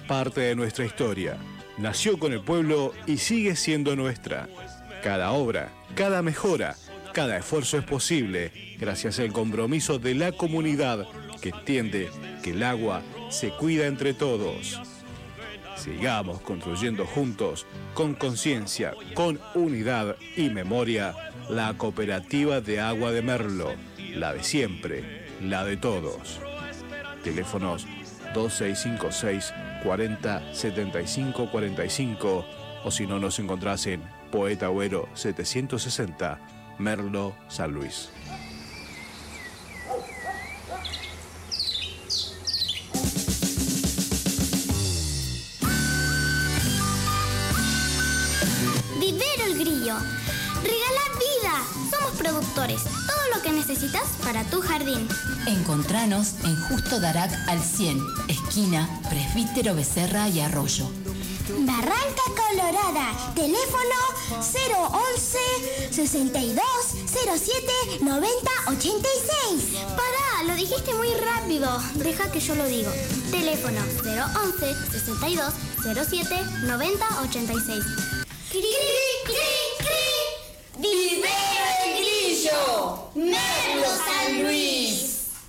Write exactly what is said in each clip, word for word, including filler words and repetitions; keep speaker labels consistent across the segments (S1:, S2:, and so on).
S1: parte de nuestra historia. Nació con el pueblo y sigue siendo nuestra. Cada obra, cada mejora, cada esfuerzo es posible gracias al compromiso de la comunidad que entiende que el agua se cuida entre todos. Sigamos construyendo juntos, con conciencia, con unidad y memoria, la cooperativa de agua de Merlo, la de siempre, la de todos. Teléfonos dos seis cinco seis, cuarenta, setenta y cinco, cuarenta y cinco o si no nos encontrás en Poeta Agüero setecientos sesenta, Merlo, San Luis.
S2: Vivero El Grillo. Regala vida. Somos productores. Todo lo que necesitas para tu jardín.
S3: Encontranos en Justo Darac al cien, esquina Presbítero Becerra y Arroyo.
S2: Barranca Colorada. Teléfono cero once, sesenta y dos, cero siete, noventa, ochenta y seis. Pará, lo dijiste muy rápido. Deja que yo lo digo. Teléfono cero once, sesenta y dos, cero siete, noventa, ochenta y seis. ¡Cri, cri, cri! ¡Vivero El Grillo! ¡Merlo, San Luis!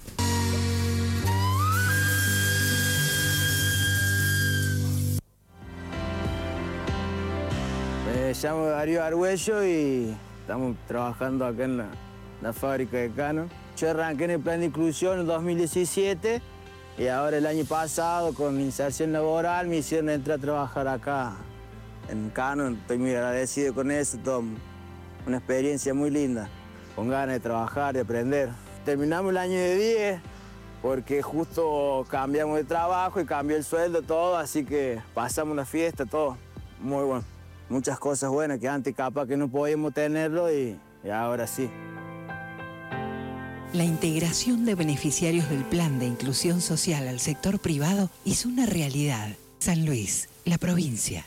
S4: Me llamo Darío Argüello y estamos trabajando acá en la, la fábrica de Canon. Yo arranqué en el plan de inclusión en dos mil diecisiete y ahora el año pasado con inserción laboral me hicieron entrar a trabajar acá en Canon. Estoy muy agradecido con eso, todo una experiencia muy linda, con ganas de trabajar, de aprender. Terminamos el año de diez porque justo cambiamos de trabajo y cambió el sueldo, todo, así que pasamos una fiesta, todo muy bueno. Muchas cosas buenas que antes capaz que no podíamos tenerlo y, y ahora sí.
S5: La integración de beneficiarios del Plan de Inclusión Social al sector privado es una realidad. San Luis, la provincia.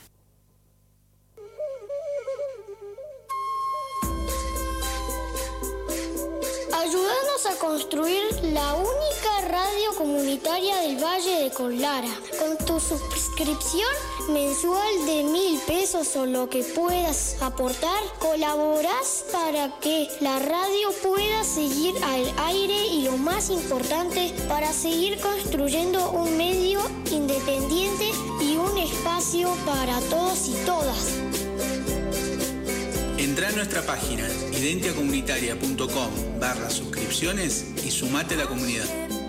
S2: Ayúdanos a construir la única radio comunitaria del Valle de Colara. Con tu suscripción mensual de mil pesos o lo que puedas aportar, colaborás para que la radio pueda seguir al aire y lo más importante, para seguir construyendo un medio independiente y un espacio para todos y todas.
S6: Entrá a nuestra página identiacomunitaria punto com barra suscripciones y sumate a la comunidad.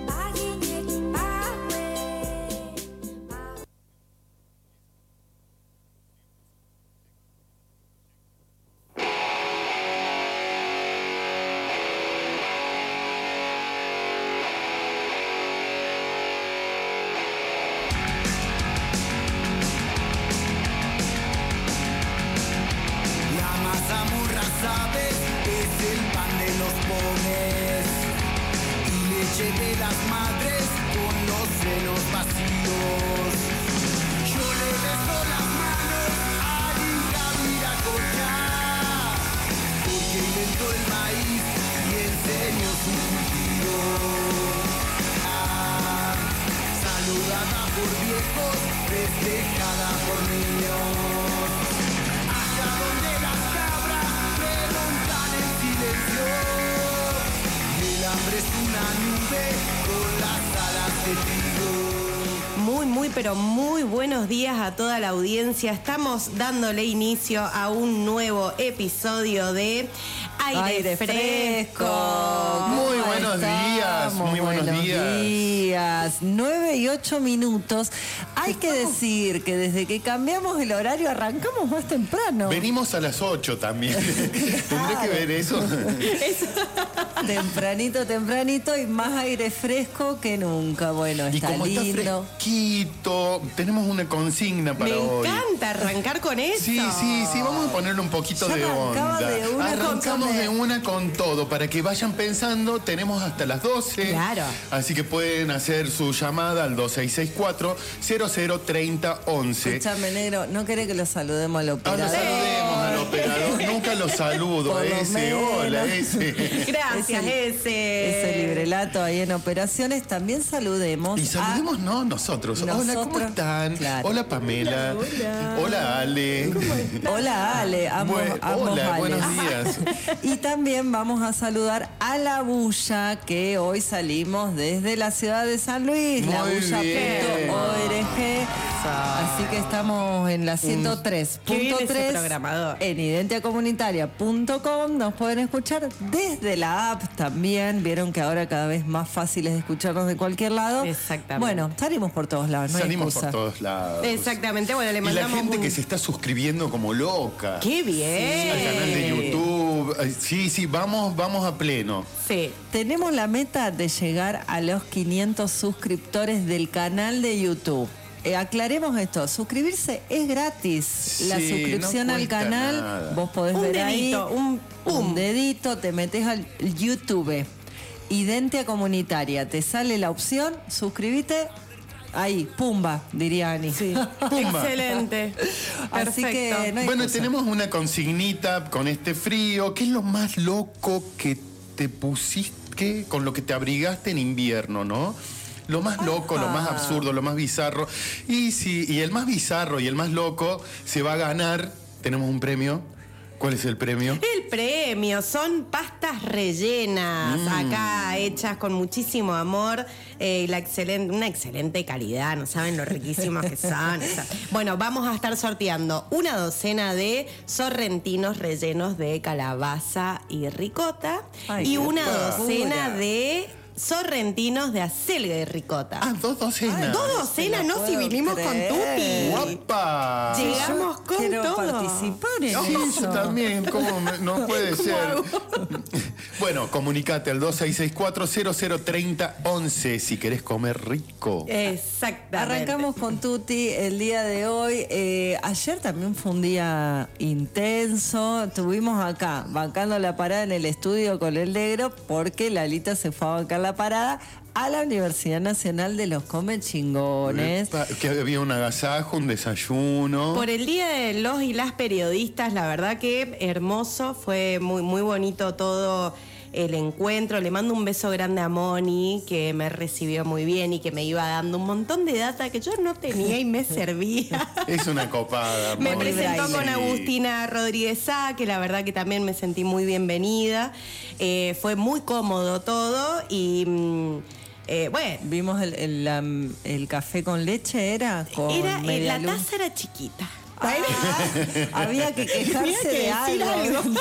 S7: Pero muy buenos días a toda la audiencia. Estamos dándole inicio a un nuevo episodio de Aire, Aire Fresco.
S8: Fresco. Muy buenos días, muy buenos, buenos días.
S5: días. Nueve y ocho minutos. Hay que decir que desde que cambiamos el horario arrancamos más temprano.
S8: Venimos a las ocho también. Tendré que ver eso. eso.
S5: Tempranito, tempranito y más aire fresco que nunca. Bueno, está
S8: y como
S5: lindo.
S8: Está fresquito, tenemos una consigna para
S7: Me
S8: hoy.
S7: Me encanta arrancar con eso.
S8: Sí, sí, sí, vamos a ponerle un poquito
S5: Yo
S8: de onda.
S5: De una
S8: Arrancamos
S5: con
S8: de una con todo, para que vayan pensando. Tenemos tenemos hasta las doce.
S7: Claro.
S8: Así que pueden hacer su llamada al dos seis seis cuatro, cero cero tres cero once.
S9: Escuchame, negro, ¿no querés que lo saludemos al
S8: Ah,
S9: operador?
S8: lo saludemos al operador. Nunca lo saludo a
S9: Por lo
S8: ese.
S9: menos.
S8: Hola, ese.
S7: Gracias, ese.
S9: Ese librelato ahí en operaciones. También saludemos.
S8: Y saludemos,
S9: a...
S8: no, nosotros. Hola, ¿cómo
S9: Nosotros,
S8: están?
S9: claro.
S8: Hola, Pamela.
S7: Hola.
S8: Hola, Ale.
S9: Hola, Ale. Ambos,
S8: Bue-
S9: ambos
S8: hola,
S9: Ales.
S8: buenos días.
S9: Y también vamos a saludar a La Bulla, que hoy salimos desde la ciudad de San Luis,
S8: Muy
S9: la bulla
S8: bien.
S9: punto org. Así que estamos en la ciento tres
S7: Qué bien
S9: punto
S7: ese
S9: tres
S7: programador.
S9: en identia comunitaria punto com. Nos pueden escuchar desde la app también. Vieron que ahora cada vez más fácil es escucharnos de cualquier lado.
S7: Exactamente.
S9: Bueno, salimos por todos lados, no hay
S8: Salimos
S9: excusa.
S8: por todos lados.
S7: Exactamente, bueno, le
S8: Y la
S7: mandamos
S8: gente
S7: un...
S8: que se está suscribiendo como loca.
S7: ¡Qué bien!
S8: Al canal de YouTube. Ay, Sí, sí, vamos, vamos a pleno.
S7: Sí.
S9: Tenemos la meta de llegar a los quinientos suscriptores del canal de YouTube. Eh, aclaremos esto, suscribirse es gratis. La
S8: Sí,
S9: suscripción
S8: no
S9: al
S8: cuesta
S9: canal,
S8: nada.
S9: vos podés
S7: Un
S9: ver
S7: dedito,
S9: ahí
S7: un pum.
S9: un dedito, te metes al YouTube, Identia Comunitaria, te sale la opción, suscríbete, ahí, pumba, diría Ani.
S7: Sí.
S8: Pumba.
S7: Excelente.
S9: Así que
S7: Perfecto.
S9: no hay
S8: Bueno,
S9: excusa.
S8: tenemos una consignita con este frío. ¿Qué es lo más loco que te pusiste, con lo que te abrigaste en invierno, no? Lo más loco, lo más absurdo, lo más bizarro. Y si, y el más bizarro y el más loco se va a ganar. Tenemos un premio. ¿Cuál es el premio?
S7: El premio son pastas rellenas,
S8: Mm.
S7: acá hechas con muchísimo amor, eh, la excelente, una excelente calidad, no saben lo riquísimos que son. O sea, bueno, vamos a estar sorteando una docena de sorrentinos rellenos de calabaza y ricota
S9: Ay,
S7: y
S9: qué
S7: una
S9: locura.
S7: docena de sorrentinos de acelga y ricota.
S8: Ah, dos docenas.
S7: Dos docenas, no, si
S9: puedo
S7: vinimos
S9: creer.
S7: con Tuti.
S8: ¡Guapa!
S7: Llegamos
S9: Yo
S7: con
S9: quiero
S7: todo.
S9: participar en
S8: Sí,
S9: eso.
S8: yo también, ¿cómo me- no puede
S7: ¿Cómo
S8: ser?
S7: hago?
S8: Bueno, comunicate al dos seis seis cuatro, cero cero tres cero once si querés comer rico.
S7: Exactamente.
S9: Arrancamos con Tuti el día de hoy. Eh, ayer también fue un día intenso. Estuvimos acá bancando la parada en el estudio con el negro porque Lalita se fue a bancar la parada a la Universidad Nacional de los Come Chingones.
S8: Epa, Que había un agasajo, un desayuno.
S7: Por el Día de los y las Periodistas, la verdad que hermoso, fue muy, muy bonito todo el encuentro. Le mando un beso grande a Moni, que me recibió muy bien y que me iba dando un montón de data que yo no tenía y me servía.
S8: Es una copada.
S7: Me
S8: Moni.
S7: presentó
S8: Sí.
S7: con Agustina Rodríguez Sá, que la verdad que también me sentí muy bienvenida. Eh, fue muy cómodo todo y... mm, eh, bueno,
S9: Vimos el, el, la- el café con leche, ¿era? Con
S7: era, eh,
S9: media
S7: la
S9: luna.
S7: taza era chiquita.
S9: Ah, había que quejarse
S7: Había que
S9: de
S7: decir
S9: algo.
S7: algo.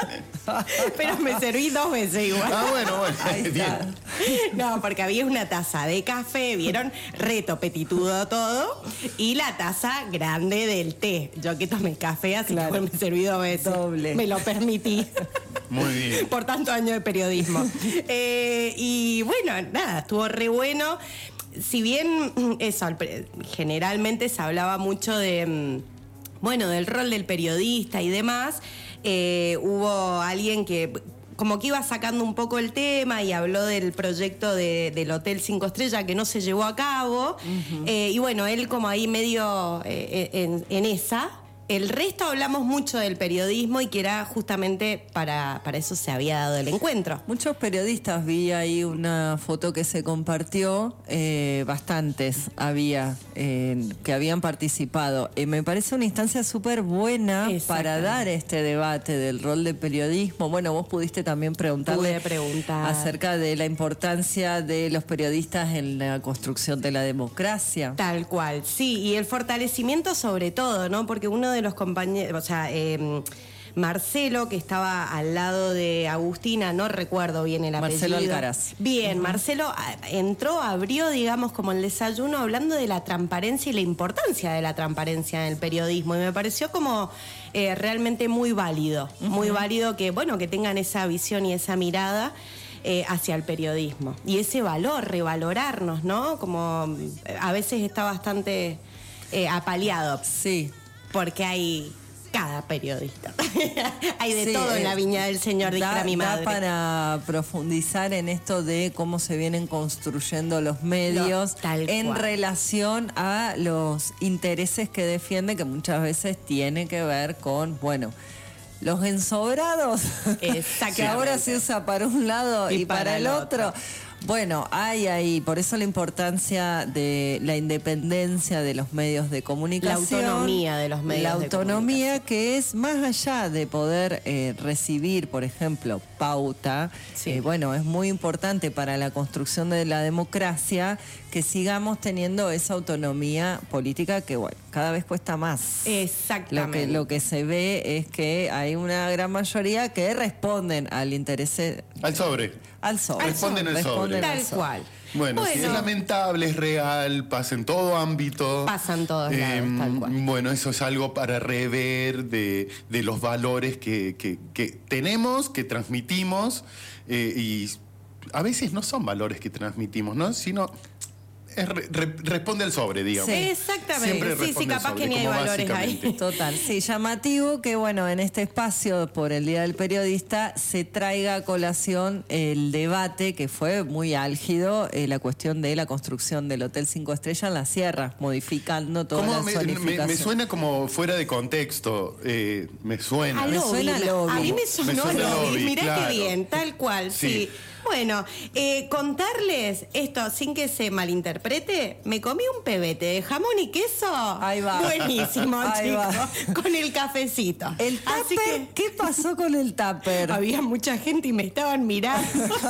S7: Pero me serví dos veces igual.
S8: Ah, bueno, bueno.
S9: Ahí está.
S8: Bien.
S7: No, porque había una taza de café, vieron, reto petitudo todo, y la taza grande del té. Yo que tomé café, así
S9: Claro.
S7: que me serví dos veces.
S9: Doble.
S7: Me lo permití.
S8: Muy bien.
S7: Por tantos años de periodismo. Eh, y bueno, nada, estuvo re bueno. Si bien eso, al pre- generalmente se hablaba mucho de, mm, bueno, del rol del periodista y demás, eh, hubo alguien que como que iba sacando un poco el tema y habló del proyecto de- del Hotel Cinco Estrellas que no se llevó a cabo. Eh, y bueno, él como ahí medio eh, en, en esa. El resto hablamos mucho del periodismo y que era justamente para, para eso se había dado el encuentro.
S9: Muchos periodistas, vi ahí una foto que se compartió, eh, bastantes había eh, que habían participado. Eh, me parece una instancia súper buena para
S7: Exactamente.
S9: dar este debate del rol del periodismo. Bueno, vos pudiste también preguntarle
S7: Pude preguntar.
S9: acerca de la importancia de los periodistas en la construcción de la democracia.
S7: Tal cual, sí, y el fortalecimiento sobre todo, ¿no? Porque uno de los compañeros, o sea, eh, Marcelo, que estaba al lado de Agustina, no recuerdo bien el apellido.
S9: Marcelo Alcaraz.
S7: Bien, Marcelo a- entró, abrió, digamos, como el desayuno hablando de la transparencia y la importancia de la transparencia en el periodismo. Y me pareció como eh, realmente muy válido, muy válido que, bueno, que tengan esa visión y esa mirada. Eh, hacia el periodismo. Y ese valor, revalorarnos, ¿no? Como eh, a veces está bastante eh, apaleado.
S9: Sí.
S7: Porque hay cada cada periodista. Hay de
S9: Sí,
S7: todo en la viña del Señor, dijera
S9: da,
S7: mi madre.
S9: Da para profundizar en esto de cómo se vienen construyendo los medios
S7: No, tal
S9: en
S7: cual.
S9: relación a los intereses que defiende, que muchas veces tiene que ver con, bueno, los ensobrados, que ahora se usa para un lado y,
S7: Y
S9: para,
S7: para
S9: el
S7: el
S9: otro.
S7: otro.
S9: Bueno, hay ahí, por eso la importancia de la independencia de los medios de comunicación.
S7: La autonomía de los medios
S9: La
S7: de
S9: autonomía que es más allá de poder eh, recibir, por ejemplo, pauta.
S7: Sí.
S9: Eh, bueno, es muy importante para la construcción de la democracia que sigamos teniendo esa autonomía política que, bueno, cada vez cuesta más.
S7: Exactamente.
S9: Lo que, lo que se ve es que hay una gran mayoría que responden al interés...
S8: Al sobre.
S9: Al sobre.
S8: Responden al sobre.
S9: Responden
S7: Tal
S9: al sobre.
S7: cual.
S8: Bueno, sí, es lamentable, es real, pasa en todo ámbito.
S7: Pasa en todos lados, tal cual.
S8: Bueno, eso es algo para rever de, de los valores que, que- que tenemos, que transmitimos, eh, y a veces no son valores que transmitimos, ¿no? Sino es re- re- responde al sobre, digamos.
S9: Sí.
S7: Exactamente.
S8: Siempre
S7: Sí, sí,
S8: responde al
S7: capaz
S8: sobre,
S7: que ni hay
S8: como
S7: valores
S8: básicamente.
S7: ahí.
S9: Total, sí, llamativo que bueno, en este espacio por el Día del Periodista se traiga a colación el debate que fue muy álgido, eh, la cuestión de la construcción del Hotel Cinco Estrellas en la Sierra, modificando toda
S8: ¿Cómo
S9: la
S8: me,
S9: zonificación.
S8: me- me suena como fuera de contexto? eh, me suena.
S7: A
S9: Me
S7: lobby.
S9: suena a lobby.
S7: A mí me sonó
S8: Me suena
S7: lobby.
S8: lobby,
S7: Mirá
S8: claro.
S7: qué bien, tal cual, sí.
S8: Sí.
S7: Bueno, eh, contarles esto sin que se malinterprete, me comí un pebete de jamón y queso.
S9: Ahí va.
S7: Buenísimo,
S9: Ahí
S7: chicos.
S9: va.
S7: Con el cafecito.
S9: El
S7: Así
S9: tupper,
S7: que
S9: ¿qué pasó con el tupper?
S7: había mucha gente y me estaban mirando.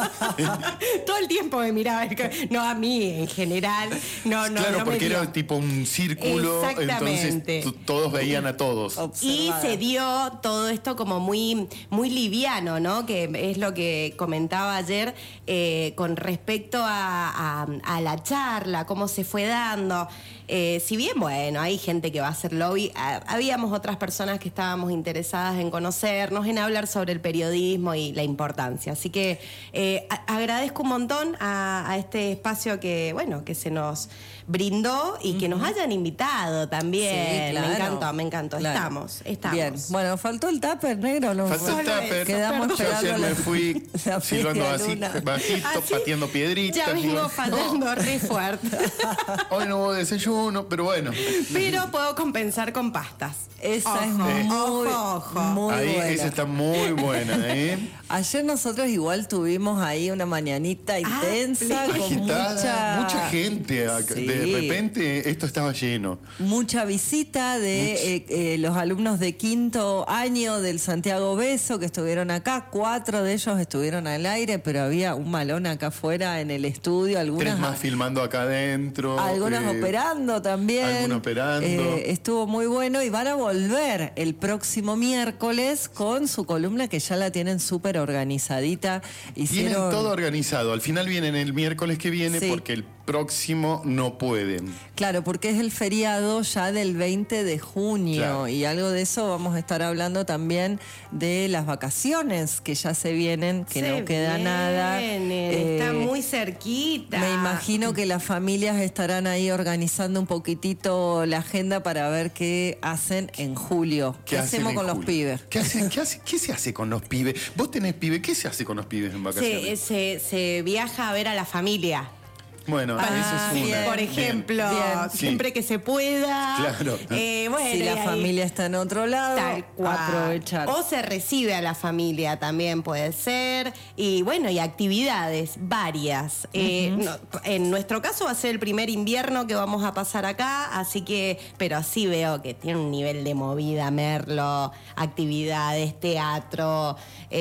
S7: Todo el tiempo me miraban. No a mí en general. No, no,
S8: claro,
S7: no me
S8: porque
S7: dio.
S8: era tipo un círculo,
S7: Exactamente.
S8: entonces t- todos veían a todos.
S7: Y
S9: Observada.
S7: se dio todo esto como muy, muy liviano, ¿no? Que es lo que comentaba ayer eh, con respecto a, a- a la charla, cómo se fue dando. Eh, si bien, bueno, hay gente que va a hacer lobby, ah, habíamos otras personas que estábamos interesadas en conocernos, en hablar sobre el periodismo y la importancia. Así que eh, a- agradezco un montón a, a este espacio que, bueno, que se nos brindó y que nos hayan invitado también.
S9: Sí, claro.
S7: Me encantó, me encantó.
S9: Claro.
S7: Estamos, estamos.
S9: Bien, bueno, faltó el tupper negro, ¿no?
S8: Faltó el
S7: Solo
S8: tupper.
S9: Quedamos
S8: Yo
S9: esperando
S8: ayer
S9: la-
S8: me fui
S9: la
S8: silbando
S9: media
S8: así,
S9: luna.
S8: bajito,
S7: Así,
S8: pateando piedritas.
S7: Ya vengo
S8: digo,
S7: fallando re fuerte.
S8: "No, hoy no hubo desayuno, pero bueno.
S7: Pero puedo compensar con pastas.
S9: Esa es
S7: Ojo,
S9: muy,
S7: ojo, ojo.
S9: muy
S8: Ahí
S9: buena.
S8: esa está muy buena, ¿eh?
S9: Ayer nosotros igual tuvimos ahí una mañanita intensa con
S8: Agitada,
S9: mucha,
S8: mucha gente. acá.
S9: Sí.
S8: De repente esto estaba lleno.
S9: mucha visita de eh, eh, los alumnos de quinto año del Santiago Beso que estuvieron acá. Cuatro de ellos estuvieron al aire, pero había un malón acá afuera en el estudio. Algunas,
S8: Tres más filmando acá adentro.
S9: algunas
S8: eh,
S9: operando también.
S8: algunas operando.
S9: Eh, estuvo muy bueno y van a volver el próximo miércoles con su columna que ya la tienen súper organizadita.
S8: Tienen
S9: Hicieron...
S8: todo organizado. Al final vienen el miércoles que viene
S9: Sí.
S8: porque el próximo no pueden.
S9: Claro, porque es el feriado ya del veinte de junio
S8: Claro.
S9: y algo de eso vamos a estar hablando también de las vacaciones que ya se vienen, que
S7: Se
S9: no queda nada.
S7: vienen,
S9: Eh,
S7: está muy cerquita.
S9: Me imagino que las familias estarán ahí organizando un poquitito la agenda para ver qué hacen en julio. ¿Qué,
S8: hacen
S9: hacemos
S8: en
S9: con los
S8: julio?
S9: pibes?
S8: ¿Qué, hacen- qué, hace- qué se hace con los pibes? Vos tenés pibes, ¿qué se hace con los pibes en
S7: Se,
S8: vacaciones?
S7: se, se viaja a ver a la familia.
S8: Bueno,
S9: Ah,
S8: esa es
S9: bien.
S8: una.
S7: Por
S8: Bien.
S7: ejemplo,
S9: Bien.
S8: Sí.
S7: siempre que se pueda.
S8: Claro.
S7: Eh, bueno,
S9: Si
S7: y
S9: la
S7: ahí-
S9: familia está en otro lado,
S7: Tal cual.
S9: aprovechar.
S7: O se recibe a la familia también puede ser. Y bueno, y actividades varias. Eh, no, en nuestro caso va a ser el primer invierno que vamos a pasar acá, así que, pero así veo que tiene un nivel de movida, Merlo, actividades, teatro,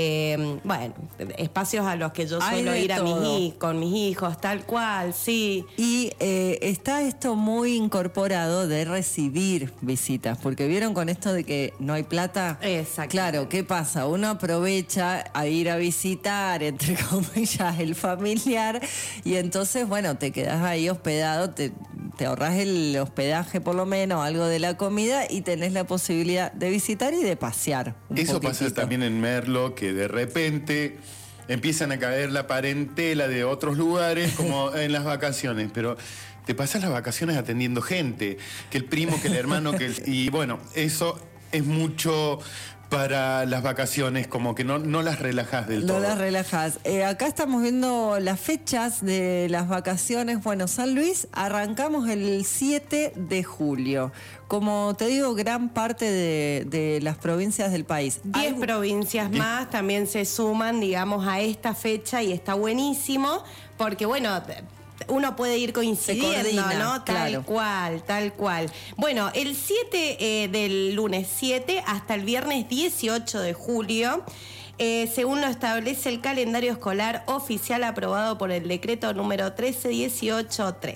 S7: eh, bueno, espacios a los que yo
S9: Hay
S7: suelo
S9: de
S7: ir a mis
S9: todo.
S7: hij- con mis hijos, tal cual, sí.
S9: Y eh, está esto muy incorporado de recibir visitas, porque vieron con esto de que no hay plata.
S7: Exacto.
S9: Claro, ¿qué pasa? Uno aprovecha a ir a visitar, entre comillas, el familiar, y entonces, bueno, te quedás ahí hospedado, te, te ahorrás el hospedaje por lo menos, algo de la comida, y tenés la posibilidad de visitar y de pasear. un
S8: Eso pasa
S9: poquitito.
S8: también en Merlo, que de repente empiezan a caer la parentela de otros lugares, como en las vacaciones, pero te pasas las vacaciones atendiendo gente, que el primo, que el hermano, que el- y bueno, eso es mucho para las vacaciones, como que no, no las relajás del todo.
S9: No las relajás. Eh, acá estamos viendo las fechas de las vacaciones. Bueno, San Luis arrancamos el siete de julio. Como te digo, gran parte de, de las provincias del país.
S7: Diez
S9: Algo...
S7: provincias más también se suman, digamos, a esta fecha y está buenísimo porque, bueno... uno puede ir coincidiendo,
S9: coordina,
S7: ¿no? Tal
S9: claro.
S7: cual, tal cual. Bueno, el siete eh, del lunes siete hasta el viernes dieciocho de julio, eh, según lo establece el calendario escolar oficial aprobado por el decreto número trece dieciocho tres.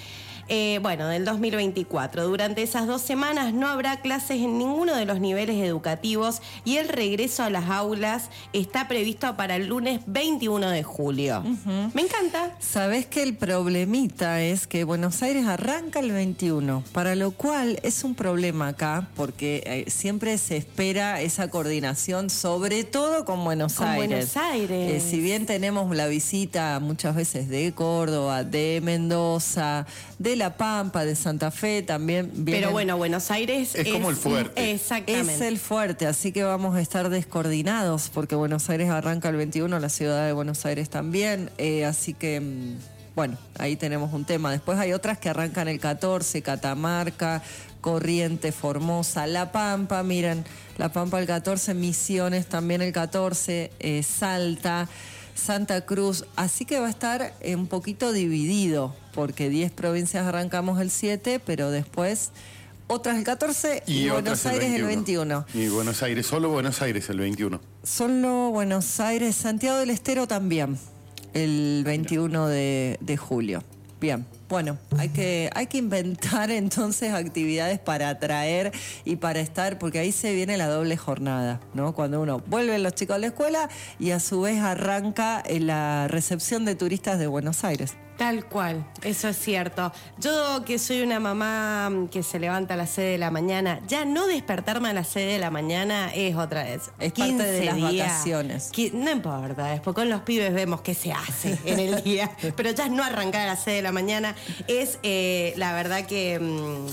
S7: Eh, bueno, del dos mil veinticuatro. Durante esas dos semanas no habrá clases en ninguno de los niveles educativos y el regreso a las aulas está previsto para el lunes veintiuno de julio. Uh-huh. Me encanta.
S9: Sabés que el problemita es que Buenos Aires arranca el veintiuno, para lo cual es un problema acá, porque eh, siempre se espera esa coordinación, sobre todo con Buenos
S7: con
S9: Aires.
S7: Buenos Aires.
S9: Eh, si bien tenemos la visita muchas veces de Córdoba, de Mendoza, de La Pampa, de Santa Fe, también vienen...
S7: Pero bueno, Buenos Aires
S8: es, es como el fuerte.
S7: Exactamente.
S9: Es el fuerte, así que vamos a estar descoordinados porque Buenos Aires arranca el veintiuno, la ciudad de Buenos Aires también, eh, así que, bueno, ahí tenemos un tema. Después hay otras que arrancan el catorce, Catamarca, Corrientes, Formosa, La Pampa, miren, La Pampa el catorce, Misiones también el catorce, eh, Salta, Santa Cruz, así que va a estar un poquito dividido, porque diez provincias arrancamos el siete, pero después otras el catorce y, y Buenos Aires el veintiuno.
S8: Y Buenos Aires, solo Buenos Aires el veintiuno.
S9: Solo Buenos Aires, Santiago del Estero también, el veintiuno de, de julio. Bien, bueno, hay que, hay que inventar entonces actividades para atraer y para estar, porque ahí se viene la doble jornada, ¿no? Cuando uno vuelve los chicos a la escuela y a su vez arranca la recepción de turistas de Buenos Aires.
S7: Tal cual, eso es cierto. Yo que soy una mamá que se levanta a las seis de la mañana, ya no despertarme a las seis de la mañana es otra vez.
S9: Es parte de las días, vacaciones.
S7: No importa, después con los pibes vemos qué se hace en el día, pero ya no arrancar a las seis de la mañana es eh, la verdad que... Mmm,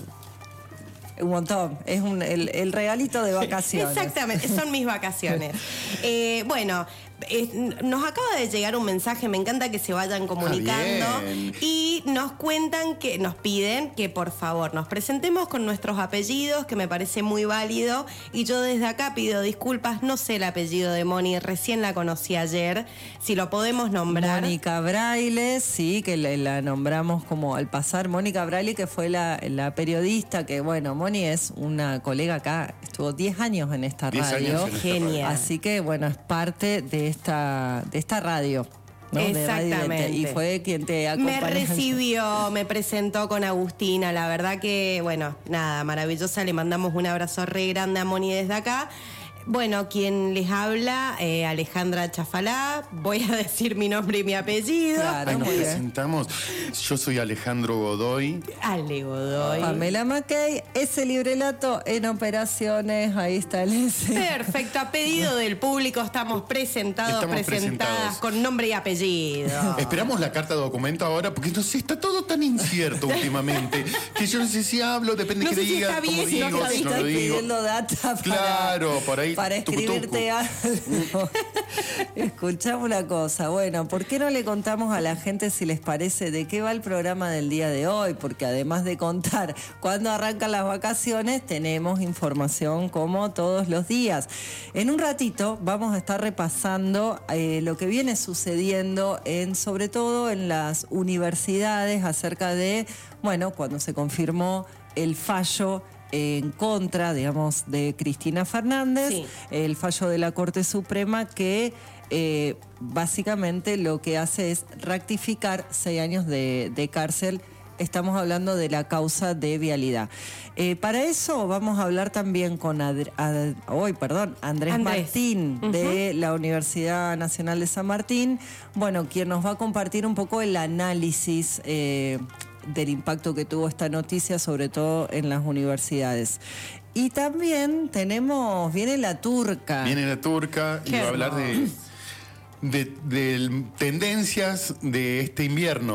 S9: un montón, es un, el, el regalito de vacaciones.
S7: Exactamente, son mis vacaciones. Eh, bueno, eh, nos acaba de llegar un mensaje, me encanta que se vayan comunicando
S8: ah,
S7: y nos cuentan que, nos piden que por favor nos presentemos con nuestros apellidos, que me parece muy válido, y yo desde acá pido disculpas, no sé el apellido de Moni, recién la conocí ayer, si lo podemos nombrar.
S9: Mónica Braille, sí, que la, la nombramos como al pasar, Mónica Braille, que fue la, la periodista, que bueno, Moni es una colega acá, estuvo diez años en esta radio.
S7: Genial.
S9: Así que bueno, es parte de esta, de esta radio. ¿no?
S7: Exactamente.
S9: Y fue quien te acompañó.
S7: Me recibió, me presentó con Agustina, la verdad que, bueno, nada, maravillosa, le mandamos un abrazo re grande a Moni desde acá. Bueno, quien les habla, eh, Alejandra Chafalá, voy a decir mi nombre y mi apellido.
S9: Claro,
S8: Ay, nos
S9: muy bien.
S8: presentamos. Yo soy Alejandro Godoy.
S7: Ale Godoy.
S9: Pamela Mackey, ese librelato en operaciones, ahí está el ese.
S7: Perfecto, a pedido del público estamos presentados,
S8: Estamos
S7: presentadas
S8: presentados.
S7: con nombre y apellido.
S8: Esperamos la carta de documento ahora, porque no sé, está todo tan incierto últimamente, que yo no sé si hablo, depende
S7: No
S8: de
S7: sé
S8: qué
S7: si
S8: diga,
S7: está
S8: cómo
S7: bien, si no
S8: digo,
S7: está
S8: si
S7: bien.
S8: no lo
S9: Estás
S8: digo.
S9: pidiendo data para,
S8: Claro, por ahí.
S9: para
S8: tucu, tucu.
S9: escribirte algo. Escuchamos una cosa. Bueno, ¿por qué no le contamos a la gente, si les parece, de qué va el programa del día de hoy? Porque además de contar cuándo arrancan las vacaciones, tenemos información como todos los días. En un ratito vamos a estar repasando eh, lo que viene sucediendo en, sobre todo en las universidades, acerca de, bueno, cuando se confirmó el fallo en contra, digamos, de Cristina Fernández,
S7: Sí.
S9: el fallo de la Corte Suprema que eh, básicamente lo que hace es rectificar seis años de, de cárcel. Estamos hablando de la causa de vialidad. Eh, para eso vamos a hablar también con Adr- Ad- hoy, perdón, Andrés,
S7: Andrés.
S9: Martín,
S7: Uh-huh.
S9: de la Universidad Nacional de San Martín, bueno, quien nos va a compartir un poco el análisis eh, del impacto que tuvo esta noticia, sobre todo en las universidades. Y también tenemos, viene la turca.
S8: Viene la turca y
S7: Qué
S8: va a hablar de, de, de tendencias de este invierno.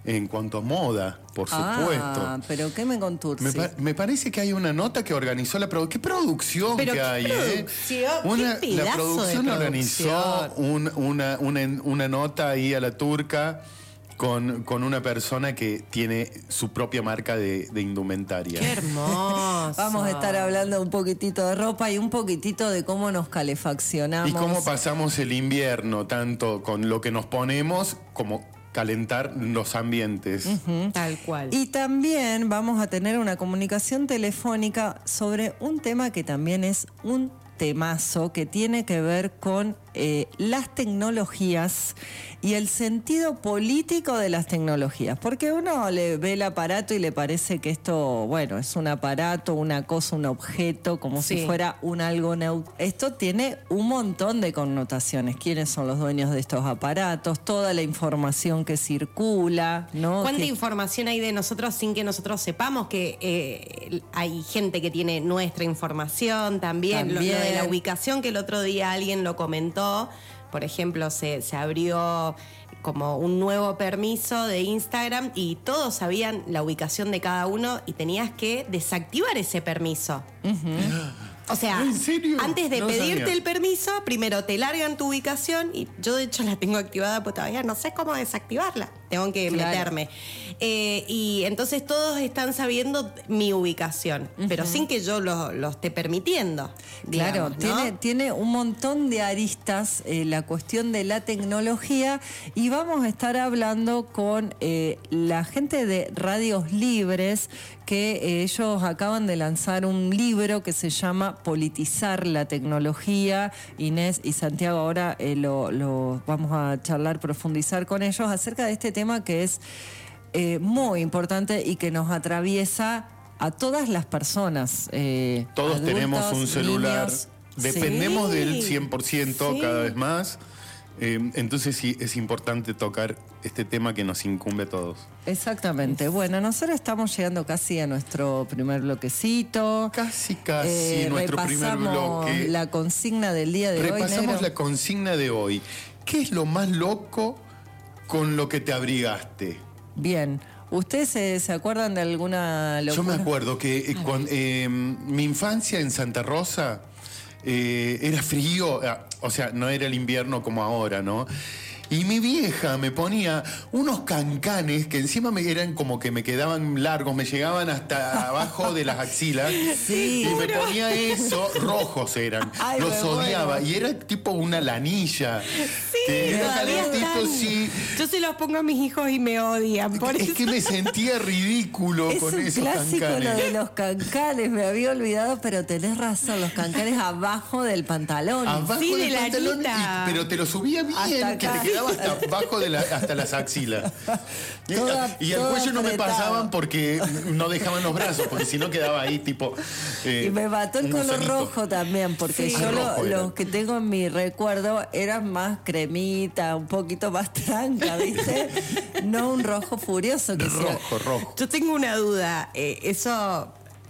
S8: en cuanto a moda, por supuesto.
S9: Ah, pero ¿qué me conturce?
S8: Me, pa- me parece que hay una nota que organizó la producción. ¿Qué producción
S7: Pero
S8: que
S7: qué
S8: hay,
S7: producción,
S8: eh? Una,
S7: qué
S8: la
S7: pedazo
S8: producción
S7: de
S8: organizó un- una, una, una nota ahí a la turca con, con una persona que tiene su propia marca de, de indumentaria.
S7: Qué hermoso.
S9: Vamos a estar hablando un poquitito de ropa y un poquitito de cómo nos calefaccionamos.
S8: Y cómo pasamos el invierno, tanto con lo que nos ponemos como calentar los ambientes.
S9: Ujú.
S7: Tal cual.
S9: Y también vamos a tener una comunicación telefónica sobre un tema que también es un temazo que tiene que ver con eh, las tecnologías y el sentido político de las tecnologías. Porque uno le ve el aparato y le parece que esto, bueno, es un aparato, una cosa, un objeto, como
S7: Sí.
S9: si fuera un algo neutro. Esto tiene un montón de connotaciones. ¿Quiénes son los dueños de estos aparatos? Toda la información que circula, ¿no?
S7: ¿Cuánta
S9: Que-
S7: información hay de nosotros sin que nosotros sepamos que eh, hay gente que tiene nuestra información también? Lo-
S9: También.
S7: Lo, de la ubicación, que el otro día alguien lo comentó. Por ejemplo, se, se abrió como un nuevo permiso de Instagram y todos sabían la ubicación de cada uno y tenías que desactivar ese permiso. O sea,
S8: ¿En serio?
S7: antes de
S8: No
S7: pedirte
S8: sabía.
S7: el permiso, primero te largan tu ubicación y yo de hecho la tengo activada, pues todavía no sé cómo desactivarla. Tengo que
S9: Claro.
S7: meterme. Eh, y entonces todos están sabiendo mi ubicación, pero sin que yo lo, lo esté permitiendo.
S9: Claro,
S7: digamos, ¿no?
S9: tiene, tiene un montón de aristas eh, la cuestión de la tecnología y vamos a estar hablando con eh, la gente de Radios Libres que eh, ellos acaban de lanzar un libro que se llama Politizar la tecnología. Inés y Santiago ahora eh, lo, lo vamos a charlar, profundizar con ellos acerca de este tema que es eh, muy importante y que nos atraviesa a todas las personas. eh,
S8: Todos
S9: adultos,
S8: tenemos un celular.
S9: niños.
S8: Dependemos
S7: Sí.
S8: del cien por ciento
S7: Sí.
S8: cada vez más. Eh, entonces sí, es importante tocar este tema que nos incumbe a todos.
S9: Exactamente. Bueno, nosotros estamos llegando casi a nuestro primer bloquecito.
S8: Casi, casi
S9: Eh,
S8: nuestro primer
S9: repasamos
S8: bloque.
S9: la consigna del día de hoy.
S8: Repasamos
S9: negro.
S8: la consigna de hoy. ¿Qué es lo más loco con lo que te abrigaste?
S9: Bien. ¿Ustedes se, se acuerdan de alguna locura?
S8: Yo me acuerdo que eh, cuan- eh, mi infancia en Santa Rosa eh, era frío, eh, o sea, no era el invierno como ahora, ¿no? Y mi vieja me ponía unos cancanes que encima me eran como que me quedaban largos, me llegaban hasta abajo de las axilas.
S9: Sí.
S8: Y me ponía eso, rojos eran.
S9: Ay,
S8: Los
S9: me
S8: odiaba.
S9: muero.
S8: Y era tipo una lanilla. que era
S7: Todavía
S8: calentito,
S7: están.
S8: sí.
S7: Yo se los pongo a mis hijos y me odian. Por
S8: Es
S7: eso.
S8: que me sentía ridículo
S9: Es
S8: con
S9: un
S8: esos
S9: clásico
S8: cancanes.
S9: lo de los cancanes, me había olvidado, pero tenés razón, los cancanes abajo del pantalón.
S8: Abajo
S7: Sí,
S8: del
S7: de la
S8: pantalón,
S7: anita.
S8: y- pero te lo subía bien,
S9: Hasta
S8: que
S9: acá.
S8: te quedaba hasta abajo de la, hasta las axilas. Y,
S9: Toda-
S8: y al
S9: todo
S8: cuello no me
S9: apretado.
S8: pasaban porque no dejaban los brazos, porque si no quedaba ahí tipo. eh,
S9: Y me mató el
S8: un
S9: color
S8: gusanito.
S9: rojo también, porque
S8: Sí.
S9: yo
S8: Ah,
S9: lo-
S8: rojo era.
S9: los que tengo en mi recuerdo eran más cremita, un poquito más tranca, ¿viste? No un rojo furioso que sea.
S8: Rojo, rojo.
S7: Yo tengo una duda. eh, eso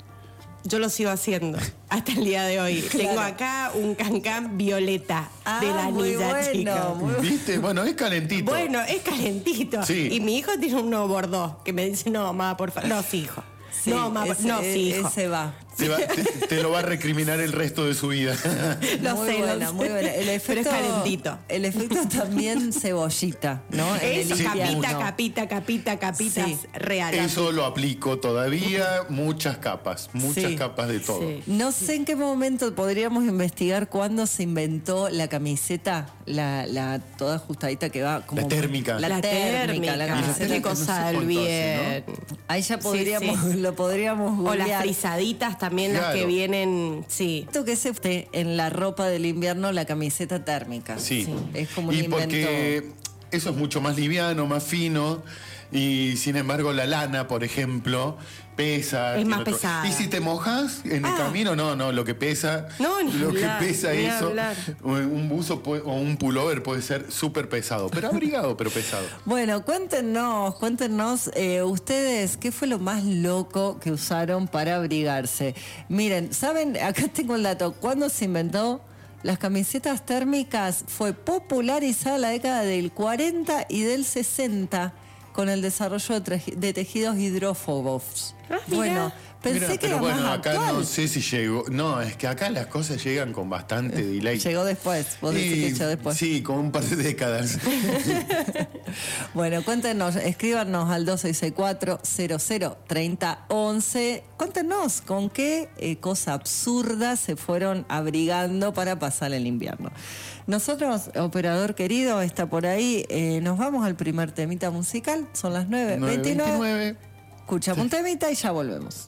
S7: yo lo sigo haciendo hasta el día de hoy.
S9: Claro.
S7: Tengo acá un cancán violeta
S9: Ah,
S7: de la
S9: muy
S7: niña
S9: bueno,
S7: chica.
S9: muy
S8: ¿Viste? Bueno, es calentito.
S7: Bueno, es calentito.
S8: Sí.
S7: Y mi hijo tiene uno bordó que me dice, no, mamá, por favor. No, sí, hijo.
S9: Sí,
S7: no, mamá,
S9: ese,
S7: no, sí, hijo.
S9: ese va.
S8: Te, va- te- te lo va a recriminar el resto de su vida.
S7: Lo
S9: muy
S7: sé, lo
S9: buena,
S7: sé.
S9: muy buena. El efecto,
S7: Pero es calentito.
S9: El efecto también cebollita, ¿no? En
S7: Es
S9: el
S8: Sí,
S7: capita,
S9: invierno.
S7: capita, capita, capitas
S9: Sí.
S7: reales.
S8: Eso lo aplico todavía, muchas capas, muchas
S9: Sí.
S8: capas de todo.
S7: Sí.
S9: No sé en qué momento podríamos investigar cuándo se inventó la camiseta, la, la toda ajustadita que va como
S8: La térmica.
S9: La,
S7: La
S9: térmica, la
S7: térmica.
S9: camiseta.
S7: Qué
S8: no
S7: cosa
S8: sé
S7: del
S8: cuánto
S7: bien.
S9: Ahí ya
S7: Sí,
S9: podríamos,
S7: sí.
S9: lo podríamos
S7: O las
S9: googlear.
S7: frisaditas también, las
S8: Claro.
S7: que vienen, sí.
S9: Esto que se usted en la ropa del invierno, la camiseta térmica.
S8: Sí.
S9: Es como un
S8: y
S9: invento.
S8: porque eso es mucho más liviano, más fino. Y sin embargo, la lana, por ejemplo, pesa.
S7: Es
S8: tiene
S7: más pesada.
S8: Y si te mojas en el
S7: Ah.
S8: camino, no, no, lo que pesa.
S7: No, ni
S8: lo
S7: hablar,
S8: que pesa
S7: ni
S8: eso.
S7: hablar.
S8: Un buzo puede- o un pullover puede ser súper pesado. Pero abrigado, pero pesado.
S9: Bueno, cuéntenos, cuéntenos eh, ustedes qué fue lo más loco que usaron para abrigarse. Miren, ¿saben? Acá tengo el dato. ¿Cuándo se inventó? Las camisetas térmicas fue popularizada en la década del cuarenta y del sesenta. con el desarrollo de, tre- de tejidos hidrófobos.
S7: Ah, mira.
S9: Bueno, pensé
S8: Mira,
S9: que
S8: pero
S9: era
S8: bueno,
S9: más
S8: acá
S9: actual.
S8: no sé si llegó. No, es que acá las cosas llegan con bastante delay.
S9: Llegó después, vos decís
S8: Y-
S9: que llegó después.
S8: Sí, con un par de décadas.
S9: Bueno, cuéntenos, escríbanos al dos seis seis cuatro, cero cero, tres cero uno uno. Cuéntenos con qué eh, cosa absurda se fueron abrigando para pasar el invierno. Nosotros, operador querido, está por ahí. Eh, nos vamos al primer temita musical. Son las nueve veintinueve.
S8: nueve veintinueve.
S9: Escuchamos un temita y ya volvemos.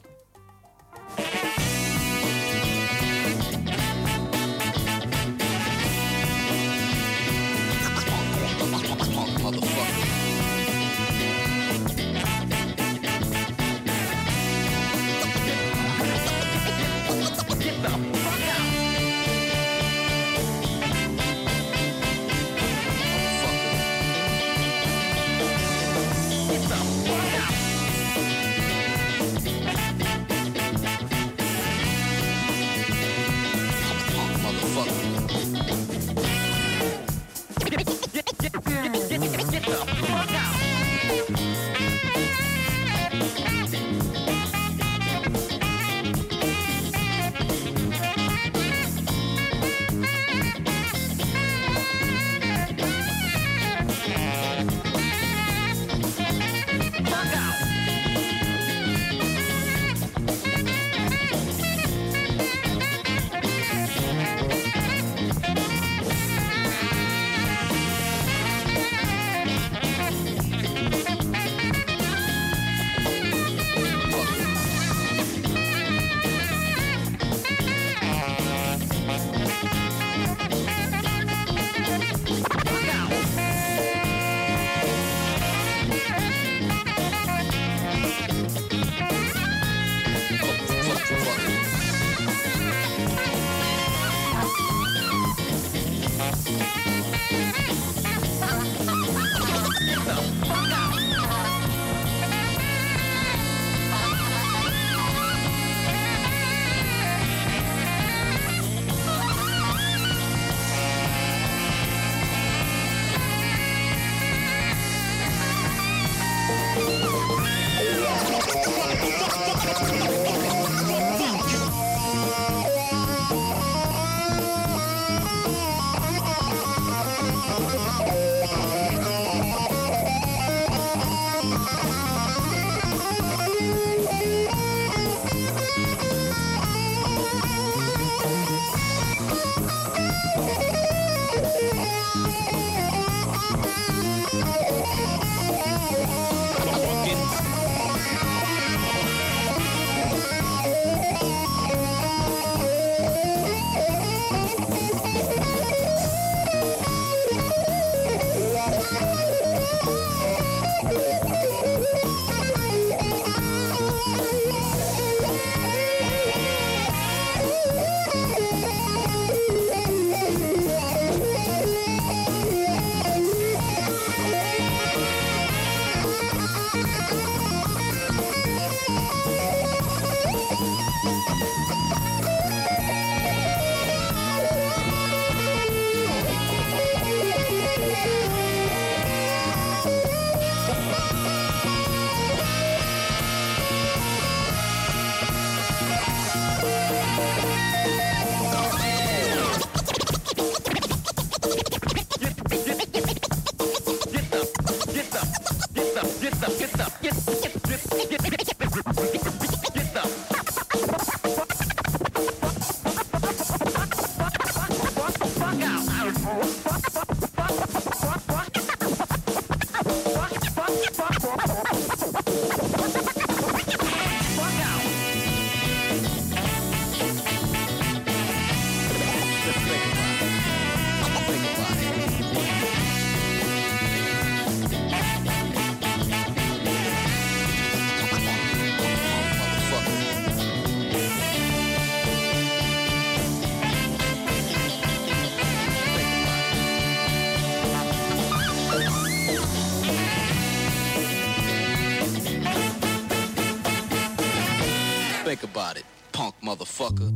S10: Think about it, punk motherfucker.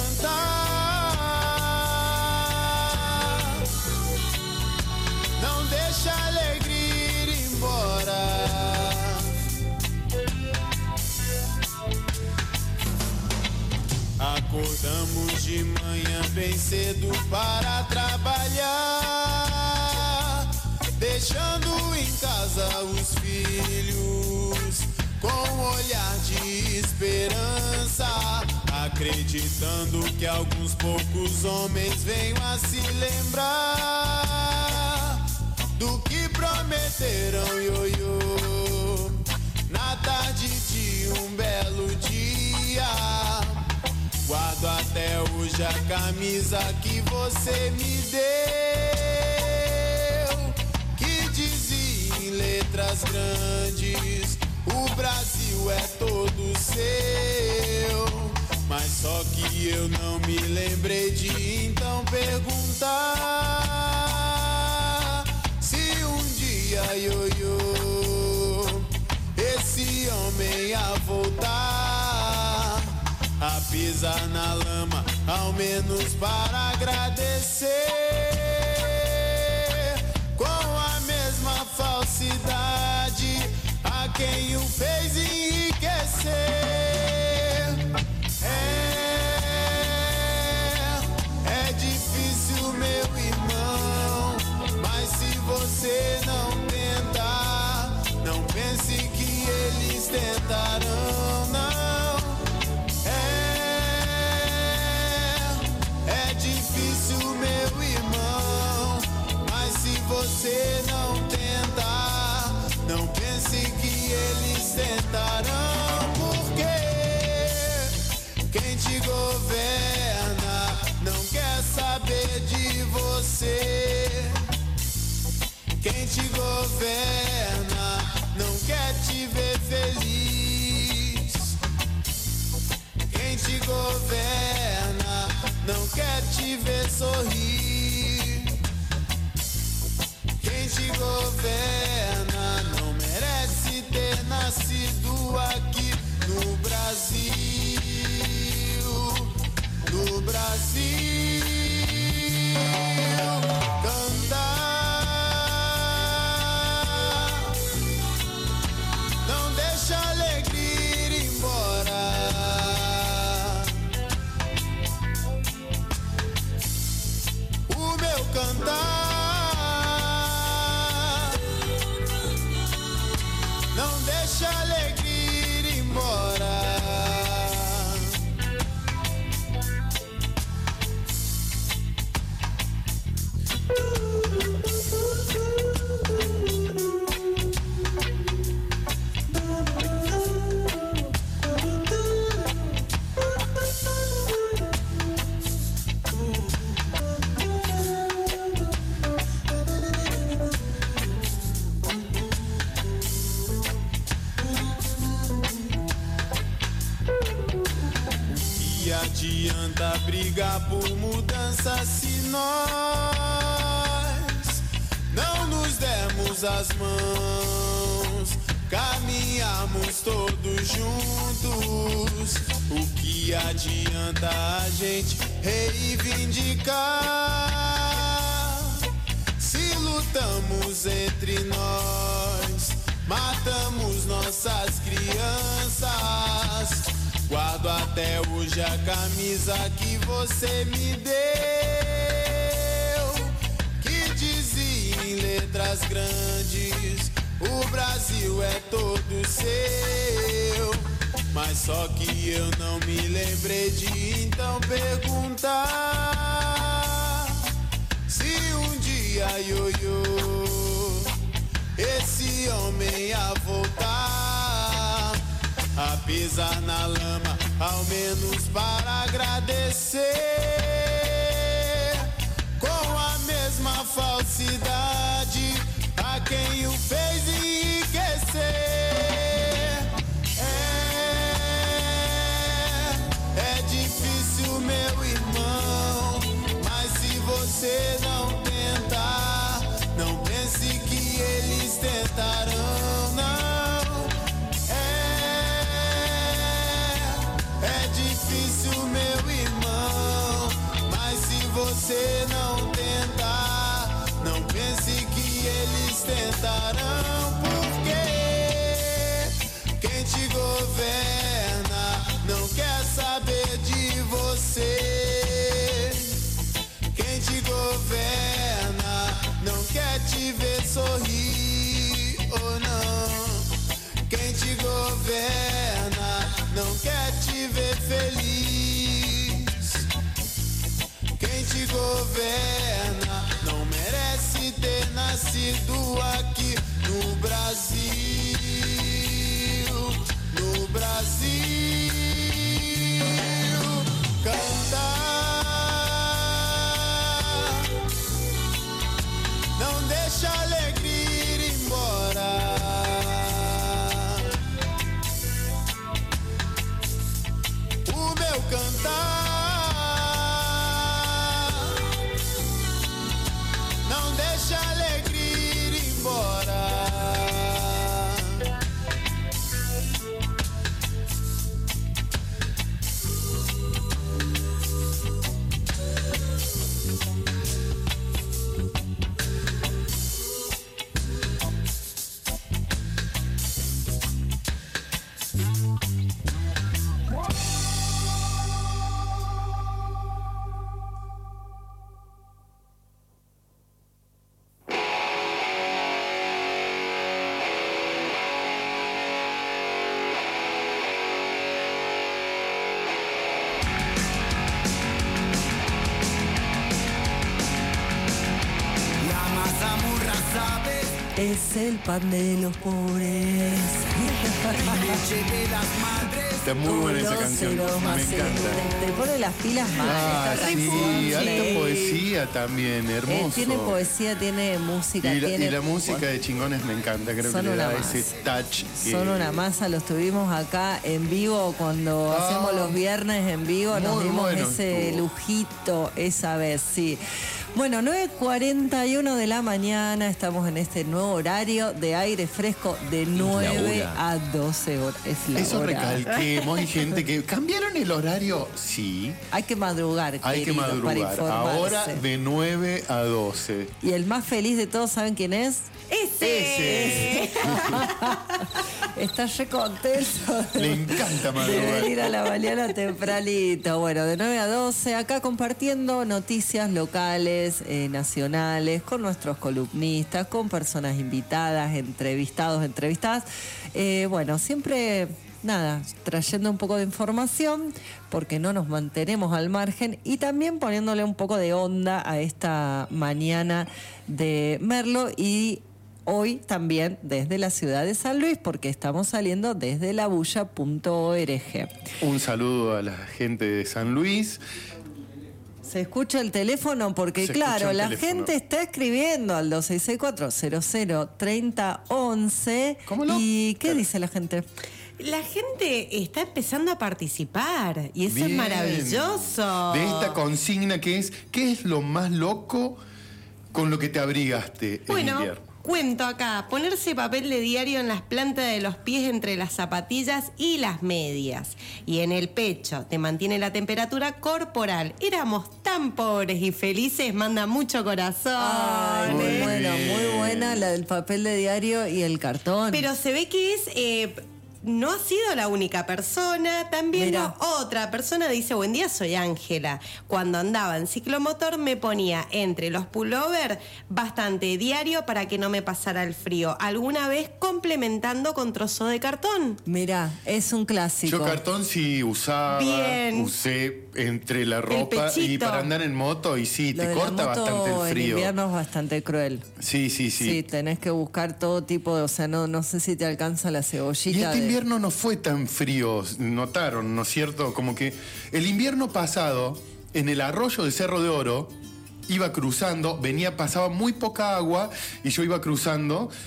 S11: cantar. Não deixa a alegria ir embora. Acordamos de manhã bem cedo para trabalhar, deixando em casa os filhos com um olhar de esperança, acreditando que alguns poucos homens venham a se lembrar do que prometeram, ioiô, na tarde de um belo dia. Guardo até hoje a camisa que você me deu, que dizia em letras grandes: o Brasil é todo seu. Mas só que eu não me lembrei de então perguntar se um dia, ioiô, esse homem ia voltar a pisar na lama, ao menos para agradecer, com a mesma falsidade a quem o fez enriquecer. É, é difícil, meu irmão, mas se você não tentar, não pense que eles tentarão, não. Meu irmão, mas se você não tentar, não pense que eles tentarão, porque quem te governa não quer saber de você. Quem te governa não quer te ver feliz. Quem te governa não quer te ver sorrir. Quem te governa não merece ter nascido aqui no Brasil, no Brasil. Cantar, não deixa a alegria ir embora. Cantar, não deixa a alegria ir embora. Adianta brigar por mudança se nós não nos dermos as mãos, caminharmos todos juntos. O que adianta a gente reivindicar se lutamos entre nós, matamos nossas crianças? Guardo até hoje a camisa que você me deu, que dizia em letras grandes: o Brasil é todo seu. Mas só que eu não me lembrei de então perguntar se um dia, ioiô, esse homem ia voltar a pisar na lama, ao menos para agradecer, com a mesma falsidade a quem o fez enriquecer. É, é difícil, meu irmão, mas se você não tentar, não pense que eles tentarão, não. É difícil, meu irmão, você não tentar. Não pense que eles tentarão, porque quem te governa não quer saber de você. Quem te governa não quer te ver sorrir ou não. Quem te governa não quer te ver feliz. Quem te governa não merece ter nascido aqui no Brasil. No Brasil, cantar não deixa a alegria ir embora. O meu cantar não deixa a alegria ir embora.
S9: Es el pan de los pobres.
S8: Está muy buena esa canción. Me encanta.
S9: Te pone las pilas mal.
S8: Ah,
S9: esta
S8: sí,
S9: canción.
S8: alta poesía también, hermoso.
S9: Eh, tiene poesía, tiene música.
S8: Y la,
S9: tiene,
S8: y la música
S9: bueno,
S8: de Chingones me encanta, creo
S9: son
S8: que le da
S9: una
S8: ese touch. que-
S9: Son una masa, los tuvimos acá en vivo cuando
S8: Ah,
S9: hacemos los viernes en vivo, nos
S8: muy
S9: dimos
S8: bueno
S9: ese
S8: estuvo.
S9: lujito esa vez, sí. Bueno, nueve cuarenta y uno de la mañana, estamos en este nuevo horario de aire fresco de nueve
S8: hora.
S9: a doce horas. Es la
S8: Eso
S9: hora.
S8: recalquemos, hay gente que... ¿Cambiaron el horario? Sí.
S9: Hay que madrugar,
S8: Hay que
S9: queridos, para
S8: madrugar.
S9: informarse.
S8: Ahora de nueve a doce.
S9: Y el más feliz de todos, ¿saben quién es?
S7: ¡Ese!
S8: Ese.
S9: Está re contento de,
S8: Le encanta
S9: de
S8: madrugar.
S9: venir a la mañana tempranito. Bueno, de nueve a doce, acá compartiendo noticias locales, eh, nacionales, con nuestros columnistas, con personas invitadas, entrevistados, entrevistadas. Eh, bueno, siempre... Nada, trayendo un poco de información, porque no nos mantenemos al margen, y también poniéndole un poco de onda a esta mañana de Merlo, y hoy también desde la ciudad de San Luis, porque estamos saliendo desde labulla punto org.
S8: Un saludo a la gente de San Luis.
S9: Se escucha el teléfono porque,
S8: Se
S9: claro,
S8: escucha el
S9: la
S8: teléfono.
S9: gente está escribiendo al dos seis seis cuatro cero cero tres cero once.
S8: ¿Cómo no?
S9: ¿Y qué dice la gente?
S7: La gente está empezando a participar y eso
S8: Bien.
S7: es maravilloso.
S8: De esta consigna que es, ¿qué es lo más loco con lo que te abrigaste en
S7: Bueno,
S8: invierno?
S7: cuento acá, ponerse papel de diario en las plantas de los pies entre las zapatillas y las medias. Y en el pecho, te mantiene la temperatura corporal. Éramos tan pobres y felices, manda mucho corazón.
S9: Ay, muy
S8: Muy
S9: bueno,
S8: bien.
S9: muy buena la del papel de diario y el cartón.
S7: Pero se ve que es... eh, no ha sido la única persona, también
S9: Mirá.
S7: otra persona dice, buen día, soy Ángela. Cuando andaba en ciclomotor me ponía entre los pullover bastante diario para que no me pasara el frío. Alguna vez complementando con trozo de cartón.
S9: Mirá, es un clásico.
S8: Yo cartón sí usaba,
S7: Bien.
S8: usé entre la ropa y
S7: pechito.
S8: para andar en moto y sí,
S9: Lo
S8: te
S9: de la
S8: corta
S9: moto
S8: bastante el
S9: en
S8: frío.
S9: invierno es bastante cruel.
S8: Sí, sí, sí.
S9: Sí, tenés que buscar todo tipo de, o sea, no, no sé si te alcanza la
S8: Y
S9: cebollita.
S8: este
S9: de-
S8: invierno no fue tan frío, notaron, ¿no es cierto? Como que el invierno pasado, en el arroyo del Cerro de Oro, iba cruzando, venía, pasaba muy poca agua y yo iba cruzando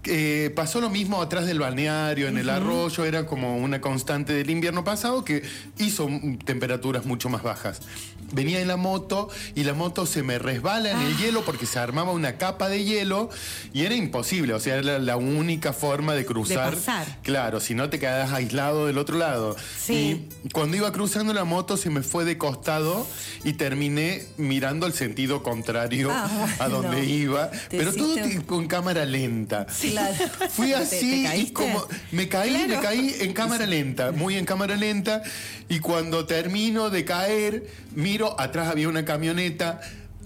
S8: Eh, pasó lo mismo atrás del balneario, en uh-huh. el arroyo, era como una constante del invierno pasado que hizo temperaturas mucho más bajas. Venía en la moto y la moto se me resbala en el ah. hielo porque se armaba una capa de hielo y era imposible, o sea, era la única forma de cruzar.
S7: De pasar.
S8: Claro, si no te quedabas aislado del otro lado.
S7: Sí.
S8: Y cuando iba cruzando la moto se me fue de costado y terminé mirando el sentido contrario ah, bueno, a donde iba, pero todo un... con cámara lenta.
S7: Sí. Claro.
S8: Fui así
S7: ¿Te, te
S8: y como me caí, claro. me caí en cámara lenta, muy en cámara lenta, y cuando termino de caer, miro, atrás había una camioneta,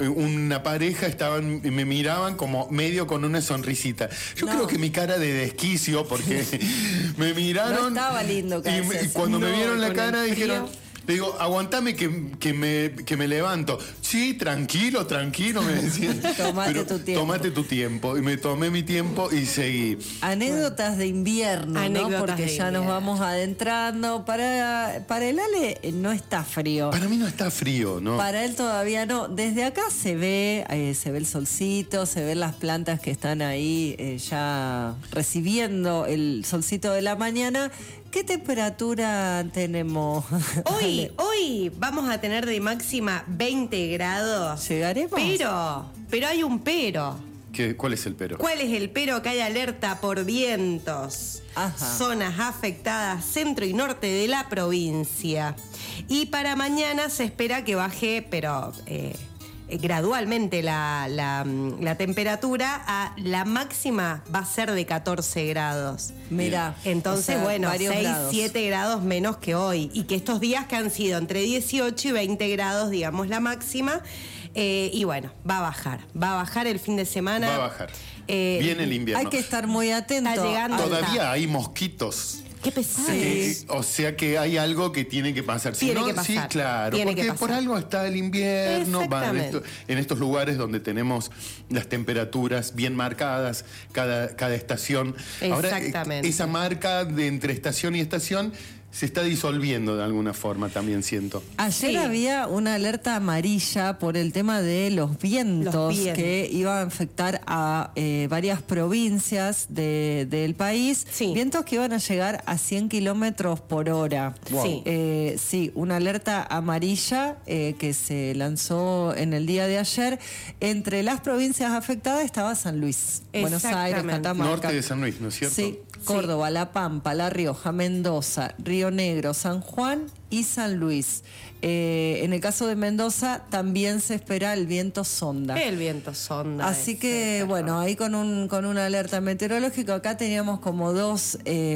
S8: una pareja, estaban, me miraban como medio con una sonrisita. Yo no. creo que mi cara de desquicio, porque me miraron.
S9: No estaba lindo,
S8: y, me, y cuando no, me vieron la cara dijeron. Le digo, aguantame que, que, me, que me levanto. Sí, tranquilo, tranquilo, me decían.
S9: Tomate Pero, tu tiempo.
S8: Tomate tu tiempo. Y me tomé mi tiempo y seguí.
S9: Anécdotas de invierno,
S7: Anécdotas
S9: ¿no? Porque
S7: de
S9: ya
S7: invierno.
S9: nos vamos adentrando. Para, para el Ale no está frío.
S8: Para mí no está frío, ¿no?
S9: Para él todavía no. Desde acá se ve, eh, se ve el solcito, se ven las plantas que están ahí eh, ya recibiendo el solcito de la mañana. ¿Qué temperatura tenemos?
S7: Hoy, hoy vamos a tener de máxima veinte grados.
S9: ¿Llegaremos?
S7: Pero, pero hay un pero.
S8: ¿Qué, ¿Cuál es el pero?
S7: ¿Cuál es el pero? Que hay alerta por vientos.
S9: Ajá.
S7: Zonas afectadas centro y norte de la provincia. Y para mañana se espera que baje, pero... Eh, gradualmente la, la, la temperatura, a la máxima va a ser de catorce grados.
S9: Mira,
S7: entonces,
S9: o sea,
S7: bueno, seis,
S9: grados.
S7: siete grados menos que hoy. Y que estos días que han sido entre dieciocho y veinte grados, digamos, la máxima. Eh, y bueno, va a bajar. Va a bajar el fin de semana.
S8: Va a bajar.
S7: Eh,
S8: Viene el invierno.
S9: Hay que estar muy atento.
S7: Está llegando.
S8: Todavía hay mosquitos.
S7: Qué pesado.
S8: Sí, o sea que hay algo que tiene que pasar. Si
S7: Tiene
S8: no,
S7: que pasar.
S8: Sí, claro.
S7: Tiene
S8: porque
S7: que pasar.
S8: por algo está el invierno. Va en, esto, en estos lugares donde tenemos las temperaturas bien marcadas, cada, cada estación.
S7: Exactamente.
S8: Ahora, esa marca de entre estación y estación se está disolviendo de alguna forma, también siento.
S9: Ayer
S7: sí.
S9: había una alerta amarilla por el tema de los vientos,
S7: los vientos.
S9: que iban a afectar a eh, varias provincias de, del país.
S7: Sí.
S9: Vientos que iban a llegar a cien kilómetros por hora.
S7: Wow. Sí.
S9: Eh, sí, una alerta amarilla eh, que se lanzó en el día de ayer. Entre las provincias afectadas estaba San Luis, Buenos Aires, Catamarca.
S8: Norte de San Luis, ¿no es cierto?
S9: Sí. Córdoba, sí. La Pampa, La Rioja, Mendoza, Río Negro, San Juan y San Luis. Eh, en el caso de Mendoza también se espera el viento sonda.
S7: El viento sonda.
S9: Así que, ese, bueno, ahí con un con una alerta meteorológica, acá teníamos como dos... Eh,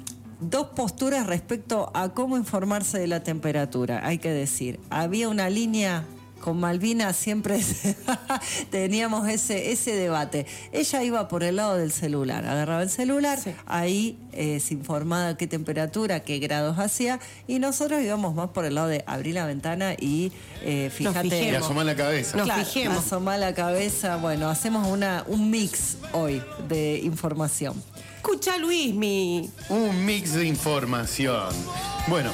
S9: Dos posturas respecto a cómo informarse de la temperatura, hay que decir. Había una línea... Con Malvina siempre teníamos ese, ese debate. Ella iba por el lado del celular, agarraba el celular, sí. ahí eh, se informaba qué temperatura, qué grados hacía, y nosotros íbamos más por el lado de abrir la ventana y eh, fíjate...
S8: Y asomar la cabeza.
S7: Nos
S9: claro,
S7: fijemos.
S9: Asomar la cabeza, bueno, hacemos una, un mix hoy de información.
S7: Escucha, Luis, mi...
S8: Un mix de información. Bueno,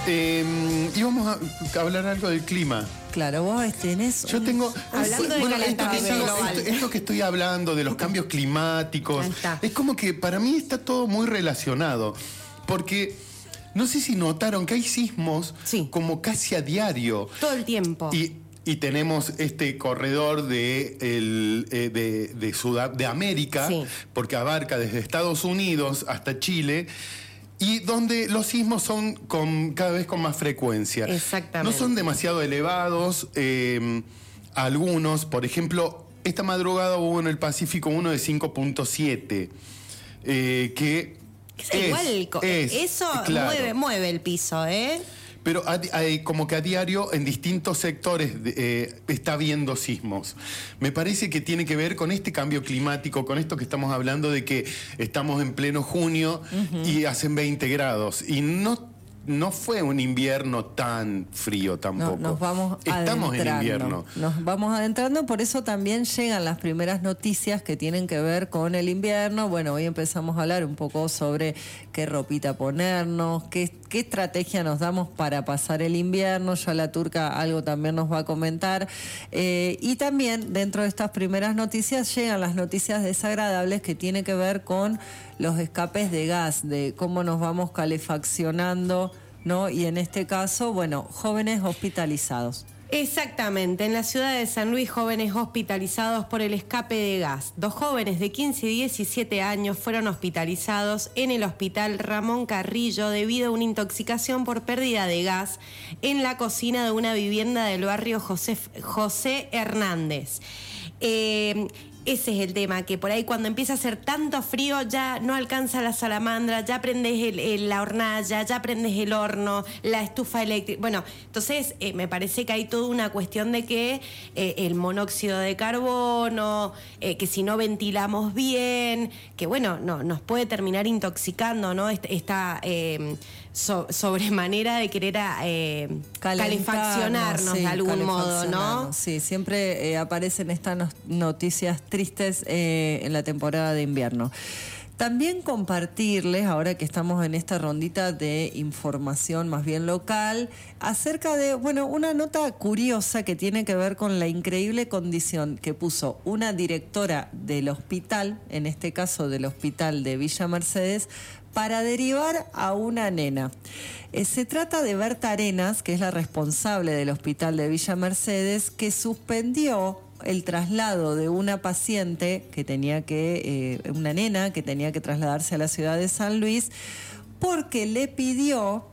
S8: eh, íbamos a hablar algo del clima.
S9: Claro, vos tenés...
S8: Yo tengo...
S7: Hablando
S8: bueno,
S7: de
S8: esto, que sigo, esto, esto que estoy hablando de los cambios climáticos, es como que para mí está todo muy relacionado. Porque no sé si notaron que hay sismos
S7: sí.
S8: como casi a diario.
S7: Todo el tiempo.
S8: Y, y tenemos este corredor de, el, eh, de, de, Sudam- de América, sí. porque abarca desde Estados Unidos hasta Chile, y donde los sismos son con, cada vez con más frecuencia.
S7: Exactamente.
S8: No son demasiado elevados, eh, algunos, por ejemplo, esta madrugada hubo en el Pacífico uno de cinco punto siete, eh, que
S7: es, es igual, es, eso claro. mueve, mueve el piso, ¿eh?
S8: Pero a, a, como que a diario en distintos sectores de, eh, está habiendo sismos. Me parece que tiene que ver con este cambio climático, con esto que estamos hablando de que estamos en pleno junio uh-huh. y hacen veinte grados. Y no, no fue un invierno tan frío tampoco.
S9: No, nos vamos
S8: Estamos en invierno.
S9: Nos vamos adentrando, por eso también llegan las primeras noticias que tienen que ver con el invierno. Bueno, hoy empezamos a hablar un poco sobre qué ropita ponernos, qué qué estrategia nos damos para pasar el invierno. Ya la Turca algo también nos va a comentar. Eh, y también dentro de estas primeras noticias llegan las noticias desagradables que tienen que ver con los escapes de gas, de cómo nos vamos calefaccionando, ¿no? Y en este caso, bueno, jóvenes hospitalizados.
S7: Exactamente, en la ciudad de San Luis, jóvenes hospitalizados por el escape de gas. Dos jóvenes de quince y diecisiete años fueron hospitalizados en el hospital Ramón Carrillo debido a una intoxicación por pérdida de gas en la cocina de una vivienda del barrio José, José Hernández. Eh, Ese es el tema, que por ahí cuando empieza a hacer tanto frío ya no alcanza la salamandra, ya prendes el, el, la hornalla, ya prendes el horno, la estufa eléctrica. Bueno, entonces eh, me parece que hay toda una cuestión de que eh, el monóxido de carbono, eh, que si no ventilamos bien, que bueno, no, nos puede terminar intoxicando, ¿no? Esta, esta eh, so, sobremanera de querer eh, calefaccionarnos
S9: sí,
S7: de algún modo, ¿no?
S9: Sí, siempre eh, aparecen estas no- noticias tristes eh, en la temporada de invierno. También compartirles, ahora que estamos en esta rondita de información más bien local, acerca de, bueno, una nota curiosa que tiene que ver con la increíble condición que puso una directora del hospital, en este caso del hospital de Villa Mercedes, para derivar a una nena. Eh, se trata de Berta Arenas, que es la responsable del hospital de Villa Mercedes, que suspendió el traslado de una paciente que tenía que, eh, una nena que tenía que trasladarse a la ciudad de San Luis, porque le pidió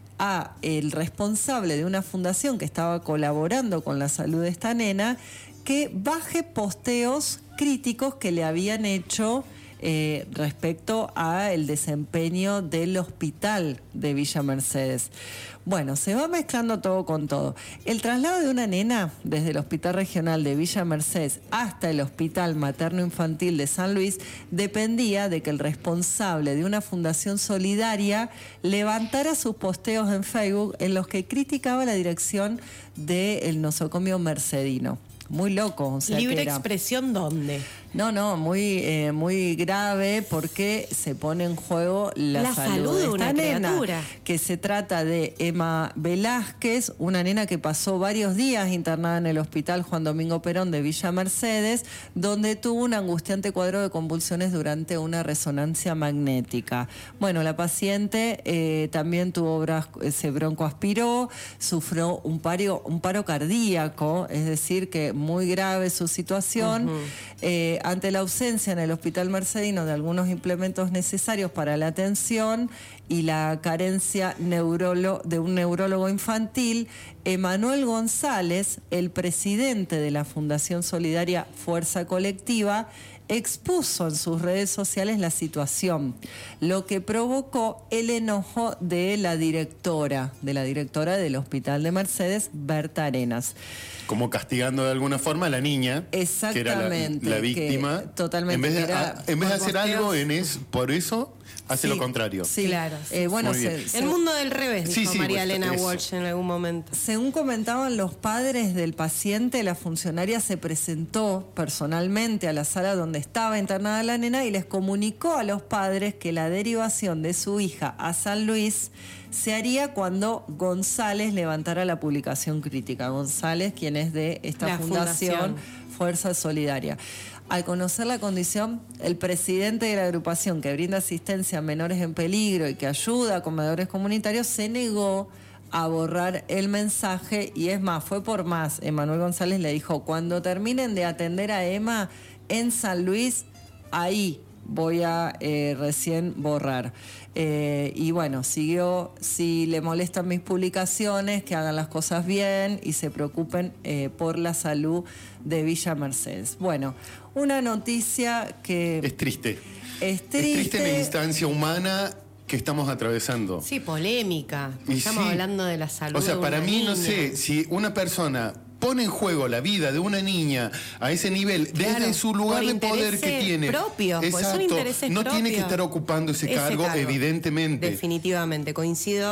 S9: a el responsable de una fundación que estaba colaborando con la salud de esta nena que baje posteos críticos que le habían hecho eh, respecto a el desempeño del hospital de Villa Mercedes. Bueno, se va mezclando todo con todo. El traslado de una nena desde el Hospital Regional de Villa Mercedes hasta el Hospital Materno Infantil de San Luis dependía de que el responsable de una fundación solidaria levantara sus posteos en Facebook en los que criticaba la dirección del nosocomio mercedino. Muy loco. O sea,
S7: ¿Libre
S9: que era...
S7: expresión dónde?
S9: No, no, muy eh, muy grave porque se pone en juego la,
S7: La
S9: salud,
S7: salud de
S9: esta
S7: una
S9: nena,
S7: criatura.
S9: que se trata de Emma Velázquez, una nena que pasó varios días internada en el Hospital Juan Domingo Perón de Villa Mercedes, donde tuvo un angustiante cuadro de convulsiones durante una resonancia magnética. Bueno, la paciente eh, también tuvo bras- se broncoaspiró, sufrió un paro, un paro cardíaco, es decir, que muy grave su situación. Uh-huh. Eh, ante la ausencia en el Hospital Mercedino de algunos implementos necesarios para la atención y la carencia neurolo- de un neurólogo infantil, Emanuel González, el presidente de la Fundación Solidaria Fuerza Colectiva, expuso en sus redes sociales la situación, lo que provocó el enojo de la directora, de la directora del Hospital de Mercedes, Berta Arenas.
S8: Como castigando de alguna forma a la niña,
S9: exactamente,
S8: que era la, la víctima.
S9: Totalmente.
S8: En vez de,
S9: era,
S8: a, en vez de hacer posteos. algo en es, por eso hace
S9: sí,
S8: lo contrario.
S9: Sí, claro. Sí. Eh, bueno, se, se,
S7: el mundo del revés, dijo
S8: sí, sí,
S7: María
S8: pues,
S7: Elena
S8: eso.
S7: Walsh en algún momento.
S9: Según comentaban los padres del paciente, la funcionaria se presentó personalmente a la sala donde estaba internada la nena y les comunicó a los padres que la derivación de su hija a San Luis se haría cuando González levantara la publicación crítica. González, quien es de esta
S7: la
S9: fundación, fundación Fuerza Solidaria. Al conocer la condición, el presidente de la agrupación que brinda asistencia a menores en peligro y que ayuda a comedores comunitarios se negó a borrar el mensaje y es más, fue por más. Emanuel González le dijo, cuando terminen de atender a Emma en San Luis, ahí voy a eh, recién borrar. Eh, y bueno, siguió, si le molestan mis publicaciones, que hagan las cosas bien y se preocupen eh, por la salud de Villa Mercedes. Bueno, una noticia que...
S8: Es triste.
S9: Es triste.
S8: Es triste en la instancia humana que estamos atravesando.
S7: Sí, polémica.
S8: Y
S7: estamos
S8: sí.
S7: hablando de la salud.
S8: O sea,
S7: de
S8: para
S7: una
S8: mí,
S7: niña.
S8: no sé, si una persona pone en juego la vida de una niña a ese nivel,
S7: claro,
S8: desde su lugar de poder que tiene.
S7: Propios,
S8: exacto,
S7: son intereses
S8: no
S7: propios.
S8: tiene que estar ocupando ese,
S7: ese
S8: cargo,
S7: cargo,
S8: evidentemente.
S7: Definitivamente, coincido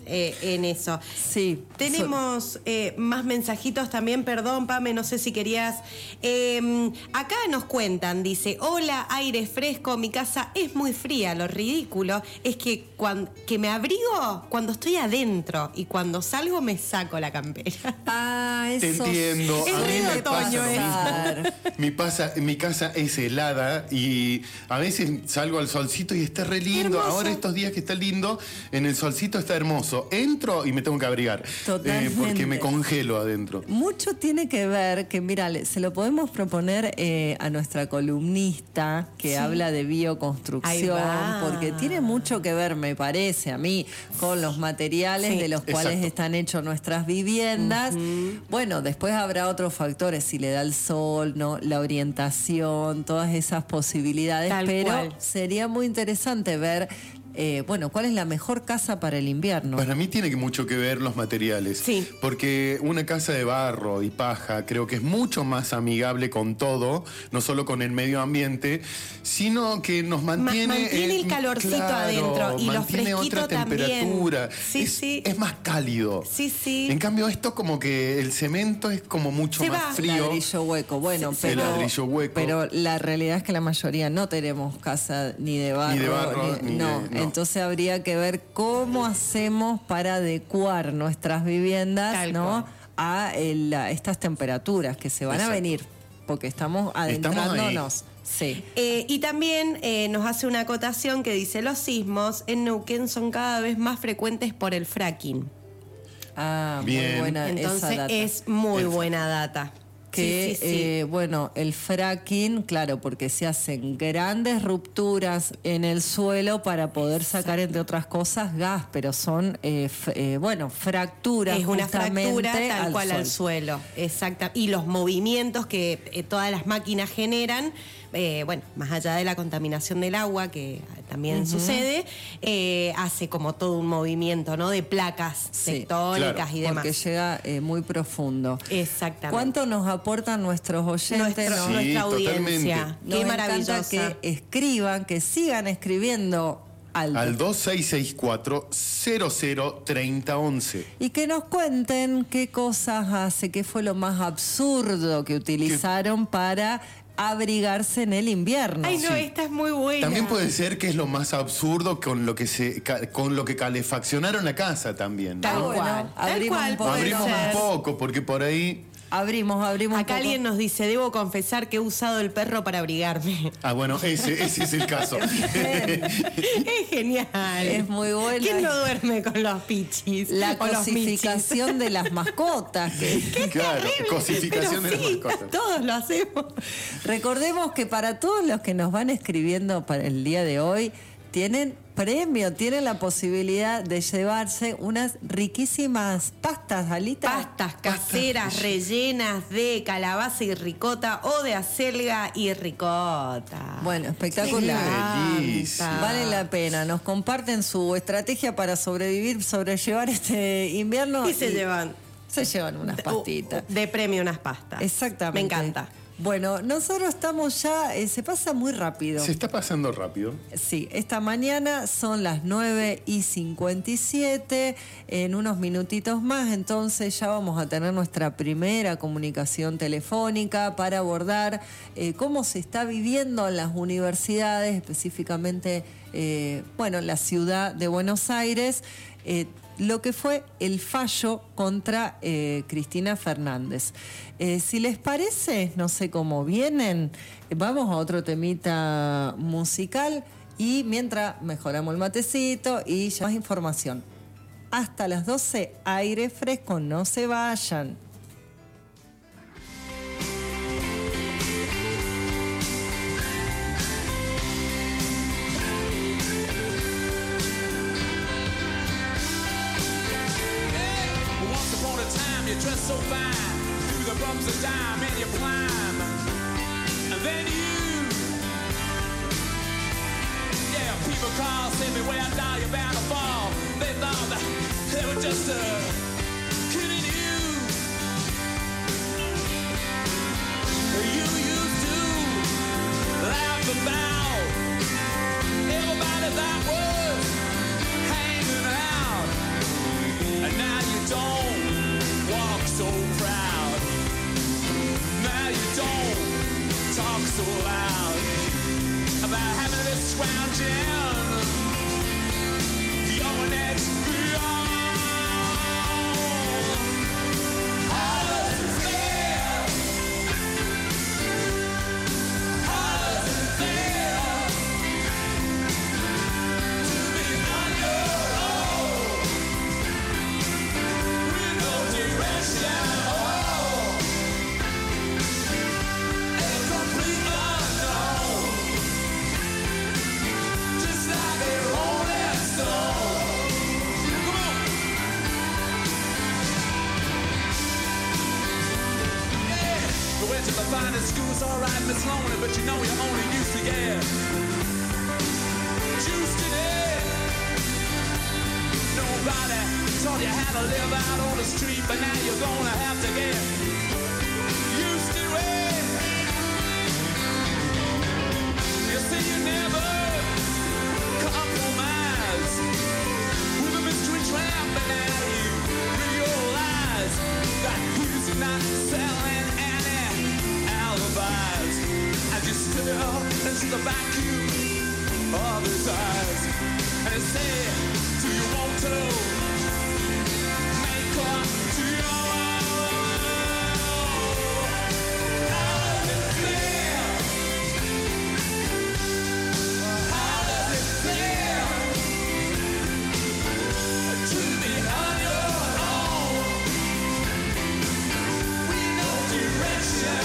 S7: eh, en eso.
S9: Sí.
S7: Tenemos eh, más mensajitos también, perdón, Pame, no sé si querías. Eh, acá nos cuentan, dice, hola, aire fresco, mi casa es muy fría, lo ridículo es que, cuando, que me abrigo cuando estoy adentro y cuando salgo me saco la campera.
S9: Ah, eso.
S8: Te entiendo.
S7: Es
S8: a mí
S7: muy
S8: me
S7: otoño,
S8: pasa lo
S7: ¿eh?
S8: mismo. Mi, pasa, mi casa es helada y a veces salgo al solcito y está re lindo.
S7: Hermoso.
S8: Ahora estos días que está lindo, en el solcito está hermoso. Entro y me tengo que abrigar.
S9: Totalmente.
S8: Eh, porque me congelo adentro.
S9: Mucho tiene que ver que, mira, le- se lo podemos proponer eh, a nuestra columnista que
S7: Sí.
S9: habla de
S7: Ahí
S9: bioconstrucción,
S7: va.
S9: porque tiene mucho que ver, me parece a mí, con los materiales
S7: Sí.
S9: de los cuales
S8: Exacto.
S9: están hechas nuestras viviendas. Bueno, después habrá otros factores, si le da el sol, ¿no? La orientación, todas esas posibilidades,
S7: Tal
S9: pero
S7: cual.
S9: sería muy interesante ver, eh, bueno, cuál es la mejor casa para el invierno.
S8: Para mí tiene que mucho que ver los materiales.
S7: Sí.
S8: Porque una casa de barro y paja creo que es mucho más amigable con todo, no solo con el medio ambiente, sino que nos mantiene...
S7: Ma- mantiene el
S8: eh,
S7: calorcito
S8: claro,
S7: adentro y lo
S8: mantiene
S7: fresquito
S8: otra
S7: también.
S8: temperatura.
S7: Sí,
S8: es,
S7: sí.
S8: es más cálido.
S7: Sí, sí.
S8: En cambio esto como que el cemento es como mucho
S7: Se
S8: más
S7: va.
S8: frío.
S9: Ladrillo hueco, bueno,
S8: El
S9: pero,
S8: ladrillo hueco.
S9: pero la realidad es que la mayoría no tenemos casa ni de barro.
S8: Ni de barro, ni de-
S9: no.
S8: no.
S9: Entonces habría que ver cómo hacemos para adecuar nuestras viviendas,
S7: Tal
S9: ¿no?
S7: cual.
S9: a el- a estas temperaturas que se van
S8: Exacto.
S9: a venir, porque estamos
S8: Estamos ahí.
S9: adentrándonos. Sí.
S7: Eh, y también eh, nos hace una acotación que dice, los sismos en Neuquén son cada vez más frecuentes por el fracking.
S9: Ah,
S8: Bien.
S9: muy buena esa
S7: Entonces
S9: data.
S7: es muy
S8: El-
S7: buena data.
S9: Que,
S7: Sí, sí, sí.
S9: eh, bueno, el fracking, claro, porque se hacen grandes rupturas en el suelo para poder sacar, entre otras cosas, gas, pero son, eh, f- eh, bueno, fracturas.
S7: Es una
S9: justamente
S7: fractura tal
S9: al
S7: cual
S9: sol.
S7: al suelo, exacta. Y los movimientos que eh, todas las máquinas generan, eh, bueno, más allá de la contaminación del agua, que también sucede, eh, hace como todo un movimiento, ¿no? De placas
S9: Sí,
S7: tectónicas
S8: claro.
S7: y demás.
S9: Porque llega eh, muy profundo.
S7: Exactamente.
S9: ¿Cuánto nos aportan nuestros oyentes?
S7: Nuestro-
S9: Nos-
S8: Sí,
S7: nuestra audiencia.
S8: totalmente.
S9: nos
S7: Qué
S9: encanta
S7: maravillosa.
S9: que escriban, que sigan escribiendo al,
S8: Al dos seis seis cuatro cero cero tres cero uno uno.
S9: y que nos cuenten qué cosas hace, qué fue lo más absurdo que utilizaron para abrigarse en el invierno.
S7: Ay, no, esta es muy buena.
S8: También puede ser que es lo más absurdo con lo que se ca- con lo que calefaccionaron la casa también, ¿no?
S7: Tal
S9: Ah, bueno,
S7: cual. Tal
S9: abrimos
S7: cual
S9: un poco.
S7: puede
S8: Abrimos
S7: ser.
S8: un poco, porque por ahí...
S9: Abrimos, abrimos un
S7: Acá
S9: poco.
S7: alguien nos dice, debo confesar que he usado el perro para abrigarme.
S8: Ah, bueno, ese, ese es el caso.
S7: Es genial.
S9: Es muy bueno.
S7: ¿Quién no duerme con los pichis?
S9: La
S7: o los michis?
S9: cosificación de las mascotas. que-
S8: Claro,
S7: Terrible.
S8: cosificación
S7: Pero
S8: de las
S7: sí,
S8: mascotas.
S7: Todos lo hacemos.
S9: Recordemos que para todos los que nos van escribiendo para el día de hoy, tienen premio, tienen la posibilidad de llevarse unas riquísimas pastas, alitas.
S7: Pastas caseras rellenas de calabaza y ricota o de acelga y ricota.
S9: Bueno, espectacular.
S8: Qué delicia.
S9: Vale la pena. Nos comparten su estrategia para sobrevivir, sobrellevar este invierno.
S7: Y se llevan
S9: Se llevan unas pastitas.
S7: de premio unas pastas.
S9: Exactamente.
S7: Me encanta.
S9: Bueno, nosotros estamos ya, eh, se pasa muy rápido.
S8: Se está pasando rápido.
S9: Sí, esta mañana son las nueve y cincuenta y siete, en unos minutitos más, entonces ya vamos a tener nuestra primera comunicación telefónica para abordar eh, cómo se está viviendo en las universidades, específicamente, eh, bueno, en la ciudad de Buenos Aires, eh, lo que fue el fallo contra eh, Cristina Fernández. Eh, si les parece, no sé cómo vienen, vamos a otro temita musical y mientras mejoramos el matecito y ya más información. Hasta las doce, aire fresco, no se vayan.
S12: Once upon a time you dressed so fine, through the bumps of time and you climb, and then you, yeah, people call, say beware, now you're bound to fall. They thought that they were just uh, kidding you. You used to laugh about everybody that was hanging out. scrounging. Your next beyond. How does it feel? How does it feel to be on your own with no direction? To the finest school's alright, Miss Lonely, but you know you're only used to get juiced to it. Nobody taught you how to live out on the street, but now you're gonna have to get used to it. You see, you never compromise with a mystery trap, but now you realize that he's not selling any alibis as you stare into the vacuum of his eyes and he said, do you want to make up to your own? How does it feel? How does it feel to be on your own with no direction?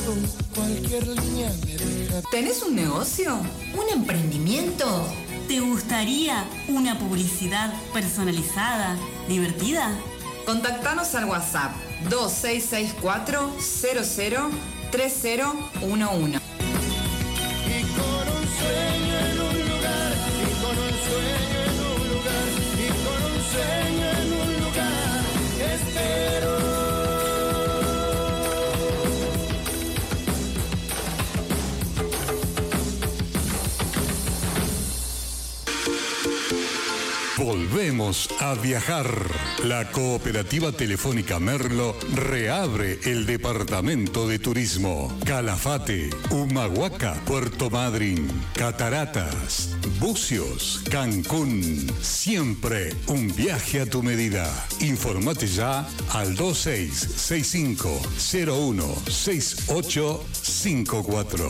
S11: todo, cualquier línea me deja.
S3: ¿Tenés un negocio? ¿Un emprendimiento?
S13: ¿Te gustaría una publicidad personalizada, divertida?
S3: Contactanos al WhatsApp dos seis seis cuatro cero cero tres cero uno uno.
S11: Y con un sueño en un lugar, y con un sueño en un lugar, y con un sueño en un lugar, espero.
S14: Volvemos a viajar. La Cooperativa Telefónica Merlo reabre el departamento de turismo. Calafate, Humahuaca, Puerto Madryn, Cataratas, Bucios, Cancún. Siempre un viaje a tu medida. Informate ya al dos seis seis cinco cero uno seis ocho cinco cuatro.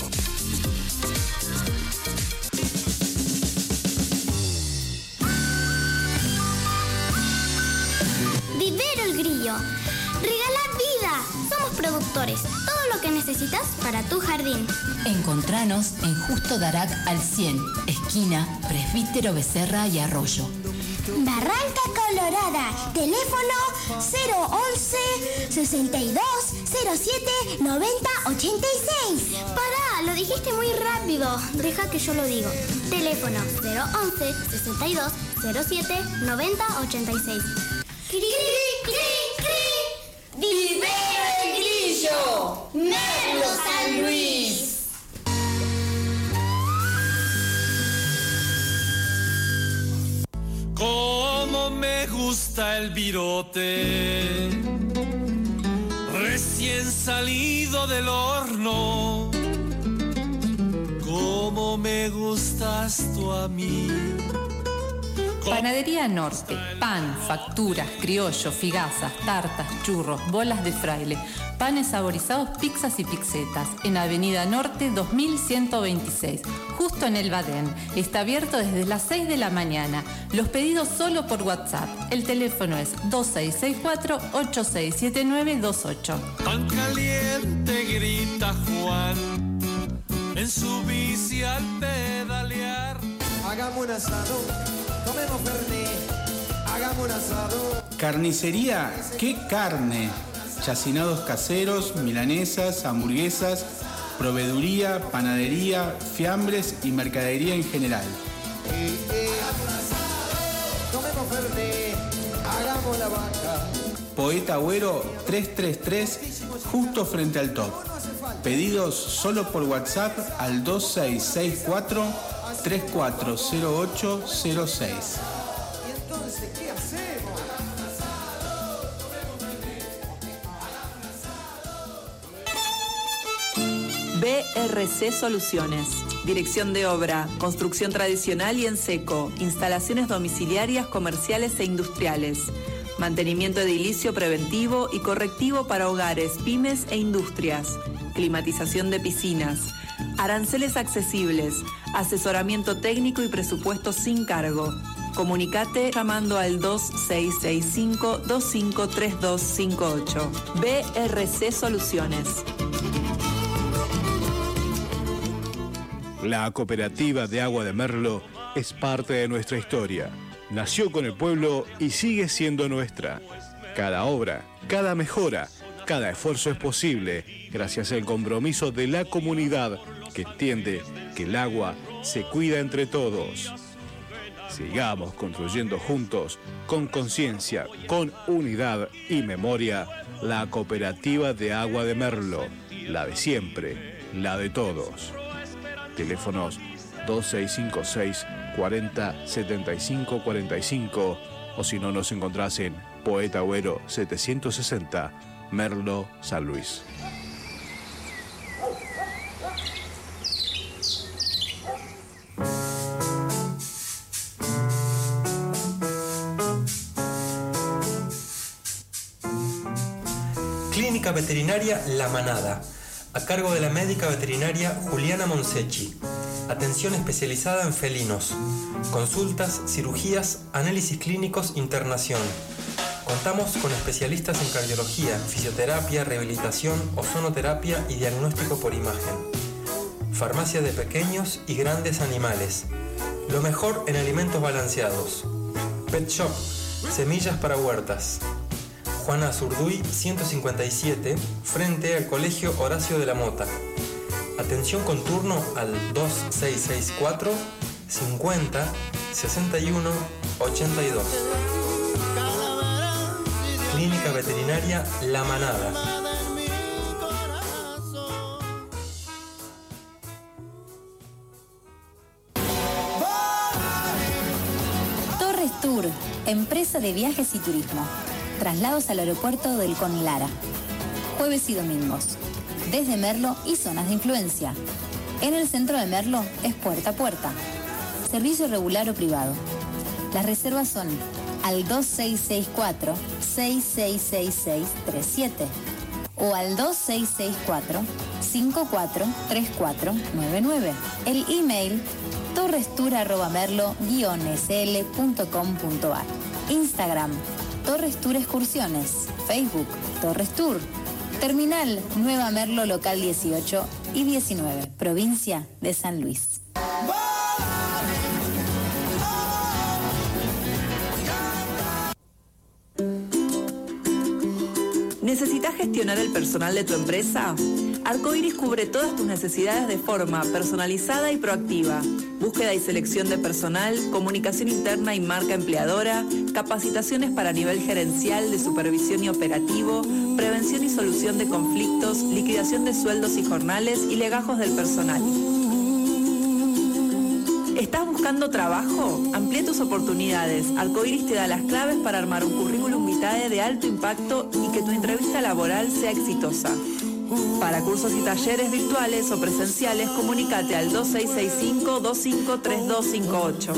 S2: Regala vida. Somos productores. Todo lo que necesitas para tu jardín.
S3: Encontranos en Justo Darac al cien, esquina Presbítero Becerra y Arroyo.
S2: Barranca Colorada. Teléfono cero once sesenta y dos cero siete noventa ochenta y seis. Pará, lo dijiste muy rápido. Deja que yo lo digo. Teléfono cero once sesenta y dos cero siete noventa ochenta y seis. ¡Cri, cri, cri! ¡Vivero el Grillo! ¡Merlo San Luis!
S12: Cómo me gusta el virote, recién salido del horno. Cómo me gustas tú a mí.
S15: Panadería Norte, pan, facturas, criollo, figazas, tartas, churros, bolas de fraile, panes saborizados, pizzas y pizzetas, en Avenida Norte dos mil ciento veintiséis, justo en el Badén. Está abierto desde las seis de la mañana. Los pedidos solo por WhatsApp. El teléfono es dos seis seis cuatro ocho seis siete nueve dos ocho.
S12: Tan caliente grita Juan en su bici al pedalear.
S16: Hagamos un asado, comemos fernet, hagamos un asado.
S6: Carnicería, ¿qué carne? Chacinados caseros, milanesas, hamburguesas, proveeduría, panadería, fiambres y mercadería en general.
S16: Eh, eh, comemos fernet, hagamos la vaca.
S6: Poeta Agüero trescientos treinta y tres, justo frente al top. Pedidos solo por WhatsApp al dos seis seis cuatro tres cuatro cero ocho cero seis.
S16: ¿Y entonces qué hacemos?
S17: B R C Soluciones. Dirección de obra, construcción tradicional y en seco, instalaciones domiciliarias, comerciales e industriales. Mantenimiento edilicio preventivo y correctivo para hogares, pymes e industrias. Climatización de piscinas. Aranceles accesibles. Asesoramiento técnico y presupuesto sin cargo. Comunicate llamando al dos seis seis cinco dos cinco tres dos cinco ocho. B R C Soluciones.
S1: La Cooperativa de Agua de Merlo es parte de nuestra historia. Nació con el pueblo y sigue siendo nuestra. Cada obra, cada mejora, cada esfuerzo es posible gracias al compromiso de la comunidad que entiende que el agua se cuida entre todos. Sigamos construyendo juntos, con conciencia, con unidad y memoria, la Cooperativa de Agua de Merlo, la de siempre, la de todos. Teléfonos dos seis cinco seis cuarenta setenta y cinco cuarenta y cinco o si no nos encontrás en Poeta Agüero setecientos sesenta, Merlo, San Luis.
S18: Clínica Veterinaria La Manada, a cargo de la médica veterinaria Juliana Monsechi. Atención especializada en felinos. Consultas, cirugías, análisis clínicos, internación. Contamos con especialistas en cardiología, fisioterapia, rehabilitación, ozonoterapia y diagnóstico por imagen. Farmacia de pequeños y grandes animales. Lo mejor en alimentos balanceados. Pet Shop, semillas para huertas. Juana Azurduy ciento cincuenta y siete, frente al Colegio Horacio de la Mota. Atención con turno al dos seis seis cuatro, cincuenta, sesenta y uno, ochenta y dos. Clínica Veterinaria La Manada.
S19: Torres Tour, empresa de viajes y turismo. Traslados al aeropuerto del Conlara. Jueves y domingos. Desde Merlo y zonas de influencia. En el centro de Merlo es puerta a puerta. Servicio regular o privado. Las reservas son al dos seis seis cuatro, seis seis seis seis tres siete o al dos seis seis cuatro, cinco cuatro tres cuatro nueve nueve. El email torrestour arroba merlo guion s l punto com punto a r. Instagram Torres Tour Excursiones. Facebook Torres Tour. Terminal Nueva Merlo local dieciocho y diecinueve, provincia de San Luis.
S17: ¿Necesitas gestionar el personal de tu empresa? Arcoiris cubre todas tus necesidades de forma personalizada y proactiva. Búsqueda y selección de personal, comunicación interna y marca empleadora, capacitaciones para nivel gerencial, de supervisión y operativo, prevención y solución de conflictos, liquidación de sueldos y jornales y legajos del personal. ¿Estás buscando trabajo? Amplía tus oportunidades. Arcoiris te da las claves para armar un currículum vitae de alto impacto y que tu entrevista laboral sea exitosa. Para cursos y talleres virtuales o presenciales, comunícate al dos seis seis cinco, dos cinco tres dos cinco ocho.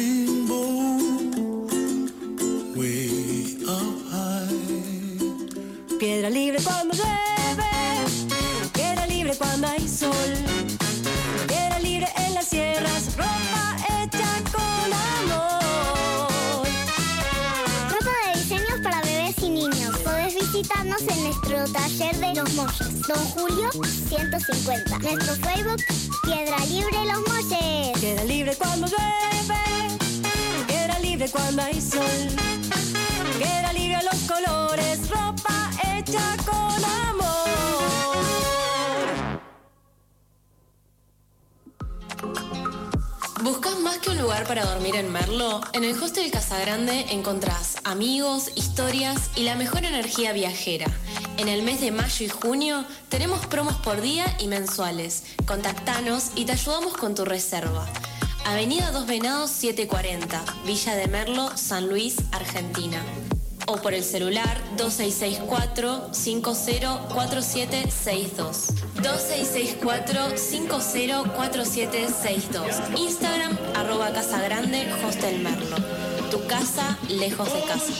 S20: Piedra libre cuando llueve, piedra libre cuando hay sol, piedra libre en las sierras, ropa hecha con amor.
S2: Ropa de diseños para bebés y niños. Podés visitarnos en nuestro taller de Los Molles, Don Julio ciento cincuenta. Nuestro Facebook, Piedra Libre Los Molles.
S20: Piedra libre cuando llueve, piedra libre cuando hay sol, piedra libre a los colores, ropa hecha con amor.
S21: ¿Buscas más que un lugar para dormir en Merlo? En el Hostel Casagrande encontrás amigos, historias y la mejor energía viajera. En el mes de mayo y junio tenemos promos por día y mensuales. Contactanos y te ayudamos con tu reserva. Avenida Dos Venados setecientos cuarenta, Villa de Merlo, San Luis, Argentina. O por el celular dos seis seis cuatro, cinco cero cuatro siete seis dos. dos seis seis cuatro, cinco cero cuatro siete seis dos. Instagram, arroba Casagrande Hostel Merlo. Tu casa, lejos de casa.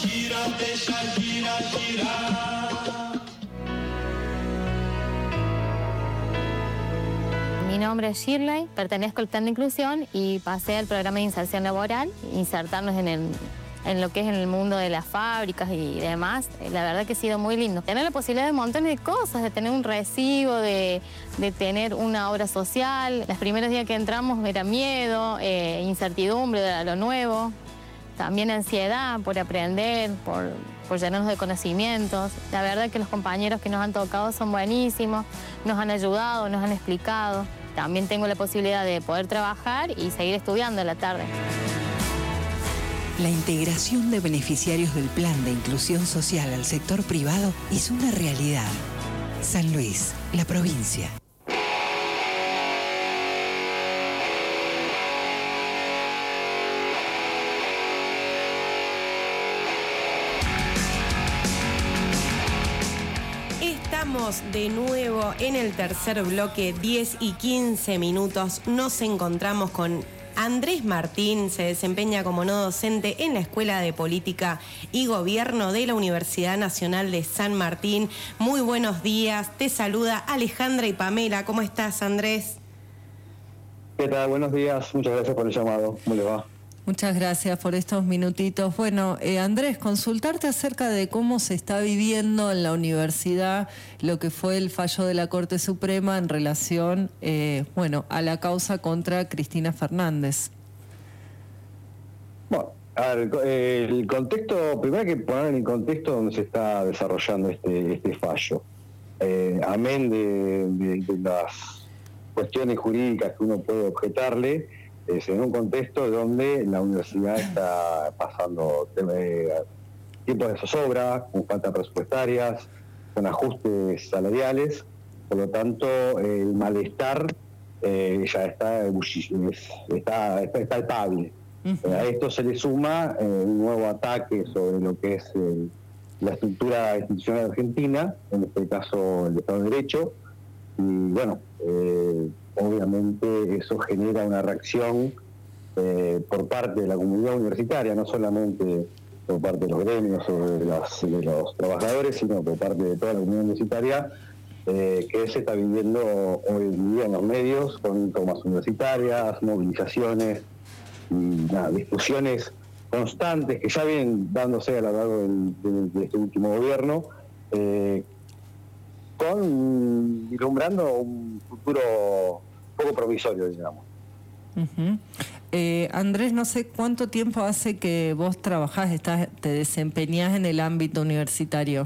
S22: Mi nombre es Shirley, pertenezco al Plan de Inclusión y pasé al programa de inserción laboral, insertarnos en el... en lo que es en el mundo de las fábricas y demás. La verdad que ha sido muy lindo. Tener la posibilidad de montones de cosas, de tener un recibo, de, de tener una obra social. Los primeros días que entramos era miedo, eh, incertidumbre de lo nuevo, también ansiedad por aprender, por, por llenarnos de conocimientos. La verdad que los compañeros que nos han tocado son buenísimos, nos han ayudado, nos han explicado. También tengo la posibilidad de poder trabajar y seguir estudiando a la tarde.
S5: La integración de beneficiarios del Plan de Inclusión Social al sector privado es una realidad. San Luis, la provincia.
S7: Estamos de nuevo en el tercer bloque, diez y quince minutos. Nos encontramos con Andrés Martín, se desempeña como no docente en la Escuela de Política y Gobierno de la Universidad Nacional de San Martín. Muy buenos días, te saluda Alejandra y Pamela. ¿Cómo estás, Andrés?
S23: ¿Qué tal? Buenos días, muchas gracias por el llamado. ¿Cómo le va?
S9: Muchas gracias por estos minutitos. Bueno, eh, Andrés, consultarte acerca de cómo se está viviendo en la universidad lo que fue el fallo de la Corte Suprema en relación, eh, bueno, a la causa contra Cristina Fernández.
S4: Bueno, a ver, eh, el contexto, primero hay que poner en el contexto donde se está desarrollando este, este fallo. Eh, amén de, de, de las cuestiones jurídicas que uno puede objetarle, es en un contexto donde la universidad está pasando eh, tiempos de zozobra, con faltas presupuestarias, con ajustes salariales, por lo tanto el malestar eh, ya está, está, está, está palpable. Uh-huh. A esto se le suma eh, un nuevo ataque sobre lo que es eh, la estructura institucional argentina, en este caso el Estado de Derecho, y bueno, eh, obviamente eso genera una reacción eh, por parte de la comunidad universitaria, no solamente por parte de los gremios o de, las, de los trabajadores, sino por parte de toda la comunidad universitaria, eh, que se está viviendo hoy en día en los medios, con tomas universitarias, movilizaciones y nada, discusiones constantes que ya vienen dándose a lo largo del, de, de este último gobierno, eh, con vislumbrando un futuro poco provisorio, digamos.
S9: Uh-huh. eh, Andrés, no sé cuánto tiempo hace que vos trabajás, estás, te desempeñás en el ámbito universitario.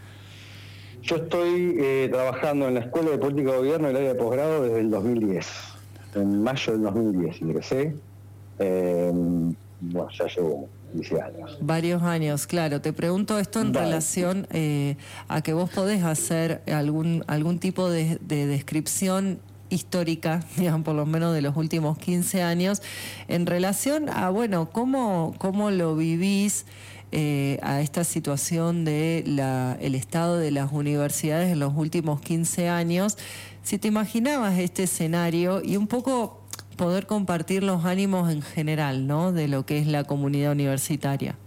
S4: Yo estoy eh, trabajando en la Escuela de Política de Gobierno del área de posgrado desde el dos mil diez. En mayo del dos mil diez ingresé. Eh, bueno, ya llevo quince años.
S9: Varios años, claro. Te pregunto esto en vale. relación eh, a que vos podés hacer algún algún tipo de, de descripción histórica, digamos, por lo menos de los últimos quince años, en relación a, bueno, cómo, cómo lo vivís eh, a esta situación de la, el estado de las universidades en los últimos quince años, si te imaginabas este escenario y un poco poder compartir los ánimos en general, ¿no?, de lo que es la comunidad universitaria.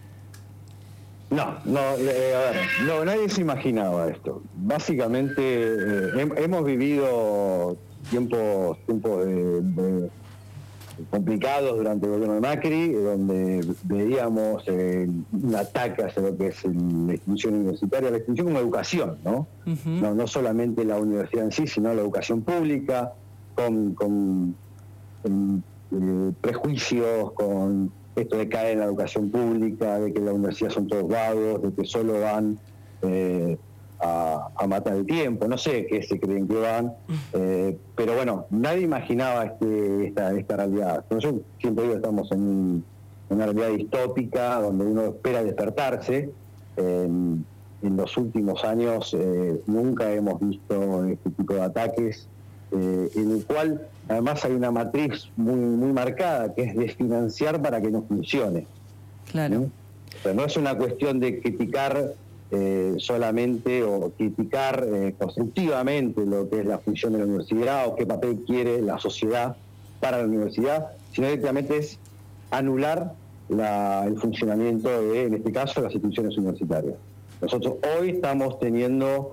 S4: No, no, eh, a ver, no, nadie se imaginaba esto. Básicamente eh, he, hemos vivido tiempos, tiempos de, de complicados durante el gobierno de Macri, donde veíamos eh, un ataque hacia lo que es el, la institución universitaria, la institución como educación, ¿no? Uh-huh. No, no solamente la universidad en sí, sino la educación pública, con, con, con eh, prejuicios, con esto de caer en la educación pública, de que la universidad son todos vagos, de que solo van eh, a, a matar el tiempo, no sé qué se creen que van, eh, pero bueno, nadie imaginaba este, esta, esta realidad. Yo siempre digo, estamos en, un, en una realidad distópica donde uno espera despertarse. Eh, en los últimos años eh, nunca hemos visto este tipo de ataques, eh, en el cual además hay una matriz muy muy marcada, que es desfinanciar para que no funcione.
S9: Claro.
S4: ¿Sí? O sea, no es una cuestión de criticar eh, solamente o criticar eh, constructivamente lo que es la función de la universidad o qué papel quiere la sociedad para la universidad, sino directamente es anular la, el funcionamiento de, en este caso, las instituciones universitarias. Nosotros hoy estamos teniendo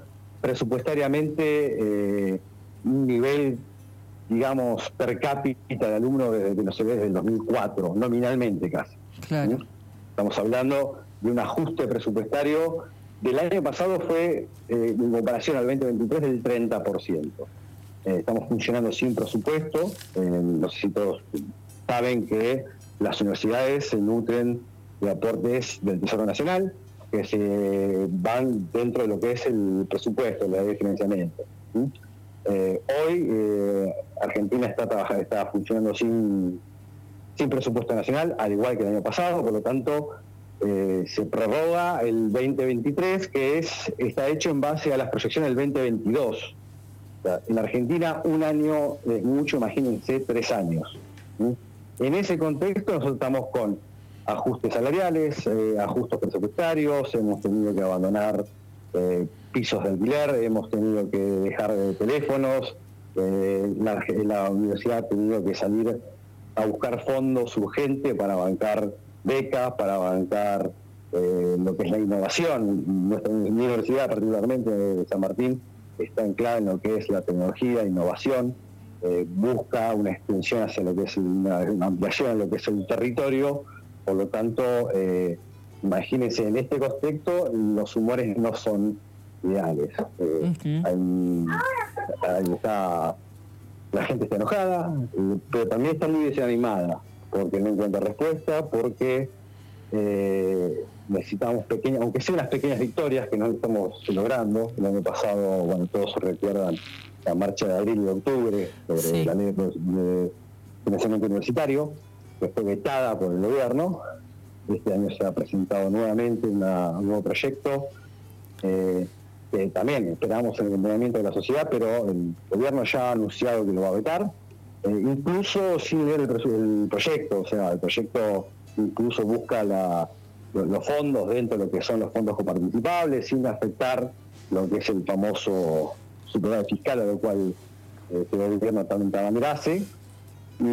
S4: presupuestariamente eh, un nivel, digamos, per cápita de alumnos desde, no sé, desde el dos mil cuatro, nominalmente casi.
S9: Claro.
S4: ¿Sí? Estamos hablando de un ajuste presupuestario del año pasado fue, eh, en comparación al veinte veintitrés, del treinta por ciento. Eh, estamos funcionando sin presupuesto. Eh, no sé si todos saben que las universidades se nutren de aportes del Tesoro Nacional, que se van dentro de lo que es el presupuesto, la ley de financiamiento. ¿Sí? Eh, hoy eh, Argentina está trabajando, está funcionando sin, sin presupuesto nacional, al igual que el año pasado, por lo tanto eh, se prorroga el veinte veintitrés, que es está hecho en base a las proyecciones del veinte veintidós. O sea, en Argentina un año es mucho, imagínense, tres años. ¿Sí? En ese contexto nosotros estamos con ajustes salariales, eh, ajustes presupuestarios, hemos tenido que abandonar eh, pisos de alquiler, hemos tenido que dejar de teléfonos, eh, la, la universidad ha tenido que salir a buscar fondos urgentes para bancar becas, para bancar eh, lo que es la innovación. Nuestra universidad, particularmente de San Martín, está anclada en lo que es la tecnología, innovación, eh, busca una extensión hacia lo que es una, una ampliación a lo que es el territorio, por lo tanto, eh, imagínense, en este contexto los humores no son ideales. Eh, uh-huh. hay, hay, está, la gente está enojada, eh, pero también está muy desanimada, porque no encuentra respuesta, porque eh, necesitamos pequeñas, aunque sean las pequeñas victorias que no estamos logrando. El año pasado, bueno, todos se recuerdan la marcha de abril y de octubre sobre sí. la ley de financiamiento universitario, que fue vetada por el gobierno. Este año se ha presentado nuevamente una, un nuevo proyecto, eh, que también esperamos el acompañamiento de la sociedad, pero el gobierno ya ha anunciado que lo va a vetar, eh, incluso sin ver el, el proyecto. O sea, el proyecto incluso busca la, los, los fondos dentro de lo que son los fondos coparticipables, sin afectar lo que es el famoso superávit fiscal, a lo cual eh, el gobierno también hace. Y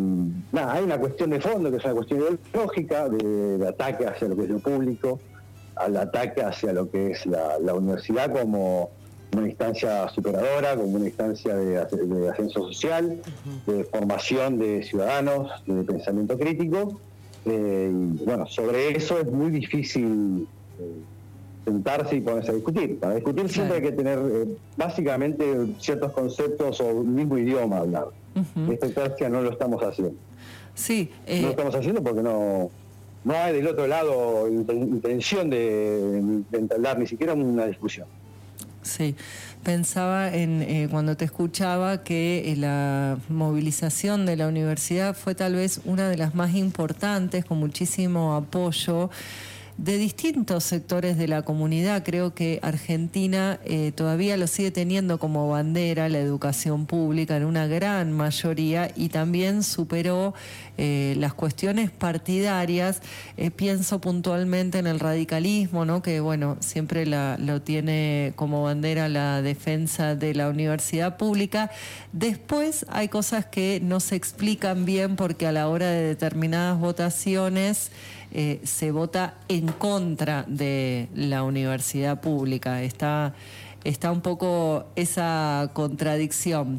S4: nada, hay una cuestión de fondo, que es una cuestión ideológica, de, de ataque hacia lo que es lo público, al ataque hacia lo que es la, la universidad como una instancia superadora, como una instancia de, de ascenso social, uh-huh. de formación de ciudadanos, de pensamiento crítico. Eh, y bueno, sobre eso es muy difícil eh, sentarse y ponerse a discutir. Para discutir siempre hay que tener eh, básicamente ciertos conceptos o un mismo idioma hablar. Uh-huh. Esta instancia no lo estamos haciendo.
S9: Sí, eh...
S4: no lo estamos haciendo porque no no hay del otro lado intención de, de entablar ni siquiera una discusión.
S9: Sí, pensaba en eh, cuando te escuchaba que eh, la movilización de la universidad fue tal vez una de las más importantes, con muchísimo apoyo de distintos sectores de la comunidad. Creo que Argentina eh, todavía lo sigue teniendo como bandera la educación pública en una gran mayoría, y también superó eh, las cuestiones partidarias. Eh, pienso puntualmente en el radicalismo, ¿no? Que bueno, siempre la, lo tiene como bandera la defensa de la universidad pública. Después hay cosas que no se explican bien, porque a la hora de determinadas votaciones Eh, se vota en contra de la universidad pública. Está, está un poco esa contradicción.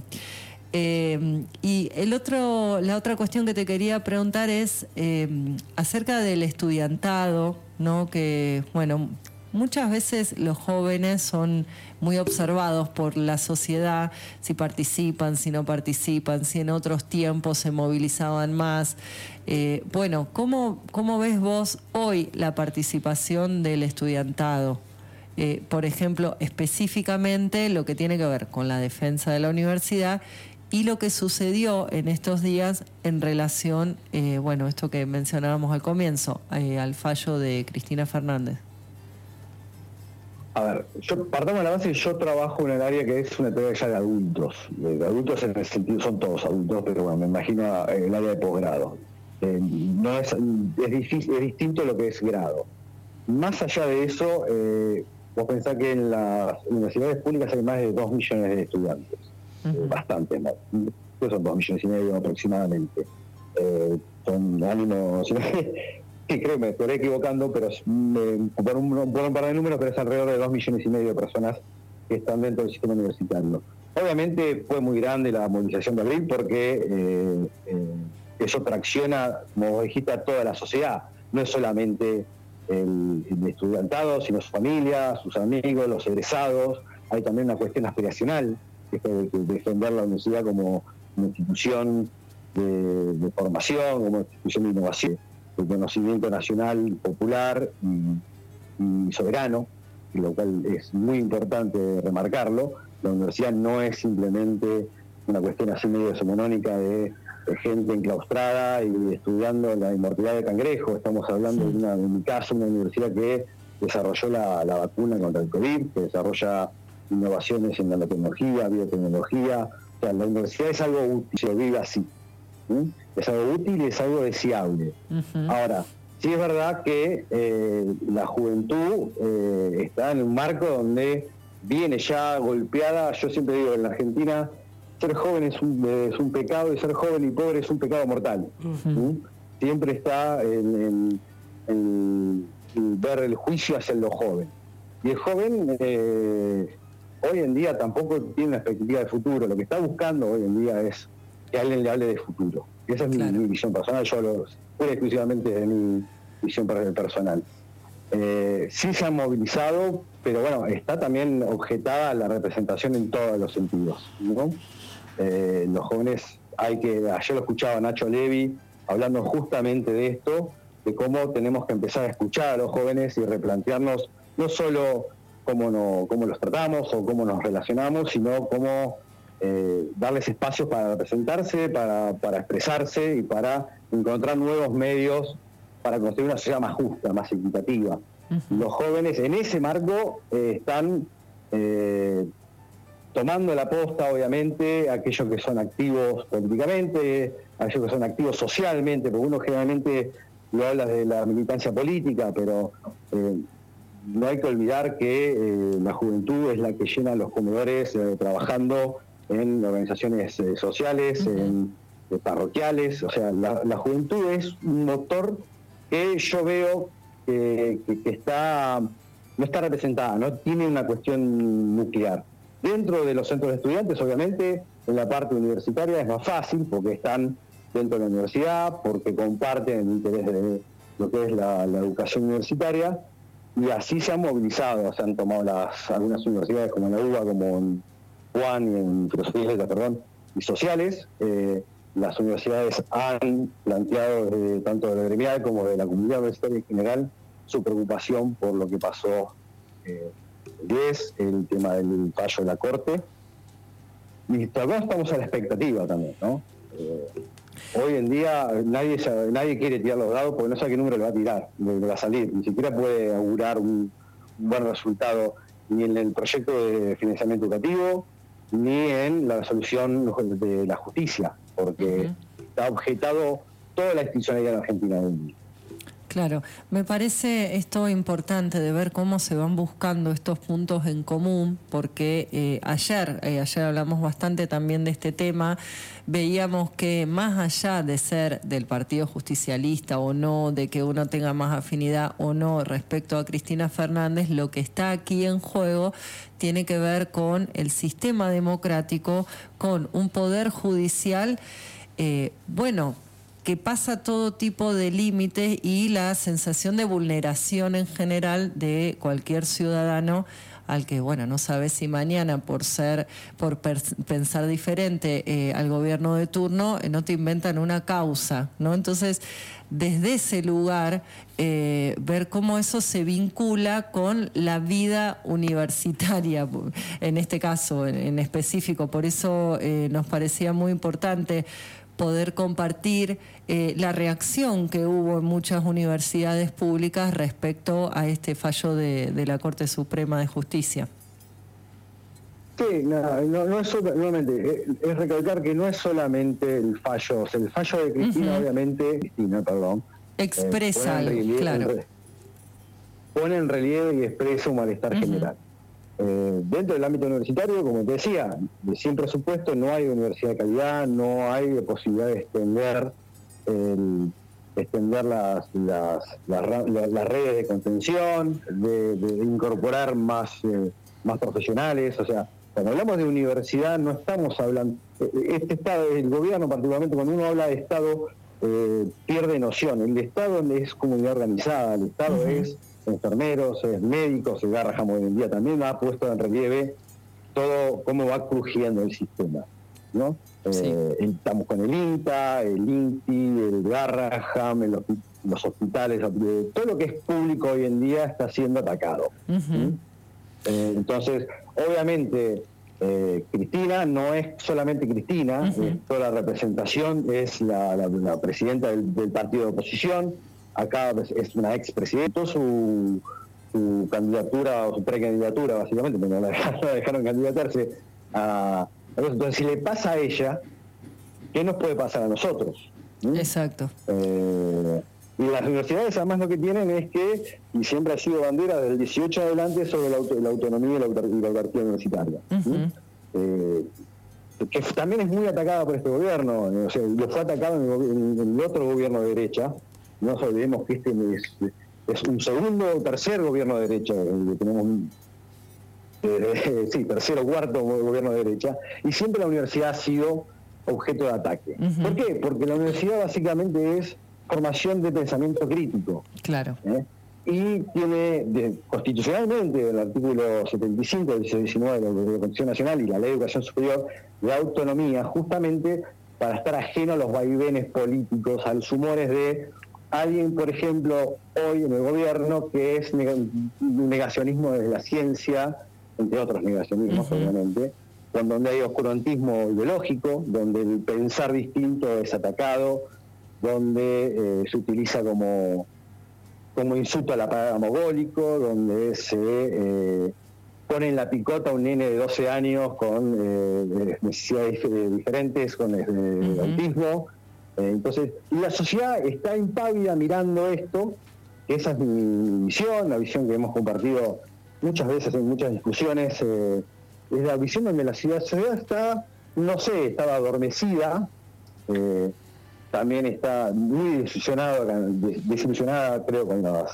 S9: Eh, y el otro, la otra cuestión que te quería preguntar es eh, acerca del estudiantado, ¿no? Que, bueno, muchas veces los jóvenes son muy observados por la sociedad, si participan, si no participan, si en otros tiempos se movilizaban más. Eh, bueno, ¿cómo, ¿cómo ves vos hoy la participación del estudiantado? Eh, por ejemplo, específicamente lo que tiene que ver con la defensa de la universidad y lo que sucedió en estos días en relación, eh, bueno, esto que mencionábamos al comienzo, eh, al fallo de Cristina Fernández.
S4: A ver, yo partamos de la base que yo trabajo en el área que es una teoría ya de adultos. De adultos en el sentido, son todos adultos, pero bueno, me imagino el área de posgrado. Eh, no es, es, difícil, es distinto lo que es grado. Más allá de eso, eh, vos pensás que en las universidades públicas hay más de dos millones de estudiantes. Uh-huh. Eh, bastante más. Son dos millones y medio aproximadamente. Eh, son ánimos... Sí, creo que me estaré equivocando, pero me, por, un, por un par de números, pero es alrededor de dos millones y medio de personas que están dentro del sistema universitario. Obviamente fue muy grande la movilización de abril porque eh, eh, eso tracciona, como vos dijiste, a toda la sociedad. No es solamente el, el estudiantado, sino su familia, sus amigos, los egresados. Hay también una cuestión aspiracional, que es de, de defender la universidad como una institución de, de formación, como una institución de innovación, el conocimiento nacional, popular y, y soberano, lo cual es muy importante remarcarlo. La universidad no es simplemente una cuestión así medio decimonónica de, de gente enclaustrada y estudiando la inmortalidad de cangrejo. Estamos hablando de una, en mi caso, una universidad que desarrolló la, la vacuna contra el COVID, que desarrolla innovaciones en nanotecnología, biotecnología. O sea, la universidad es algo útil, se vive así. ¿Mm? Es algo útil y es algo deseable. Uh-huh. Ahora, sí es verdad que eh, la juventud eh, está en un marco donde viene ya golpeada. Yo siempre digo, en la Argentina, ser joven es un, es un pecado, y ser joven y pobre es un pecado mortal. Uh-huh. ¿Mm? Siempre está en, en, en, en ver el juicio hacia lo joven. Y el joven, eh, hoy en día tampoco tiene una expectativa de futuro. Lo que está buscando hoy en día es que alguien le hable de futuro. Y esa es claro. mi, mi visión personal, yo lo pura exclusivamente de mi visión personal. Eh, sí se han movilizado, pero bueno, está también objetada la representación en todos los sentidos, ¿no? Eh, los jóvenes, hay que, ayer lo escuchaba Nacho Levi hablando justamente de esto, de cómo tenemos que empezar a escuchar a los jóvenes y replantearnos no solo cómo, no, cómo los tratamos o cómo nos relacionamos, sino cómo eh, darles espacios para representarse, para, para expresarse y para encontrar nuevos medios para construir una sociedad más justa, más equitativa. Uh-huh. Los jóvenes en ese marco eh, están eh, tomando la posta, obviamente, aquellos que son activos políticamente, aquellos que son activos socialmente, porque uno generalmente lo habla de la militancia política, pero eh, no hay que olvidar que eh, la juventud es la que llena los comedores eh, trabajando en organizaciones eh, sociales, uh-huh. en eh, parroquiales. O sea, la, la juventud es un motor que yo veo que, que, que está no está representada, no tiene una cuestión nuclear. Dentro de los centros de estudiantes, obviamente, en la parte universitaria es más fácil, porque están dentro de la universidad, porque comparten el interés de lo que es la, la educación universitaria, y así se han movilizado, se han tomado las algunas universidades como en la U B A, como en Juan y en Filosofía y Letras, perdón, y sociales. Eh, las universidades han planteado, desde, tanto de la gremial como de la comunidad universitaria en general, su preocupación por lo que pasó eh, diez, el tema del fallo de la Corte. Y todavía estamos a la expectativa también, ¿no? Eh, hoy en día nadie sabe, nadie quiere tirar los dados porque no sabe qué número le va a tirar, le, le va a salir. Ni siquiera puede augurar un, un buen resultado ni en el proyecto de financiamiento educativo, ni en la resolución de la justicia, porque uh-huh. está objetado toda la institucionalidad en Argentina hoy en día.
S9: Claro, me parece esto importante de ver cómo se van buscando estos puntos en común, porque eh, ayer, eh, ayer hablamos bastante también de este tema, veíamos que más allá de ser del Partido Justicialista o no, de que uno tenga más afinidad o no respecto a Cristina Fernández, lo que está aquí en juego tiene que ver con el sistema democrático, con un poder judicial, eh, bueno, que pasa todo tipo de límites y la sensación de vulneración en general de cualquier ciudadano al que, bueno, no sabe si mañana por ser, por pers- pensar diferente eh, al gobierno de turno, eh, no te inventan una causa, ¿no? Entonces, desde ese lugar, eh, ver cómo eso se vincula con la vida universitaria, en este caso en, en específico. Por eso eh, nos parecía muy importante poder compartir eh, la reacción que hubo en muchas universidades públicas respecto a este fallo de, de la Corte Suprema de Justicia.
S4: Sí, no, no, no es nuevamente, es, es recalcar que no es solamente el fallo, o sea, el fallo de Cristina, uh-huh. obviamente, Cristina, perdón,
S9: expresa
S4: eh,
S9: algo,
S4: relieve,
S9: claro.
S4: En, pone en relieve y expresa un malestar uh-huh. general. Eh, dentro del ámbito universitario, como te decía, sin presupuesto no hay universidad de calidad, no hay posibilidad de extender el, extender las las, las, las, las redes de contención, de, de incorporar más, eh, más profesionales. O sea, cuando hablamos de universidad no estamos hablando, este Estado, el gobierno particularmente, cuando uno habla de Estado, eh, pierde noción. El Estado es comunidad organizada, el Estado uh-huh. es enfermeros, es médicos, el Garraham hoy en día también ha puesto en relieve todo cómo va crujiendo el sistema, ¿no? Sí. Eh, estamos con el INTA, el INTI, el Garraham, el, los hospitales, todo lo que es público hoy en día está siendo atacado. Uh-huh. ¿sí? Eh, entonces, obviamente, eh, Cristina no es solamente Cristina, uh-huh. eh, toda la representación es la, la, la presidenta del, del partido de oposición. Acá es una expresidenta, su, su candidatura o su precandidatura, básicamente, pero no la dejaron, la dejaron candidatarse a... Entonces, si le pasa a ella, ¿qué nos puede pasar a nosotros? ¿Mm?
S9: Exacto.
S4: Eh, y las universidades además lo que tienen es que, y siempre ha sido bandera desde el dieciocho adelante, sobre la, auto, la autonomía y la, y la autarquía universitaria. Uh-huh. eh, que también es muy atacada por este gobierno, o sea, lo fue atacado en el, en el otro gobierno de derecha. No nos olvidemos que este es, es un segundo o tercer gobierno de derecha que tenemos eh, sí, tercero o cuarto gobierno de derecha, y siempre la universidad ha sido objeto de ataque. Uh-huh. ¿Por qué? Porque la universidad básicamente es formación de pensamiento crítico.
S9: Claro.
S4: ¿eh? Y tiene de, constitucionalmente el artículo setenta y cinco del diecinueve de la Constitución Nacional y la Ley de Educación Superior de autonomía, justamente para estar ajeno a los vaivenes políticos, a los humores de alguien, por ejemplo, hoy en el gobierno, que es un negacionismo de la ciencia, entre otros negacionismos, uh-huh. obviamente, donde hay oscurantismo ideológico, donde el pensar distinto es atacado, donde eh, se utiliza como, como insulto a la palabra mogólico, donde se eh, pone en la picota a un nene de doce años con eh, necesidades diferentes, con eh, uh-huh. autismo. Eh, entonces, la sociedad está impávida mirando esto, que esa es mi visión, la visión que hemos compartido muchas veces en muchas discusiones, eh, es la visión donde la sociedad está, no sé, estaba adormecida, eh, también está muy desilusionada, desilusionada creo, con los,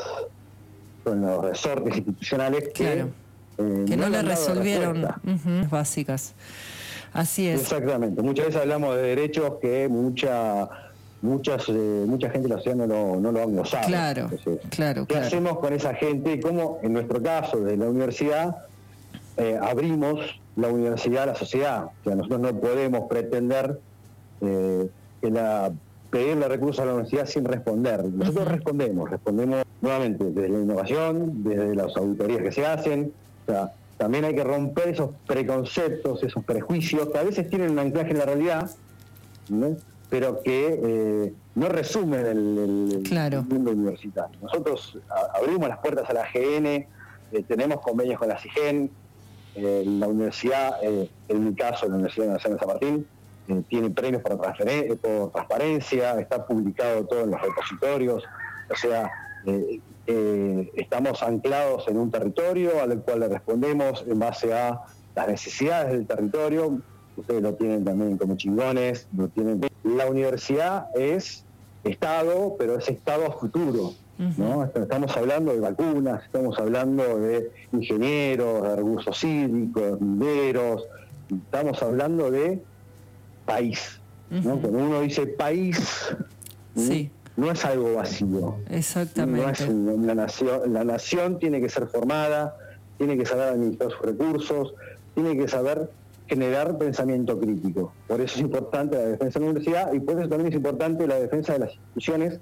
S4: con los resortes institucionales que,
S9: claro. eh,
S4: no,
S9: que no le
S4: han dado
S9: resolvieron
S4: respuesta.
S9: uh-huh, básicas. Así es.
S4: Exactamente. Muchas veces hablamos de derechos que mucha muchas eh, mucha gente de la sociedad no lo, no lo han gozado.
S9: Claro,
S4: Entonces,
S9: claro,
S4: ¿qué
S9: claro.
S4: hacemos con esa gente? ¿Cómo, en nuestro caso, de la universidad, eh, abrimos la universidad a la sociedad? O sea, nosotros no podemos pretender eh, que la, pedirle recursos a la universidad sin responder. Nosotros uh-huh. respondemos, respondemos nuevamente desde la innovación, desde las auditorías que se hacen. O sea, también hay que romper esos preconceptos, esos prejuicios que a veces tienen un anclaje en la realidad, ¿no? Pero que eh, no resumen el, el,
S9: claro.
S4: el mundo universitario. Nosotros a, abrimos las puertas a la G N, eh, tenemos convenios con la CIGEN, eh, la universidad, eh, en mi caso, la Universidad Nacional de San Martín, eh, tiene premios por, transferen- por transparencia, está publicado todo en los repositorios, o sea, eh, eh, estamos anclados en un territorio al cual le respondemos en base a las necesidades del territorio. Ustedes lo tienen también como chingones, lo tienen. La universidad es Estado, pero es Estado a futuro, ¿no? Estamos hablando de vacunas, estamos hablando de ingenieros, de recursos hídricos, mineros, estamos hablando de país, ¿no? Uh-huh. Cuando uno dice país,
S9: sí.
S4: no es algo vacío.
S9: Exactamente.
S4: No es una nación, la nación tiene que ser formada, tiene que saber administrar sus recursos, tiene que saber generar pensamiento crítico. Por eso es importante la defensa de la universidad y por eso también es importante la defensa de las instituciones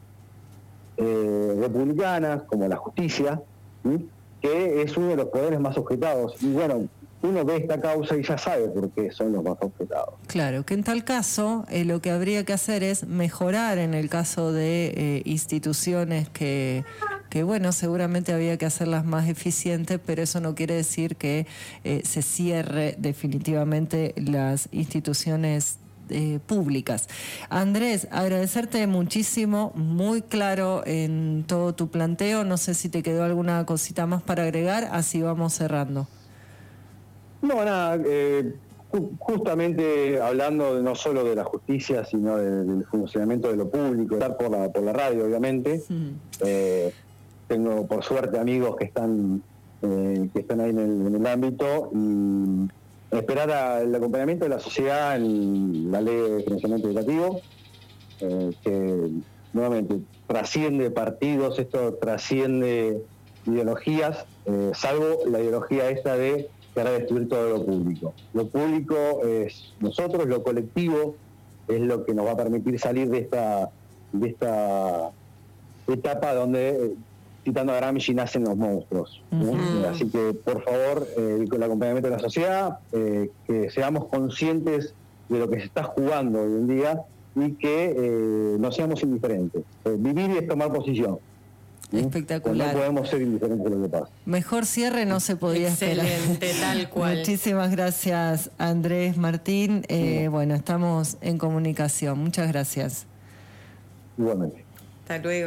S4: eh, republicanas, como la justicia, ¿sí? Que es uno de los poderes más objetados. Y bueno, uno ve esta causa y ya sabe por qué son los más objetados.
S9: Claro, que en tal caso eh, lo que habría que hacer es mejorar en el caso de eh, instituciones que, que, bueno, seguramente había que hacerlas más eficientes, pero eso no quiere decir que eh, se cierre definitivamente las instituciones Eh, públicas. Andrés, agradecerte muchísimo, muy claro en todo tu planteo. No sé si te quedó alguna cosita más para agregar, así vamos cerrando.
S4: No, nada, eh, ju- justamente hablando de, no solo de la justicia, sino de, del funcionamiento de lo público, estar por la, por la radio, obviamente. Sí. Eh, tengo, por suerte, amigos que están eh, que están ahí en el, en el ámbito y esperar a, el acompañamiento de la sociedad en la ley de financiamiento educativo, eh, que nuevamente trasciende partidos, esto trasciende ideologías, eh, salvo la ideología esta de querer destruir todo lo público. Lo público es nosotros, lo colectivo es lo que nos va a permitir salir de esta, de esta etapa donde, citando a Gramsci, nacen los monstruos, ¿no? Uh-huh. Así que, por favor, eh, con el acompañamiento de la sociedad, eh, que seamos conscientes de lo que se está jugando hoy en día y que eh, no seamos indiferentes. Eh, vivir es tomar posición. ¿Sí?
S9: Espectacular.
S4: No podemos ser indiferentes de lo que pasa.
S9: Mejor cierre no se podía
S7: Excelente,
S9: esperar.
S7: tal cual.
S9: Muchísimas gracias, Andrés Martín. Eh, sí. Bueno, estamos en comunicación. Muchas gracias.
S4: Igualmente.
S7: Hasta luego.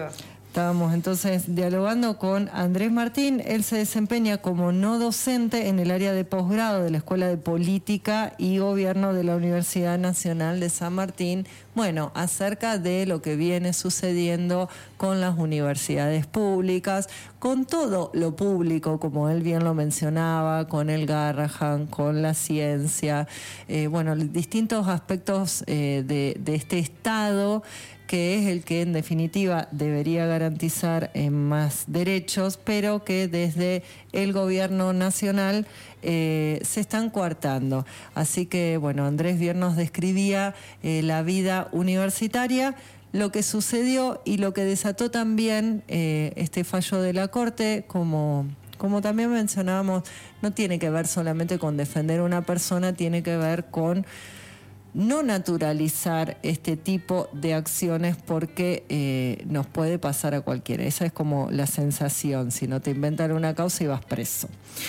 S9: Estábamos entonces dialogando con Andrés Martín. Él se desempeña como no docente en el área de posgrado de la Escuela de Política y Gobierno de la Universidad Nacional de San Martín. Bueno, acerca de lo que viene sucediendo con las universidades públicas, con todo lo público, como él bien lo mencionaba, con el Garrahan, con la ciencia, eh, bueno, distintos aspectos eh, de, de este Estado, que es el que en definitiva debería garantizar eh, más derechos, pero que desde el gobierno nacional eh, se están coartando. Así que, bueno, Andrés bien nos describía eh, la vida universitaria, lo que sucedió y lo que desató también eh, este fallo de la Corte, como... Como también mencionábamos, no tiene que ver solamente con defender a una persona, tiene que ver con no naturalizar este tipo de acciones porque eh, nos puede pasar a cualquiera. Esa es como la sensación, si no te inventan una causa y vas preso.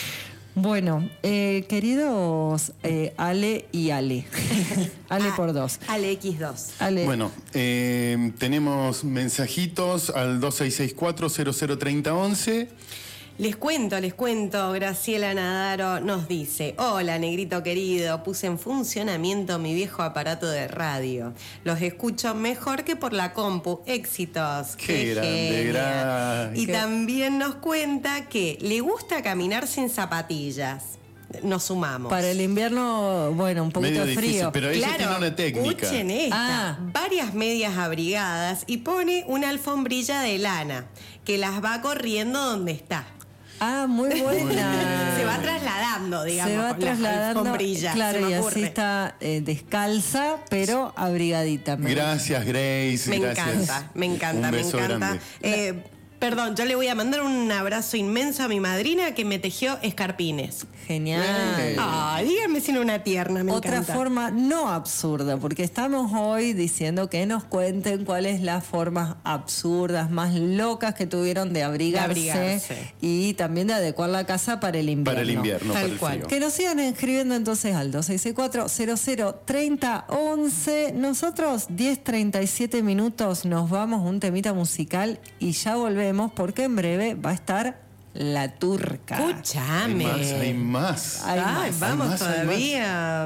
S9: Bueno, eh, queridos eh, Ale y Ale. Ale ah, por dos.
S7: Ale equis dos.
S9: Ale.
S8: Bueno, eh, tenemos mensajitos al dos seis seis cuatro cero cero tres cero uno uno.
S7: Les cuento, les cuento, Graciela Nadaro nos dice: hola, negrito querido, puse en funcionamiento mi viejo aparato de radio. Los escucho mejor que por la compu. Éxitos.
S8: Qué, qué grande, gracias.
S7: Y
S8: qué...
S7: también nos cuenta que le gusta caminar sin zapatillas. Nos sumamos.
S9: Para el invierno, bueno, un poquito
S8: medio
S9: frío.
S8: Difícil, pero ella
S7: claro,
S8: tiene una técnica.
S7: Escuchen esta.
S9: Ah.
S7: Varias medias abrigadas y pone una alfombrilla de lana que las va corriendo donde está.
S9: Ah, muy buena.
S7: Se va trasladando, digamos,
S9: se va
S7: con
S9: trasladando,
S7: la alfombrilla.
S9: claro, y así está eh, descalza, pero abrigadita.
S8: Gracias, Grace.
S7: Me
S8: gracias.
S7: encanta, me encanta,
S8: Un
S7: me
S8: beso
S7: encanta.
S8: grande.
S7: Eh, Perdón, yo le voy a mandar un abrazo inmenso a mi madrina que me tejió escarpines.
S9: Genial.
S7: Ay, díganme si no una tierna, me
S9: Otra
S7: encanta.
S9: forma no absurda, porque estamos hoy diciendo que nos cuenten cuáles las formas absurdas, más locas que tuvieron de abrigarse,
S7: De abrigarse.
S9: y también de adecuar la casa para el invierno.
S8: Para el invierno,
S7: Tal
S8: para el
S7: cual.
S8: frío.
S9: Que nos sigan escribiendo entonces al dos seis seis cuatro cero cero tres cero uno uno. Nosotros diez treinta y siete minutos nos vamos a un temita musical y ya volvemos porque en breve va a estar La Turca.
S7: Escúchame.
S8: Hay más, hay más.
S9: Hay
S7: Ay,
S9: más,
S7: vamos
S8: hay más, hay
S7: todavía.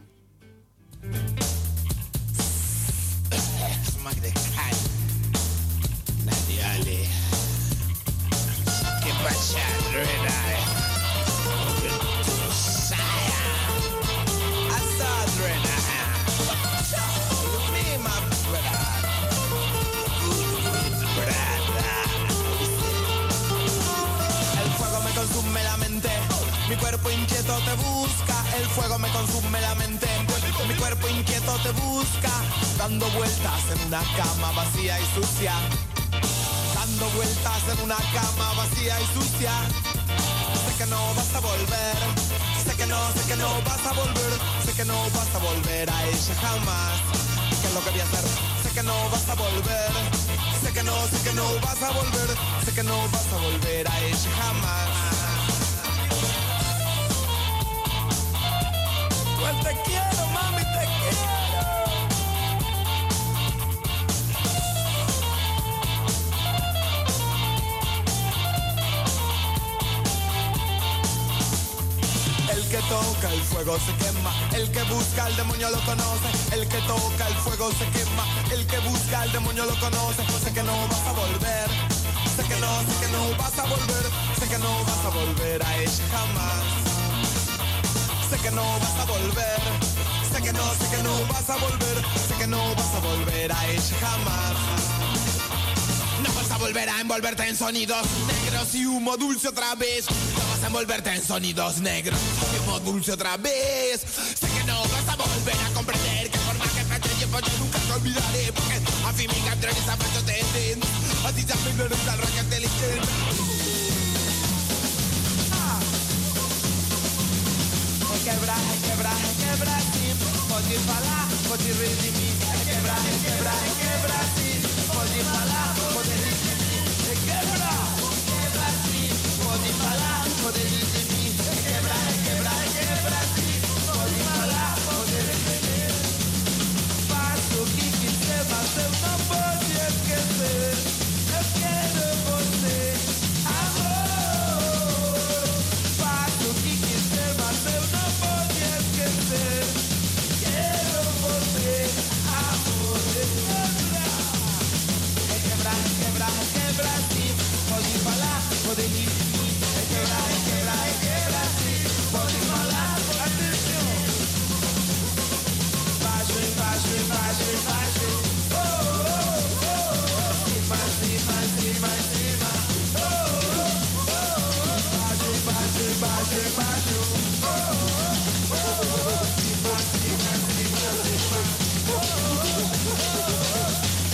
S11: Dale. ¿Qué pasa, Rueda?
S12: El fuego me consume la mente, mi cuerpo inquieto te busca. El fuego me consume la mente, mi cuerpo inquieto te busca. Dando vueltas en una cama vacía y sucia. Dando vueltas en una cama vacía y sucia. Sé que no vas a volver, sé que no, sé que no vas a volver, sé que no vas a volver a ella jamás. ¿Qué es lo que voy a hacer? Sé que no vas a volver, sé que no, sé que no vas a volver, sé que no vas a volver a ella jamás. Pues te quiero, mami, te quiero. El que toca el fuego se quema, el que busca al demonio lo conoce. El que toca el fuego se quema, el que busca al demonio lo conoce. Sé que no vas a volver, sé que no, sé que no vas a volver, sé que no vas a volver a ella jamás. Sé que no vas a volver, sé que no, sé que no vas a volver, sé que no vas a volver a ella jamás. No vas a volver a envolverte en sonidos negros y humo dulce otra vez. No vas a envolverte en sonidos negros y humo dulce otra vez. Sé que no vas a volver a comprender que por más que pase el tiempo yo nunca te olvidaré. Porque a fin mi canción es afecto te entiendo. A ti ya me lo eres al rayo te listo. Quebra, quebra, quebra, sim. Pode falar, pode rir de mim. Quebra, quebra, quebra, sim. Pode falar, pode rir de mim. Quebra, quebra, sim. Pode falar, pode rir de mim. Quebra, quebra, quebra, sim. Pode falar, pode rir de mim. Faço o que quiser, mas eu não pode esquecer. Eu quero de mí. Hay que quebrar, hay que quebrar, hay que quebrar, sí. Pode rolar, atenção. Baixo, embaixo, embaixo, embaixo. Oh, oh, oh. Cima, cima, cima, cima. Oh, oh, oh. Baixo, embaixo, embaixo, embaixo. Oh, oh, oh. Cima, cima, cima, cima. Oh, oh, oh.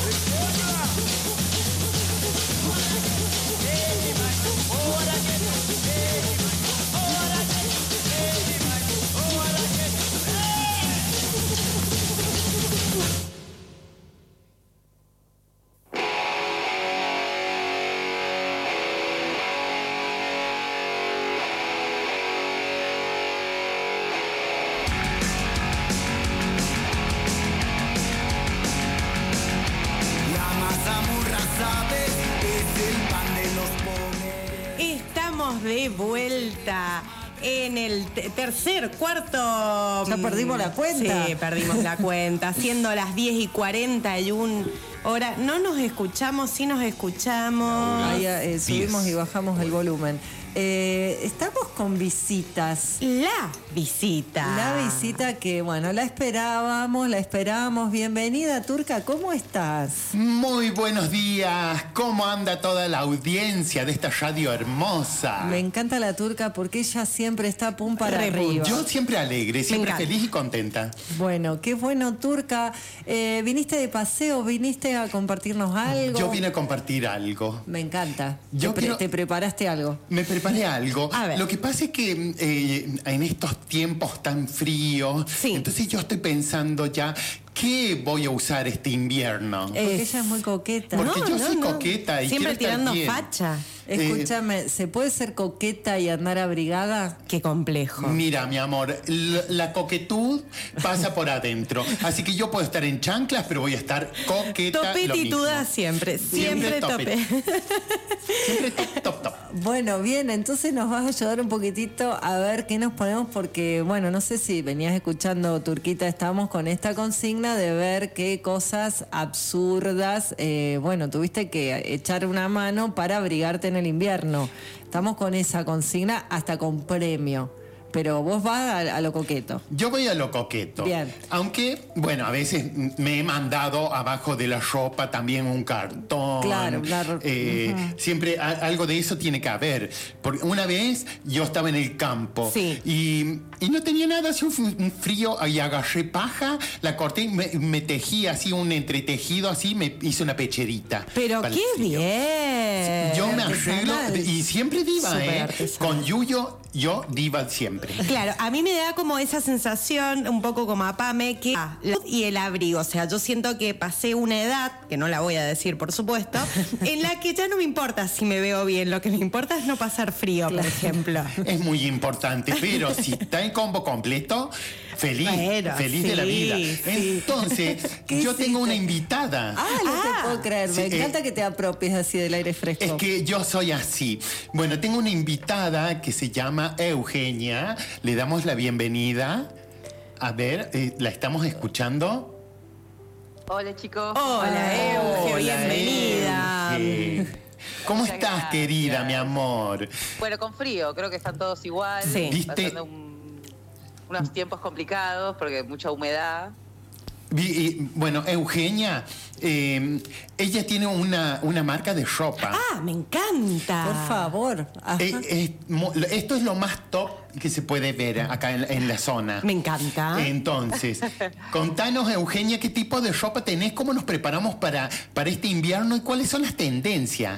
S7: Estamos de vuelta en el te- tercer, cuarto...
S9: Ya perdimos la cuenta.
S7: Sí, perdimos la cuenta. Siendo las diez y cuarenta y una hora. No nos escuchamos, sí nos escuchamos.
S9: Ahí eh, subimos y bajamos el volumen. Eh, estamos con visitas.
S7: La visita.
S9: La visita que, bueno, la esperábamos, la esperábamos. Bienvenida, Turca, ¿cómo estás?
S8: Muy buenos días. ¿Cómo anda toda la audiencia de esta radio hermosa?
S9: Me encanta la Turca porque ella siempre está pum para
S8: Re-
S9: arriba.
S8: Yo siempre alegre, siempre feliz y contenta.
S9: Bueno, qué bueno, Turca. Eh, ¿Viniste de paseo? ¿Viniste a compartirnos algo?
S8: Yo vine a compartir algo.
S9: Me encanta.
S8: Yo
S9: te, pre-
S8: quiero-
S9: te preparaste algo.
S8: Me preparé algo. Lo que pasa es que eh, en estos tiempos tan fríos, entonces yo estoy pensando ya qué voy a usar este invierno.
S9: Porque ella es muy coqueta.
S8: Porque yo soy coqueta y
S7: Siempre
S8: quiero estar
S7: tirando
S8: bien.
S7: facha.
S9: Escúchame, ¿se puede ser coqueta y andar abrigada?
S7: Qué complejo.
S8: Mira, mi amor, la, la coquetud pasa por adentro. Así que yo puedo estar en chanclas, pero voy a estar coqueta. lo mismo.
S7: Topetituda siempre, siempre,
S8: Siempre
S7: tope.
S9: Bueno, bien, entonces nos vas a ayudar un poquitito a ver qué nos ponemos porque, bueno, no sé si venías escuchando, Turquita, estamos con esta consigna de ver qué cosas absurdas, eh, bueno, tuviste que echar una mano para abrigarte en el invierno. Estamos con esa consigna hasta con premio. Pero vos vas a, a lo coqueto.
S8: Yo voy a lo coqueto.
S9: Bien.
S8: Aunque, bueno, a veces me he mandado abajo de la ropa también un cartón.
S9: Claro, claro.
S8: Eh,
S9: Ujú.
S8: Siempre a- algo de eso tiene que haber. Porque una vez yo estaba en el campo y, y no tenía nada, hacía un, f- un frío y agarré paja, la corté y me, me tejí así un entretejido, así me hice una pecherita.
S7: Pero
S8: para el
S7: qué
S8: frío.
S7: bien.
S8: Yo me arreglo y siempre diva,
S7: Súper
S8: ¿eh?
S7: artesanal.
S8: Con Yuyo, yo diva siempre.
S7: Claro, a mí me da como esa sensación, un poco como a Pame, que ah, la- y el abrigo. O sea, yo siento que pasé una edad, que no la voy a decir por supuesto, en la que ya no me importa si me veo bien. Lo que me importa es no pasar frío, por ejemplo.
S8: Es muy importante, pero si está en combo completo, feliz,
S7: Bueno,
S8: feliz
S7: sí,
S8: de la vida.
S7: sí.
S8: Entonces,
S9: ¿Qué
S8: yo tengo una invitada.
S9: Ah, no te puedo creer. Me
S8: Sí,
S9: encanta
S8: eh,
S9: que te apropies así del aire fresco.
S8: Es que yo soy así. Bueno, tengo una invitada que se llama Eugenia. Le damos la bienvenida. A ver, eh, ¿la estamos escuchando?
S10: Hola chicos.
S7: Hola, Euge,
S8: Hola,
S7: bienvenida.
S8: Euge. ¿Cómo
S10: Muchas
S8: estás,
S10: gracias.
S8: querida, mi amor?
S10: Bueno, con frío, creo que están todos igual.
S8: Sí. ¿Viste?
S10: Pasando un- unos tiempos complicados porque mucha humedad.
S8: Vi- y, Bueno, Eugenia, eh, ella tiene una, una marca de ropa.
S7: Ah, me encanta.
S9: Por favor.
S8: Eh, eh, mo- esto es lo más top que se puede ver acá en, en la zona.
S7: Me encanta.
S8: Entonces, contanos, Eugenia, qué tipo de ropa tenés, cómo nos preparamos para, para este invierno y cuáles son las tendencias.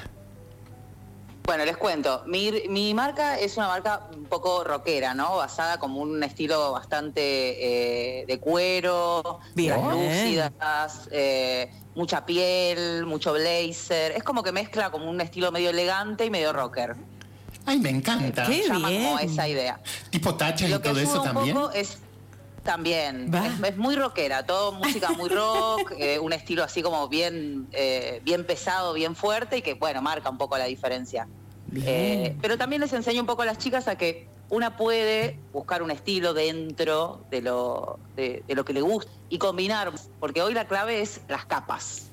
S10: Bueno, les cuento. Mi, mi marca es una marca un poco rockera, ¿no? Basada como un estilo bastante eh, de cuero,
S7: Bien.
S10: translúcidas, eh, mucha piel, mucho blazer. Es como que mezcla como un estilo medio elegante y medio rocker.
S8: Ay, me encanta.
S10: Me llama como esa idea.
S8: Tipo tachas y
S10: Lo que
S8: todo eso
S10: ayuda un
S8: también.
S10: poco es también, es, es muy rockera, todo música muy rock, eh, un estilo así como bien, eh, bien pesado, bien fuerte y que bueno, marca un poco la diferencia. Eh, pero también les enseño un poco a las chicas a que una puede buscar un estilo dentro de lo, de, de lo que le gusta y combinar, porque hoy la clave es las capas.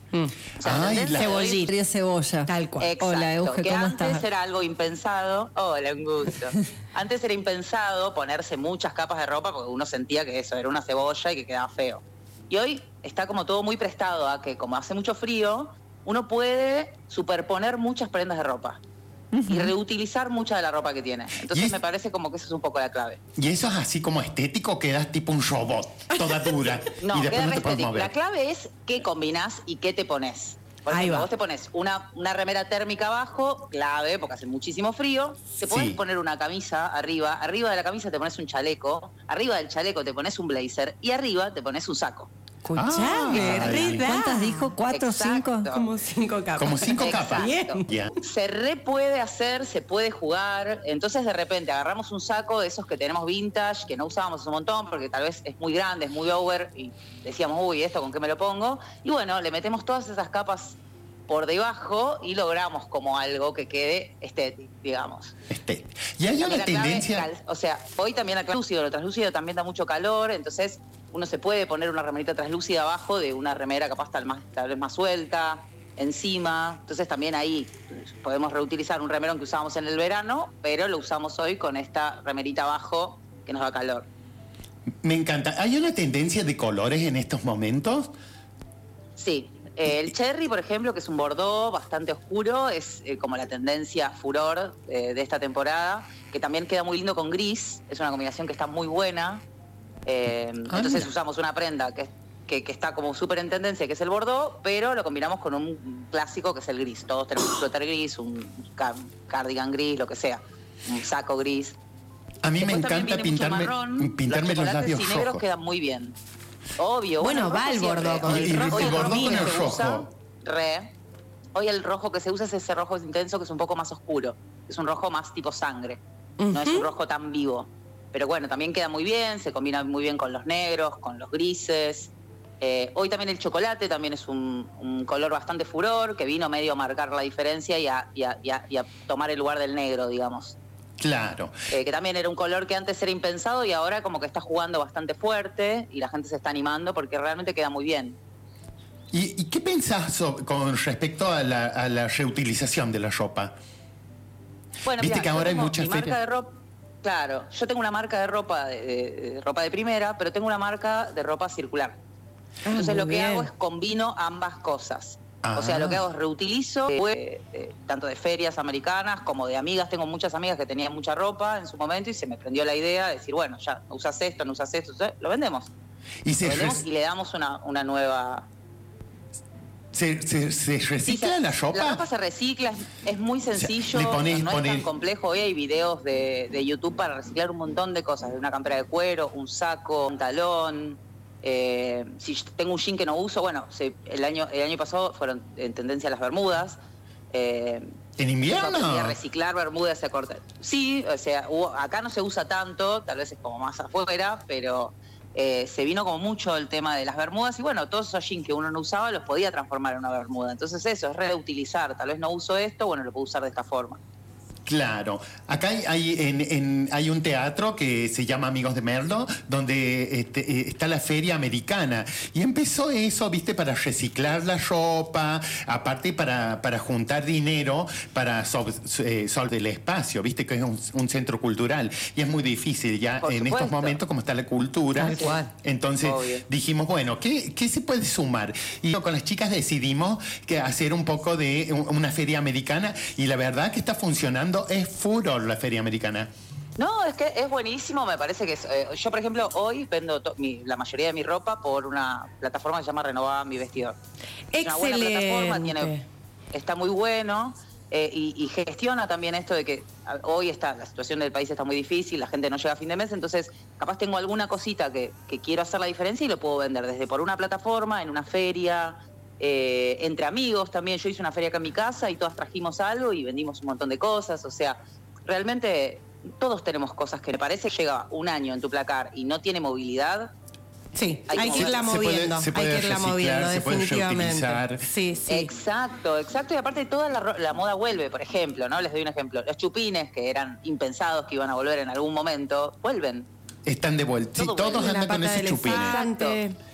S7: Mm.
S10: O sea,
S9: Ay,
S10: tendencia
S9: la
S10: de hoy-
S9: cebollita. cebolla.
S7: Tal cual.
S10: Exacto,
S9: Hola, Euge,
S10: que
S9: ¿cómo
S10: antes
S9: estás?
S10: era algo impensado. Hola, un gusto. Antes era impensado ponerse muchas capas de ropa porque uno sentía que eso era una cebolla y que quedaba feo. Y hoy está como todo muy prestado a que como hace mucho frío, uno puede superponer muchas prendas de ropa y reutilizar mucha de la ropa que tiene. Entonces
S8: es-
S10: me parece como que eso es un poco la clave.
S8: Y eso es así como estético, quedas tipo un robot, toda dura.
S10: No,
S8: y después
S10: queda
S8: no te
S10: re
S8: puedes
S10: estético.
S8: mover.
S10: La clave es qué combinás y qué te pones. Por
S7: Ahí
S10: ejemplo,
S7: va.
S10: vos te pones una, una remera térmica abajo, clave, porque hace muchísimo frío. Te podés
S8: Sí.
S10: poner una camisa arriba. Arriba de la camisa te pones un chaleco. Arriba del chaleco te pones un blazer. Y arriba te pones un saco.
S7: Escuchame,
S8: Ah,
S7: re da.
S9: ¿Cuántas dijo? ¿Cuatro o cinco?
S10: Exacto.
S7: Como cinco capas.
S8: Como cinco
S10: Exacto.
S8: capas.
S7: Bien.
S8: Ya.
S10: Se re puede hacer, se puede jugar. Entonces, de repente, agarramos un saco de esos que tenemos vintage, que no usábamos un montón, porque tal vez es muy grande, es muy over, y decíamos, uy, ¿esto con qué me lo pongo? Y bueno, le metemos todas esas capas por debajo y logramos como algo que quede estético, digamos.
S8: Este. Y hay
S10: También
S8: una
S10: la clave,
S8: tendencia.
S10: cal- o sea, hoy también la translúcido, lo translúcido también da mucho calor, entonces uno se puede poner una remerita translúcida abajo de una remera capaz tal, más, tal vez más suelta, encima. Entonces también ahí podemos reutilizar un remerón que usábamos en el verano, pero lo usamos hoy con esta remerita abajo que nos da calor.
S8: Me encanta. ¿Hay una tendencia de colores en estos momentos?
S10: Sí. Eh, el cherry, por ejemplo, que es un bordeaux bastante oscuro, es eh, como la tendencia furor eh, de esta temporada, que también queda muy lindo con gris, es una combinación que está muy buena. Eh,
S8: Ah,
S10: entonces
S8: mira.
S10: usamos una prenda que, que, que está como súper en tendencia, que es el bordeaux, pero lo combinamos con un clásico que es el gris. Todos tenemos un suéter gris, un ca- cardigan gris, lo que sea, un saco gris.
S8: A mí me
S10: Después también
S8: encanta
S10: viene mucho
S8: pintarme,
S10: marrón,
S8: pintarme los
S10: chocolates
S8: labios
S10: y negros
S8: rojos.
S10: quedan muy bien. Obvio.
S7: Bueno,
S10: el
S7: va
S10: rojo
S7: el
S10: siempre.
S7: bordeaux con
S8: Y- y
S10: Hoy
S8: el
S10: rojo
S8: bordeaux con
S10: que
S8: el
S10: se usa,
S8: rojo.
S10: re. Hoy el rojo que se usa es ese rojo intenso que es un poco más oscuro. Es un rojo más tipo sangre. No es un rojo tan vivo. Pero bueno, también queda muy bien, se combina muy bien con los negros, con los grises. Eh, hoy también el chocolate también es un, un color bastante furor, que vino medio a marcar la diferencia y a, y a- y a- y a tomar el lugar del negro, digamos.
S8: Claro.
S10: Eh, que también era un color que antes era impensado y ahora como que está jugando bastante fuerte y la gente se está animando porque realmente queda muy bien.
S8: ¿Y, y qué pensás so- con respecto a la, a la reutilización de la ropa?
S10: Bueno,
S8: Viste
S10: mirá,
S8: que
S10: yo
S8: ahora hay
S10: tengo
S8: muchas
S10: mi marca
S8: ferias.
S10: de ropa. Claro, yo tengo una marca de ropa de, de- de ropa de primera, pero tengo una marca de ropa circular. Entonces
S7: muy
S10: lo que
S7: bien.
S10: hago es combino ambas cosas.
S8: Ah.
S10: O sea, lo que hago es reutilizo, eh, eh, tanto de ferias americanas como de amigas. Tengo muchas amigas que tenían mucha ropa en su momento y se me prendió la idea de decir, bueno, ya, no usas esto, no usas esto, usas- lo vendemos.
S8: ¿Y se,
S10: Lo vendemos
S8: res-
S10: y le damos una, una nueva...
S8: se, se- se recicla
S10: Sí, se-
S8: la ropa?
S10: La ropa se recicla, es, es muy sencillo,
S8: le pones-
S10: no es
S8: pones-
S10: tan complejo. Hoy hay videos de, de YouTube para reciclar un montón de cosas, de una campera de cuero, un saco, un talón. Eh, si yo tengo un jean que no uso, bueno, se- el año el año pasado fueron en tendencia las bermudas. Eh,
S8: ¿En invierno?
S10: yo aprendí a reciclar bermudas y a cortar. Sí, o sea, hubo- acá no se usa tanto, tal vez es como más afuera, pero eh, se vino como mucho el tema de las bermudas y bueno, todos esos jeans que uno no usaba los podía transformar en una bermuda. Entonces eso, es reutilizar. Tal vez no uso esto, bueno, lo puedo usar de esta forma.
S8: Claro. Acá hay, hay, en- en- hay un teatro que se llama Amigos de Merlo, donde este, eh, está la feria americana. Y empezó eso, viste, para reciclar la ropa, aparte para, para juntar dinero para Sol, eh, Sol del Espacio, viste, que es un, un centro cultural. Y es muy difícil ya
S10: Por
S8: en
S10: supuesto.
S8: estos momentos, como está la cultura.
S7: Tal cual.
S8: Entonces
S10: Obvio.
S8: dijimos, bueno, ¿qué, ¿qué se puede sumar? Y con las chicas decidimos que hacer un poco de un- una feria americana y la verdad que está funcionando, es furor la feria americana.
S10: No, es que es buenísimo, me parece que es, eh, yo, por ejemplo, hoy vendo to- mi- la mayoría de mi ropa por una plataforma que se llama Renovada Mi Vestidor. Es una buena plataforma, tiene,
S7: Excelente.
S10: está muy bueno eh, y, y gestiona también esto de que a- hoy está la situación del país está muy difícil, la gente no llega a fin de mes, entonces capaz tengo alguna cosita que, que quiero hacer la diferencia y lo puedo vender desde por una plataforma, en una feria, eh, entre amigos también. Yo hice una feria acá en mi casa y todas trajimos algo y vendimos un montón de cosas, o sea, realmente todos tenemos cosas que me parece que llega un año en tu placar y no tiene movilidad.
S7: Sí,
S10: Hay
S7: hay,
S10: que
S7: que irla
S10: moverse.
S7: moviendo,
S8: Se puede- se
S7: hay que irla
S8: puede
S7: moviendo,
S8: reciclar, se puede
S7: definitivamente.
S8: reutilizar.
S7: Sí, sí.
S10: Exacto, exacto. Y aparte toda la, ro- la moda vuelve, por ejemplo, ¿no? Les doy un ejemplo. Los chupines, que eran impensados que iban a volver en algún momento, vuelven.
S8: Están de vuelta. Sí,
S10: Todo
S8: todos
S10: vuelve.
S8: andan
S7: La
S8: con
S7: pata
S8: ese
S7: de
S8: chupines.
S7: elefante.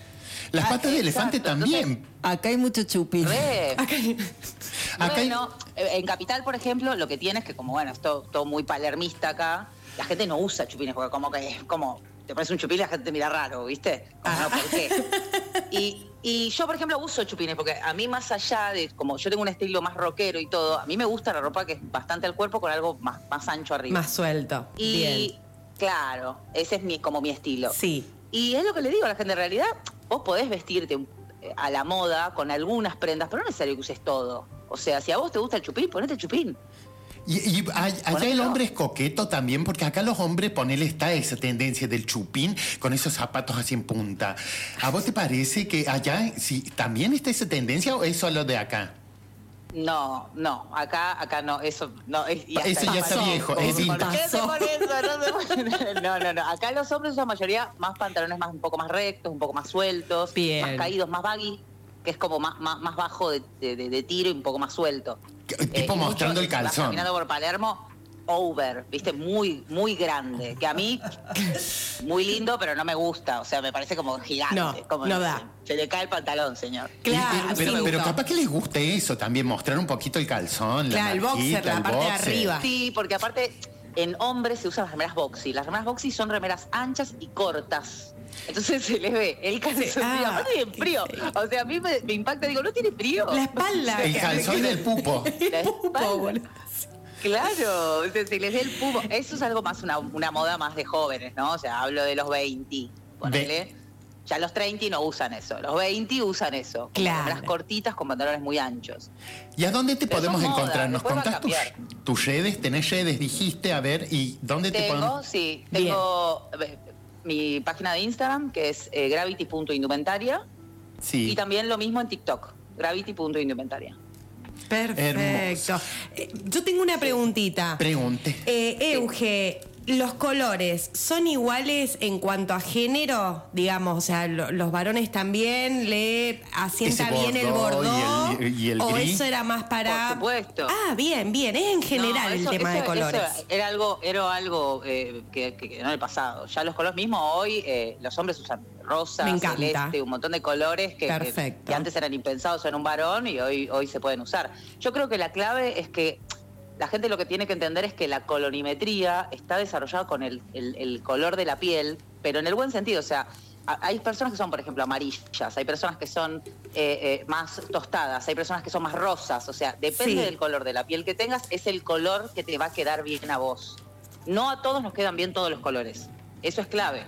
S8: Las patas de elefante también.
S9: Acá hay mucho chupín.
S10: Re.
S7: Acá hay-
S8: Acá hay-
S10: Bueno, en Capital, por ejemplo, lo que tiene es que como, bueno, es todo, todo muy palermista acá, la gente no usa chupines, porque como que es como, te pones un chupín y la gente te mira raro, ¿viste? Como, no, ¿por qué? Y, y yo, por ejemplo, uso chupines, porque a mí más allá de, como yo tengo un estilo más rockero y todo, a mí me gusta la ropa que es bastante al cuerpo con algo más, más ancho arriba.
S7: Más suelto.
S10: Y
S7: Bien.
S10: claro, ese es mi, como mi estilo.
S7: Sí.
S10: Y es lo que le digo a la gente, en realidad, vos podés vestirte eh, a la moda con algunas prendas, pero no es necesario que uses todo. O sea, si a vos te gusta el chupín, ponete el chupín.
S8: Y, y hay- allá el
S10: Ponelo.
S8: hombre es coqueto también, porque acá los hombres, ponele, está esa tendencia del chupín con esos zapatos así en punta. ¿A vos te parece que allá sí, también está esa tendencia o es solo de acá?
S10: No, no, acá, acá no, eso no es. y hasta
S8: Ese ya está
S10: pasó.
S8: viejo, es
S10: ¿Por
S8: vintage.
S10: qué se pone eso? No, se- no, no, no. Acá los hombres usan mayoría más pantalones más un poco más rectos, un poco más sueltos,
S7: Bien.
S10: más caídos, más baggy, que es como más, más, más bajo de, de- de- de tiro y un poco más suelto.
S8: Tipo
S10: y
S8: mostrando
S10: mucho,
S8: el
S10: si vas
S8: calzón.
S10: caminando por Palermo, over, viste, muy, muy grande. Que a mí, muy lindo, pero no me gusta. O sea, me parece como gigante.
S7: No,
S10: como
S7: no da.
S10: Se le cae el pantalón, señor.
S8: Y- y-
S7: Claro,
S8: pero,
S7: sí.
S8: pero capaz que les guste eso también, mostrar un poquito el calzón,
S7: Claro,
S8: la
S7: el boxer,
S8: marquita,
S7: la
S8: el
S7: parte de
S8: boxer.
S7: arriba.
S10: Sí, porque aparte en hombres se usan las remeras boxy. Las remeras boxy son remeras anchas y cortas. Entonces se les ve el calzón.
S7: Ah,
S10: y aparte tiene frío. O sea, a mí me, me impacta. Digo, ¿no tiene frío?
S7: La espalda.
S8: El calzón del pupo.
S10: La espalda.
S7: boludo.
S10: Claro, o sea, se les ve el pupo. Eso es algo más, una, una moda más de jóvenes, ¿no? O sea, hablo de los veinte. Ponele. Ya los treinta no usan eso. Los veinte usan eso. Como
S7: Claro.
S10: remeras cortitas con pantalones muy anchos.
S8: ¿Y a dónde te
S10: Pero
S8: podemos
S10: son moda,
S8: encontrar? ¿Nos
S10: después va a
S8: contás tus,
S10: cambiar.
S8: tus redes? ¿Tenés redes? Dijiste, a ver, ¿y dónde te
S10: Tengo,
S8: podemos...?
S10: sí, tengo eh, mi página de Instagram, que es eh, gravity punto indumentaria,
S8: Sí.
S10: y también lo mismo en TikTok, gravity punto indumentaria.
S7: Perfecto. Eh, Yo tengo una preguntita.
S8: Pregunte.
S7: Eh, Euge, ¿los colores son iguales en cuanto a género? Digamos, o sea, lo- los varones también le asienta
S8: Ese
S7: bien el
S8: bordó
S7: bordó.
S8: y el- y el
S7: ¿O
S8: gris.
S7: eso era más para...?
S10: Por supuesto.
S7: Ah, bien, bien. Es en general
S10: No, eso-
S7: el tema
S10: eso-
S7: de colores.
S10: eso era algo, era algo eh, que, que quedó en el pasado. Ya los colores mismos hoy, eh, los hombres usan rosa,
S7: Me encanta.
S10: celeste, un montón de colores que, que-
S7: Perfecto.
S10: que antes eran impensados en un varón y hoy, hoy se pueden usar. Yo creo que la clave es que la gente lo que tiene que entender es que la colorimetría está desarrollada con el, el- el color de la piel, pero en el buen sentido. O sea, a- hay personas que son, por ejemplo, amarillas, hay personas que son eh, eh, más tostadas, hay personas que son más rosas. O sea, depende
S7: Sí.
S10: del color de la piel que tengas, es el color que te va a quedar bien a vos. No a todos nos quedan bien todos los colores. Eso es clave.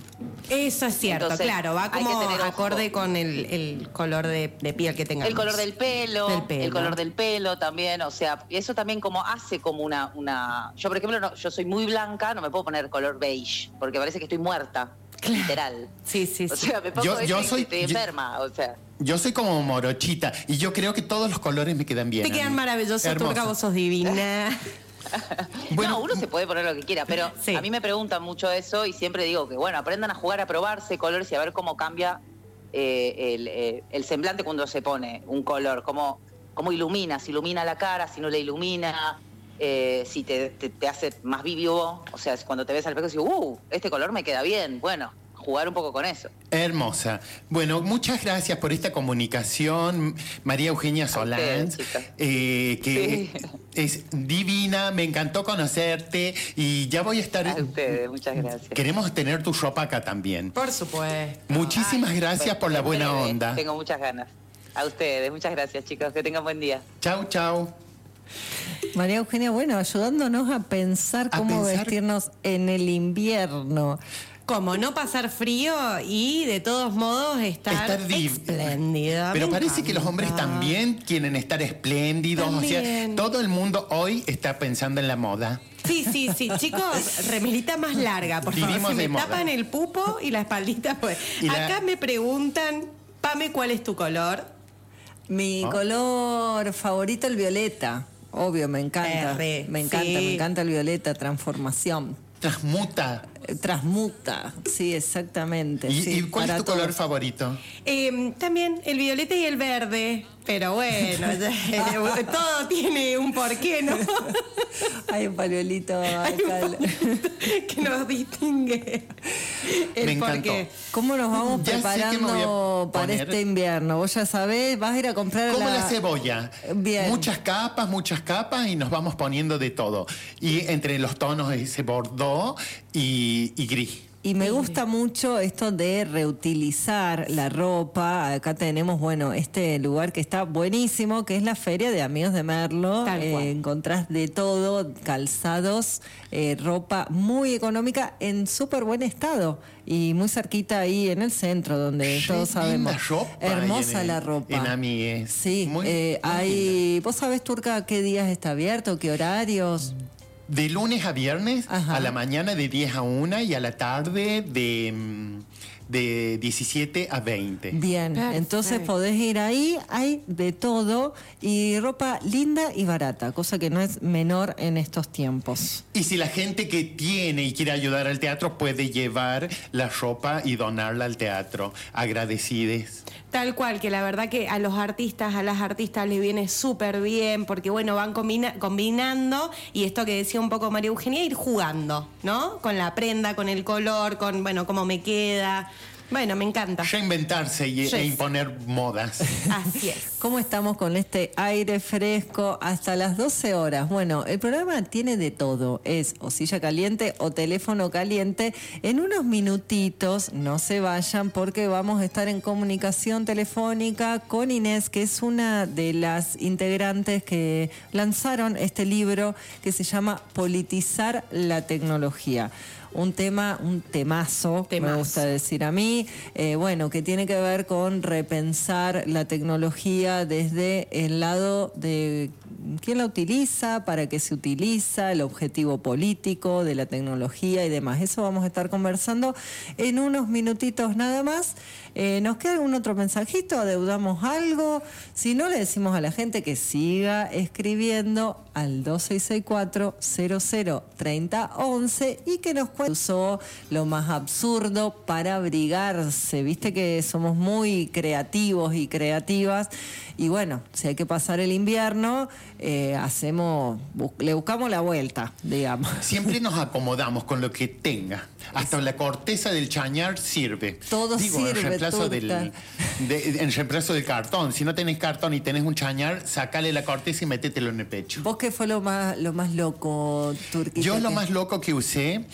S7: Eso es cierto,
S10: Entonces,
S7: claro. Va
S10: hay que
S7: como
S10: tener ojo.
S7: acorde con el, el color de, de piel que tengamos.
S10: El color del pelo,
S7: Del pelo.
S10: el color del pelo también, o sea, y eso también como hace como una, una... Yo, por ejemplo, no, yo soy muy blanca, no me puedo poner color beige, porque parece que estoy muerta, literal.
S7: Sí, sí,
S10: O
S7: sí.
S10: sea, me pongo
S8: Yo-
S10: eso
S8: yo
S10: y
S8: soy-
S10: estoy
S8: yo-
S10: enferma, o sea.
S8: Yo soy como morochita y yo creo que todos los colores me quedan bien.
S7: Te
S8: a
S7: quedan
S8: mí.
S7: maravillosos,
S8: Hermoso.
S7: Turca, vos sos divina.
S10: No, uno se puede poner lo que quiera, pero a mí me preguntan mucho eso y siempre digo que, bueno, aprendan a jugar, a probarse colores y a ver cómo cambia eh, el, eh, el semblante cuando se pone un color, cómo, cómo ilumina, si ilumina la cara, si no le ilumina, eh, si te, te- te hace más vivo, o sea, cuando te ves al espejo y dices, uh, este color me queda bien, bueno, jugar un poco con eso.
S8: Hermosa. Bueno, muchas gracias por esta comunicación, María Eugenia Solán, eh, que es divina, me encantó conocerte y ya voy a estar...
S10: A ustedes, muchas gracias.
S8: Queremos tener tu ropa acá también.
S7: Por supuesto.
S8: Muchísimas gracias por la buena
S10: Breve,
S8: onda.
S10: Tengo muchas ganas. A ustedes, muchas gracias, chicos, que tengan buen día.
S8: Chau, chau.
S9: María Eugenia, bueno, ayudándonos a pensar
S7: A
S9: cómo
S7: pensar-
S9: vestirnos en el invierno.
S7: Como no pasar frío y de todos modos estar,
S8: Estar div-
S7: espléndida.
S8: Pero
S7: Me
S8: parece que los hombres
S7: encanta.
S8: también quieren estar espléndidos. O sea,
S7: También.
S8: todo el mundo hoy está pensando en la moda.
S7: Sí, sí, sí, chicos, remerita más larga, por favor.
S8: Vivimos
S7: Se me
S8: de moda.
S7: tapan el pupo y la espaldita. Pues.
S8: Y la-
S7: Acá me preguntan, Pame, ¿cuál es tu color?
S9: Mi
S8: ¿Ah?
S9: color favorito, el violeta. Obvio, me encanta.
S7: R,
S9: me encanta,
S7: sí.
S9: me encanta el violeta, transformación.
S8: Transmuta.
S9: Eh, Transmuta, sí, exactamente.
S8: ¿Y,
S9: sí,
S8: y cuál es
S9: para
S8: tu
S9: todo.
S8: color favorito?
S7: Eh, también el violeta y el verde. Pero bueno, ya, todo tiene un porqué, ¿no?
S9: Hay un pañuelito acá
S7: que nos distingue el
S8: Me encantó.
S7: porqué.
S9: ¿Cómo nos vamos
S8: Ya sé
S9: preparando
S8: que me voy a
S9: para
S8: poner.
S9: este invierno? Vos ya sabés, vas a ir a comprar
S8: Como
S9: la...
S8: la cebolla.
S9: Bien.
S8: Muchas capas, muchas capas y nos vamos poniendo de todo. Y entre los tonos ese bordó y, y gris.
S9: Y me gusta mucho esto de reutilizar la ropa. Acá tenemos, bueno, este lugar que está buenísimo, que es la Feria de Amigos de Merlo.
S7: Tal cual.
S9: Eh, encontrás de todo, calzados, eh, ropa muy económica en súper buen estado. Y muy cerquita ahí en el centro, donde
S8: Qué
S9: todos sabemos.
S8: linda ropa
S9: Hermosa
S8: en-
S9: la ropa.
S8: En Amigues.
S9: Sí,
S8: Muy-
S9: eh,
S8: muy
S9: hay... ¿Vos sabés, Turca, qué días está abierto, qué horarios?
S8: De lunes a viernes,
S9: Ajá.
S8: a la mañana de diez a una y a la tarde de, mm, de diecisiete a veinte.
S9: Bien,
S7: Perfecto.
S9: entonces podés ir ahí, hay de todo y ropa linda y barata, cosa que no es menor en estos tiempos.
S8: Y si la gente que tiene y quiere ayudar al teatro puede llevar la ropa y donarla al teatro. Agradecides.
S7: Tal cual, que la verdad que a los artistas, a las artistas les viene súper bien, porque bueno, van combina- combinando, y esto que decía un poco María Eugenia, ir jugando, ¿no? Con la prenda, con el color, con, bueno, cómo me queda. Bueno, me encanta.
S8: Reinventarse y,
S7: Yes.
S8: e imponer modas.
S7: Así es.
S9: ¿Cómo estamos con este aire fresco hasta las doce horas? Bueno, el programa tiene de todo. Es o silla caliente o teléfono caliente. En unos minutitos, no se vayan porque vamos a estar en comunicación telefónica con Inés, que es una de las integrantes que lanzaron este libro que se llama Politizar la tecnología. Un tema, un temazo,
S7: Temazo.
S9: me gusta decir a mí, eh, bueno, que tiene que ver con repensar la tecnología desde el lado de quién la utiliza, para qué se utiliza, el objetivo político de la tecnología y demás. Eso vamos a estar conversando en unos minutitos nada más. Eh, ¿Nos queda algún otro mensajito? ¿Adeudamos algo? Si no, le decimos a la gente que siga escribiendo al dos seis seis cuatro, cero cero, tres cero uno uno y que nos cuente usó lo más absurdo para abrigarse. Viste que somos muy creativos y creativas. Y bueno, si hay que pasar el invierno, eh, hacemos, bu- le buscamos la vuelta, digamos.
S8: Siempre nos acomodamos con lo que tenga. Hasta la corteza del chañar sirve.
S9: Todo
S8: Digo,
S9: sirve,
S8: en reemplazo, del,
S9: Turca.
S8: de- en reemplazo del cartón. Si no tenés cartón y tenés un chañar, sacale la corteza y métetelo en el pecho.
S9: ¿Vos qué fue lo más, lo más loco, Turquita?
S8: Yo lo
S9: que-
S8: más loco que usé,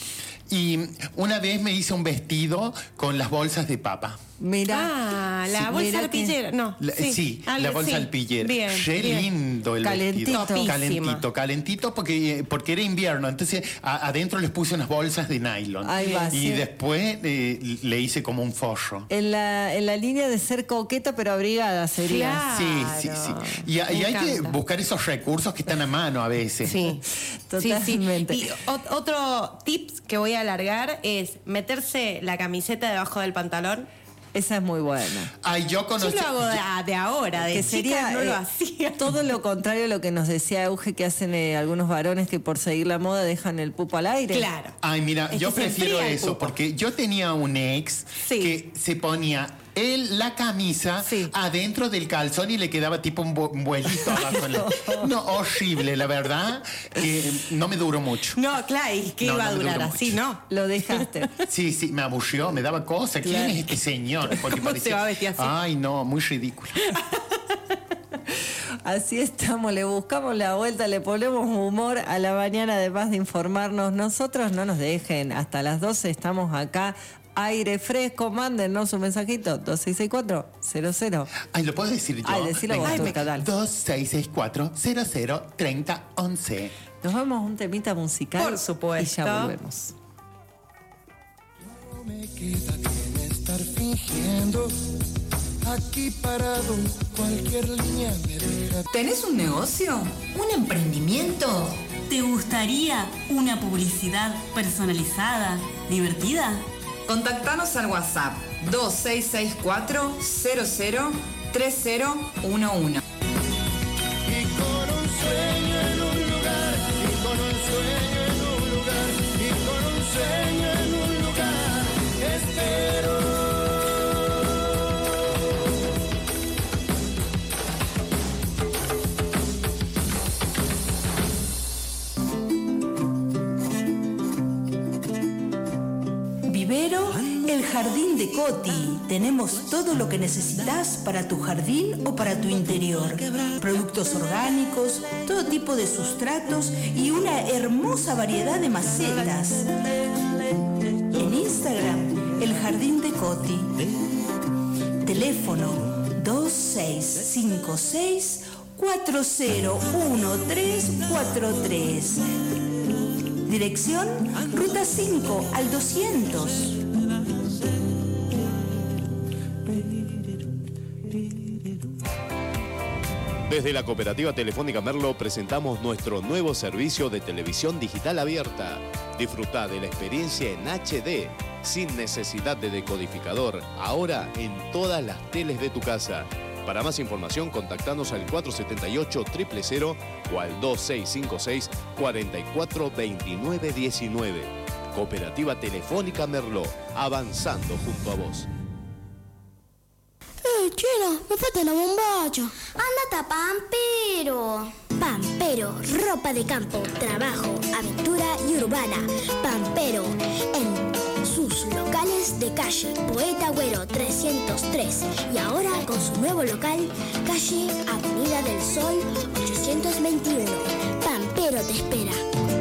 S8: y una vez me hice un vestido con las bolsas de papa.
S9: Mirá.
S7: Ah, la
S9: Sí,
S7: bolsa
S9: mirá que-
S7: arpillera. No,
S8: La- sí,
S7: algo-
S8: la bolsa
S7: sí.
S8: alpillera.
S7: Bien,
S8: Re
S7: bien.
S8: lindo el
S9: Calentito.
S8: vestido.
S7: Topísima.
S8: Calentito, calentito porque, porque era invierno. Entonces a- adentro les puse unas bolsas de nylon.
S9: Ahí va,
S8: y
S9: sí.
S8: después eh, le hice como un forro.
S9: En la, en la línea de ser coqueta pero abrigada sería.
S7: Claro.
S8: Sí, sí, sí. Y, y
S7: Me
S8: hay que
S7: encanta.
S8: buscar esos recursos que están a mano a veces.
S7: Sí,
S9: Totalmente.
S7: Sí, sí. Y ot- otro tips que voy a alargar es meterse la camiseta debajo del pantalón.
S9: Esa es muy buena.
S8: Ay, yo
S7: Yo
S8: conocí.
S7: lo hago de, de ahora, de
S9: Que
S7: chica
S9: sería
S7: no lo
S9: eh,
S7: hacía.
S9: todo lo contrario a lo que nos decía Euge que hacen eh, algunos varones que por seguir la moda dejan el pupo al aire.
S7: Claro.
S8: Ay, mira,
S7: Es
S8: yo
S7: que se
S8: prefiero
S7: enfría el
S8: eso,
S7: pupo.
S8: porque yo tenía un ex
S7: Sí.
S8: que se ponía él la camisa
S7: Sí.
S8: adentro del calzón y le quedaba tipo un, bu- un vuelito abajo. en la- No, horrible, la verdad, que no me duró mucho.
S7: No, claro, ¿y qué
S8: No,
S7: iba
S8: no
S7: a
S8: me
S7: durar
S8: duró
S7: así?
S8: mucho.
S7: No.
S9: Lo dejaste.
S8: Sí, sí, me aburrió, me daba cosas. ¿Quién
S9: Claro.
S8: es este señor? Porque
S7: ¿Cómo se va a vestir así?
S8: Ay, no, muy ridículo.
S9: Así estamos, le buscamos la vuelta, le ponemos humor a la mañana, además de informarnos. Nosotros no nos dejen, hasta las doce estamos acá. Aire fresco, mándennos un mensajito, dos seis seis cuatro, cero cero.
S8: Ay, ¿lo puedo decir yo?
S9: Ay, decilo vos,
S8: Venga.
S9: Turca, dale.
S8: dos seis seis cuatro, cero cero, tres cero uno uno.
S9: Nos vamos a un temita musical.
S7: Por supuesto.
S9: Y ya volvemos.
S16: No me queda que estar fingiendo. Aquí parado, cualquier línea me deja.
S13: ¿Tenés un negocio? ¿Un emprendimiento?
S14: ¿Te gustaría una publicidad personalizada, divertida?
S3: Contactanos al WhatsApp dos seis seis cuatro cero cero tres cero uno uno.
S16: Y con un sueño en un lugar, y con un sueño en un lugar, y con un sueño en un lugar, espero.
S6: Primero, el Jardín de Coti. Tenemos todo lo que necesitas para tu jardín o para tu interior. Productos orgánicos, todo tipo de sustratos y una hermosa variedad de macetas. En Instagram, el Jardín de Coti. Teléfono dos seis cinco seis cuatro cero uno tres cuatro tres. Dirección Ruta cinco al doscientos.
S15: Desde la Cooperativa Telefónica Merlo presentamos nuestro nuevo servicio de televisión digital abierta. Disfruta de la experiencia en H D, sin necesidad de decodificador, ahora en todas las teles de tu casa. Para más información, contactanos al cuatro siete ocho, cero cero cero o al dos seis cinco seis, cuatro cuatro dos nueve uno nueve. Cooperativa Telefónica Merlo, avanzando junto a vos.
S2: Eh, Chela, me falta la bombacha.
S23: Ándate a Pampero.
S2: Pampero, ropa de campo, trabajo, aventura y urbana. Pampero, en sus locales de calle Poeta Agüero trescientos tres y ahora con su nuevo local, calle Avenida del Sol ochocientos veintiuno. Pampero te espera.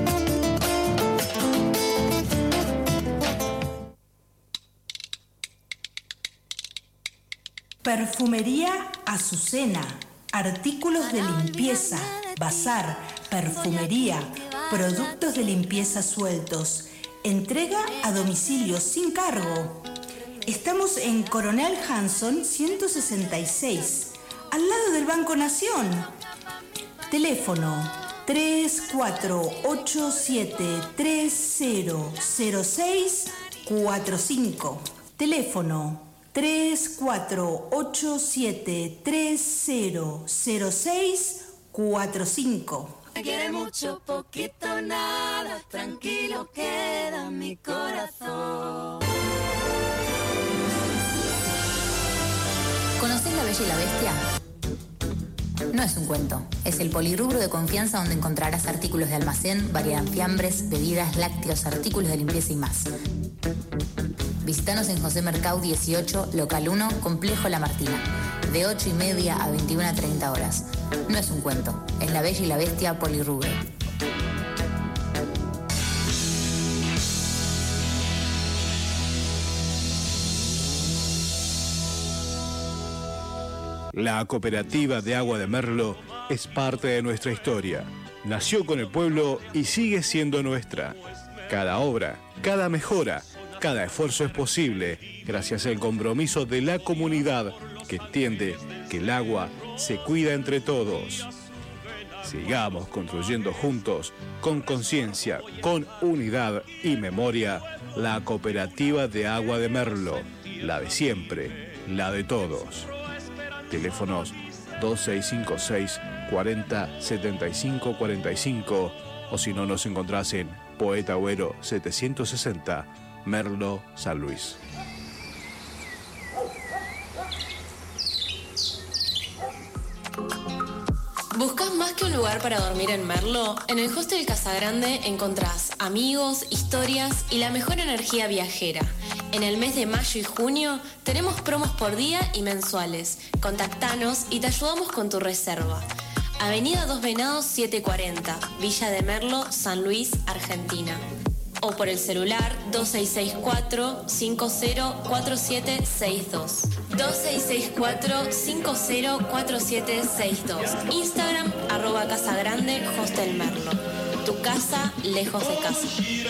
S6: Perfumería Azucena. Artículos de limpieza, bazar, perfumería, productos de limpieza sueltos. Entrega a domicilio sin cargo. Estamos en Coronel Hanson ciento sesenta y seis, al lado del Banco Nación. Teléfono tres cuatro ocho siete tres cero cero seis cuatro cinco. Teléfono tres cuatro ocho siete tres cero cero seis cuatro cinco.
S20: Me quiere mucho, poquito, nada, tranquilo queda mi corazón.
S19: ¿Conocés La Bella y la Bestia? No es un cuento, es el polirrubro de confianza donde encontrarás artículos de almacén, variedad en fiambres, bebidas, lácteos, artículos de limpieza y más. Visítanos en José Mercado dieciocho, local uno, Complejo La Martina, de ocho y media a veintiuna a treinta horas. No es un cuento, es La Bella y la Bestia polirrubro.
S1: La Cooperativa de Agua de Merlo es parte de nuestra historia. Nació con el pueblo y sigue siendo nuestra. Cada obra, cada mejora, cada esfuerzo es posible gracias al compromiso de la comunidad que entiende que el agua se cuida entre todos. Sigamos construyendo juntos, con conciencia, con unidad y memoria, la Cooperativa de Agua de Merlo, la de siempre, la de todos. Teléfonos dos seis cinco seis, cuarenta, setenta y cinco, cuarenta y cinco o si no nos encontrás en Poeta Agüero setecientos sesenta, Merlo, San Luis.
S21: ¿Buscas más que un lugar para dormir en Merlo? En el Hostel Casagrande encontrás amigos, historias y la mejor energía viajera. En el mes de mayo y junio tenemos promos por día y mensuales. Contactanos y te ayudamos con tu reserva. Avenida Dos Venados setecientos cuarenta, Villa de Merlo, San Luis, Argentina. O por el celular dos seis seis cuatro, cinco cero cuatro siete seis dos. dos seis seis cuatro, cinco cero cuatro siete seis dos. Instagram, arroba Casagrande, Hostel Merlo. Tu casa, lejos de casa.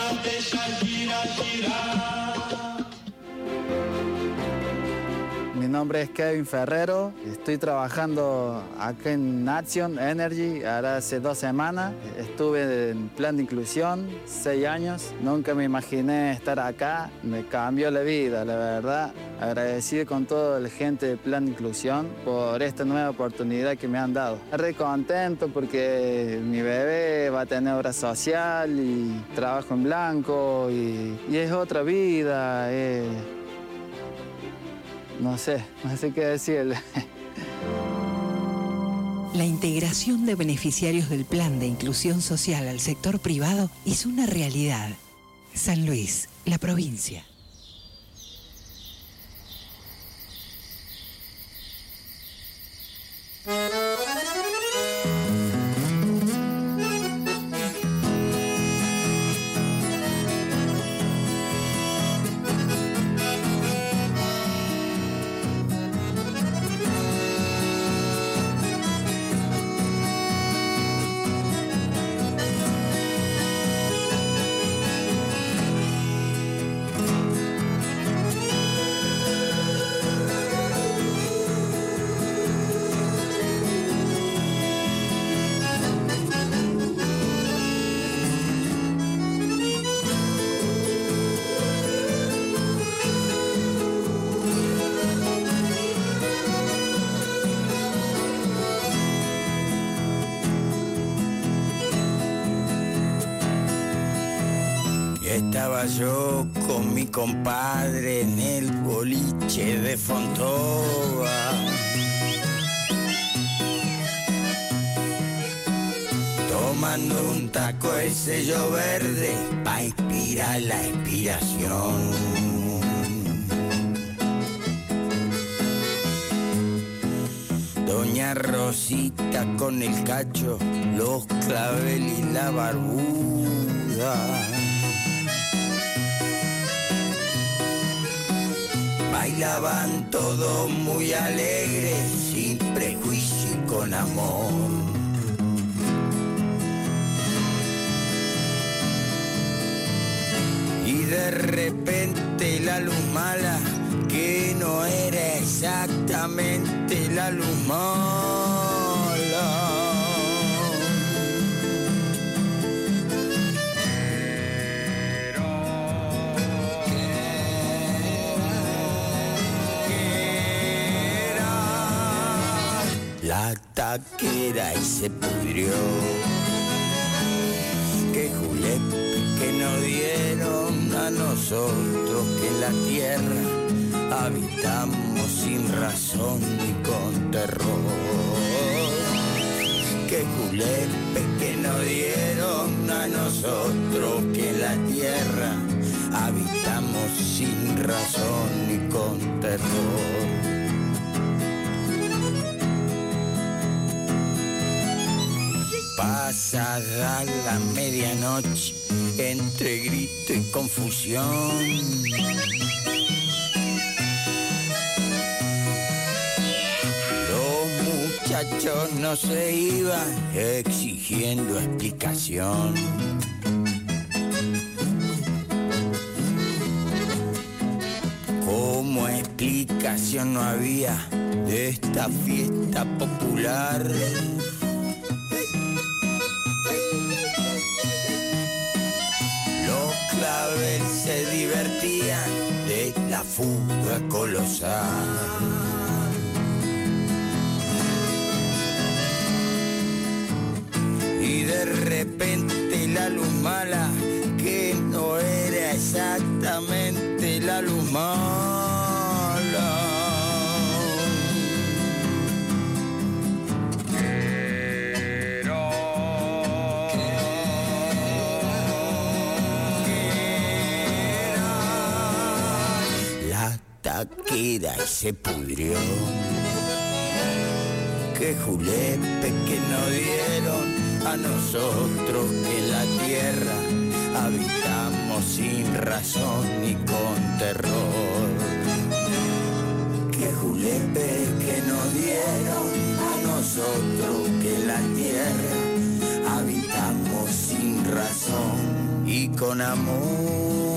S24: Mi nombre es Kevin Ferrero, estoy trabajando acá en Action Energy ahora hace dos semanas. Estuve en plan de inclusión, seis años. Nunca me imaginé estar acá, me cambió la vida, la verdad. Agradecido con toda la gente de plan de inclusión por esta nueva oportunidad que me han dado. Re contento porque mi bebé va a tener obra social y trabajo en blanco y, y es otra vida. Es, No sé, no sé qué decirle.
S5: La integración de beneficiarios del Plan de Inclusión Social al sector privado es una realidad. San Luis, la provincia.
S4: Estaba yo con mi compadre en el boliche de Fontova. Tomando un taco el sello verde pa' inspirar la inspiración. Doña Rosita con el cacho, los claveles y la barbuda. Bailaban todos muy alegres, sin prejuicio y con amor. Y de repente la luz mala, que no era exactamente la luz mala. La taquera y se pudrió. Que julepe que nos dieron a nosotros, que en la tierra habitamos sin razón ni con terror. Que julepe que nos dieron a nosotros, que en la tierra habitamos sin razón ni con terror. Pasada la medianoche, entre grito y confusión, los muchachos no se iban exigiendo explicación. Como explicación no había de esta fiesta popular. Clavel se divertían de la fuga colosal. Y de repente la luz mala, que no era exactamente la luz mala. Taquera y se pudrió. Que julepe que nos dieron a nosotros, que en la tierra habitamos sin razón ni con terror. Que julepe que nos dieron a nosotros, que en la tierra habitamos sin razón y con amor.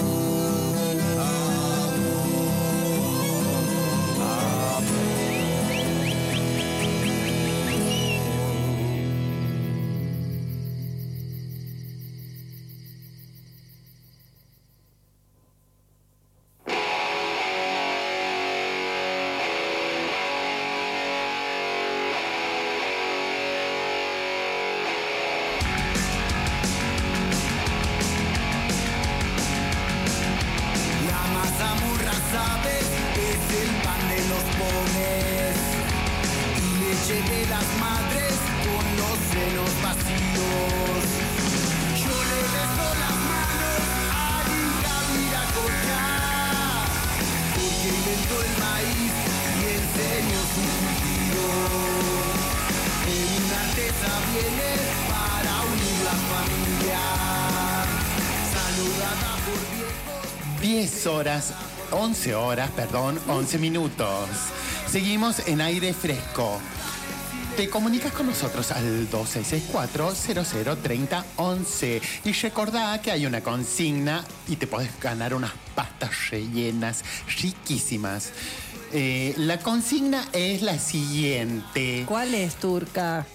S8: diez horas, once horas, perdón, once minutos. Seguimos en aire fresco. Te comunicas con nosotros al dos seis seis cuatro, cero cero, tres cero, once y recordá que hay una consigna y te podés ganar unas pastas rellenas riquísimas. Eh, la consigna es la siguiente.
S9: ¿Cuál es, Turca?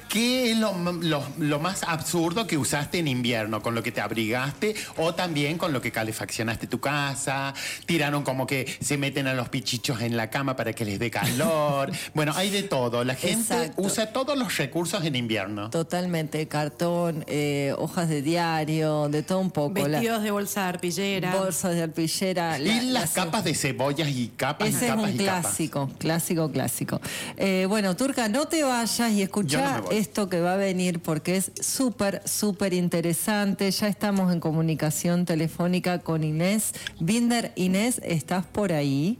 S8: ¿qué es lo, lo, lo más absurdo que usaste en invierno? ¿Con lo que te abrigaste o también con lo que calefaccionaste tu casa? Tiraron como que se meten a los pichichos en la cama para que les dé calor. Bueno, hay de todo. La gente
S9: Exacto.
S8: usa todos los recursos en invierno.
S9: Totalmente, cartón, eh, hojas de diario, de todo un poco.
S7: Vestidos
S9: La,
S7: de bolsa de arpillera.
S9: bolsas de arpillera.
S8: Y
S9: la-
S8: las
S9: la-
S8: capas de cebollas y capas
S9: Ese
S8: y
S9: es
S8: capas
S9: un
S8: y capas.
S9: clásico, clásico, clásico. Eh, bueno, Turca, no te vayas y
S8: Yo
S9: escuchá
S8: no me voy.
S9: esto que va a venir porque es súper, súper interesante. Ya estamos en comunicación telefónica con Inés Binder. Inés, ¿estás por ahí?